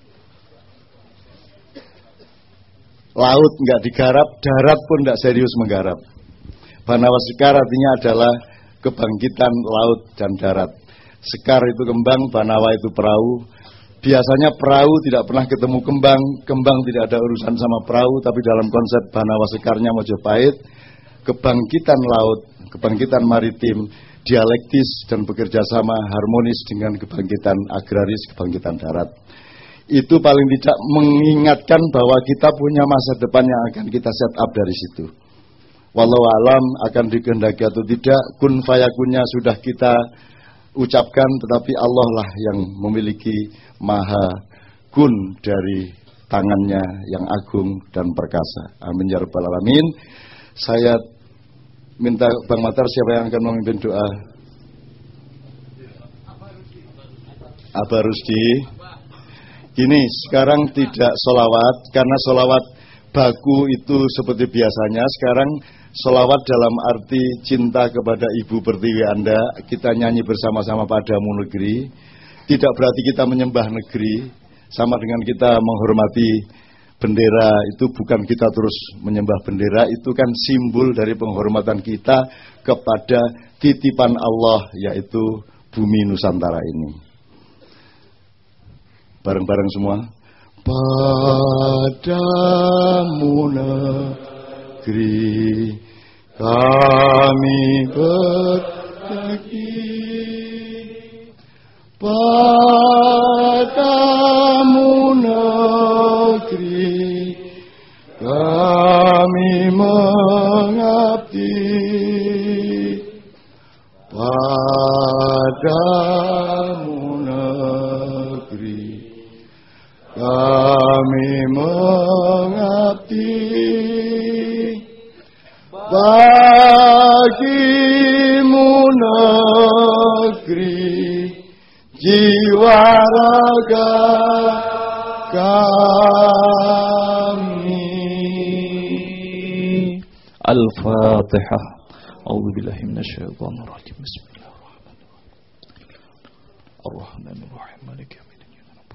laut nggak digarap, darat pun nggak serius menggarap. Banawa Sekar artinya adalah kebangkitan laut dan darat. Sekar itu kembang, Banawa itu perahu. Biasanya perahu tidak pernah ketemu kembang, kembang tidak ada urusan sama perahu, tapi dalam konsep Banawa Sekarnya Mojopahit, kebangkitan laut, kebangkitan maritim, dialektis dan bekerja sama harmonis dengan kebangkitan agraris, kebangkitan darat. Itu paling tidak mengingatkan bahwa kita punya masa depan yang akan kita set up dari situ. Wallahu alam akan dikehendaki atau tidak, kun fayakunnya sudah kita ucapkan, tetapi Allah lah yang memiliki maha kun dari tangannya yang agung dan perkasa. Amin ya rabbal alamin. Saya minta Bang Matar, siapa yang akan memimpin doa? Abah Rusdi. Gini, sekarang tidak solawat, karena solawat baku itu seperti biasanya. Sekarang solawat dalam arti cinta kepada Ibu Pertiwi Anda. Kita nyanyi bersama-sama padamu negeri. Tidak berarti kita menyembah negeri. Sama dengan kita menghormati bendera. Itu bukan kita terus menyembah bendera. Itu kan simbol dari penghormatan kita kepada titipan Allah, yaitu bumi Nusantara ini. Bareng-bareng semua. Padamu negeri kami berbakti, padamu negeri kami mengabdi, padamu negeri kami mengabdi. Bagimu negeri, jiwa raga kami. Al-Fatihah. A'udzubillahi minasyaitonir rajim. Bismillahirrahmanirrahim. Ar-Rahmanir-Rahim. Maliki yaumiddin.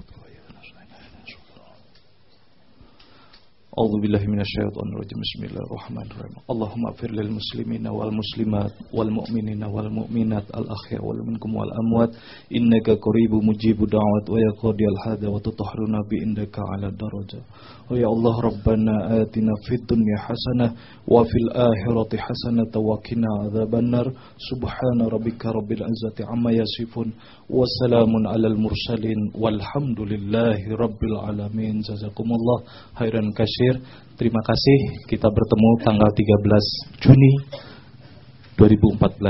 A'udzubillahi minasyaitonir rajim. Bismillahirrahmanirrahim. Allahumma ighfir lil muslimina wal muslimat wal mu'minina wal mu'minat al ahya wal minkum wal amwat innaka qaribun mujibud da'wat wa ya qadiyal hada wa tutahhiruna bi indaka ala daraja. Wa ya Allah rabbana atina fid dunya hasanah wa fil akhirati hasanah wa qina adzabannar. Subhana rabbika rabbil izzati amma yasifun wa salamun alal mursalin walhamdulillahi rabbil alamin. Jazakumullah khairan katsir. Terima kasih. Kita bertemu tanggal 13 Juni 2014.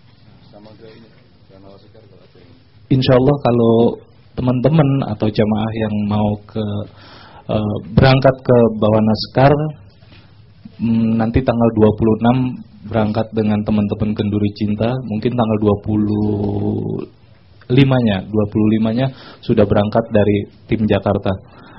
Insya Allah kalau teman-teman atau jamaah yang mau berangkat ke Bawana Sekar, nanti tanggal 26 berangkat dengan teman-teman Kenduri Cinta. Mungkin tanggal 25-nya sudah berangkat dari tim Jakarta.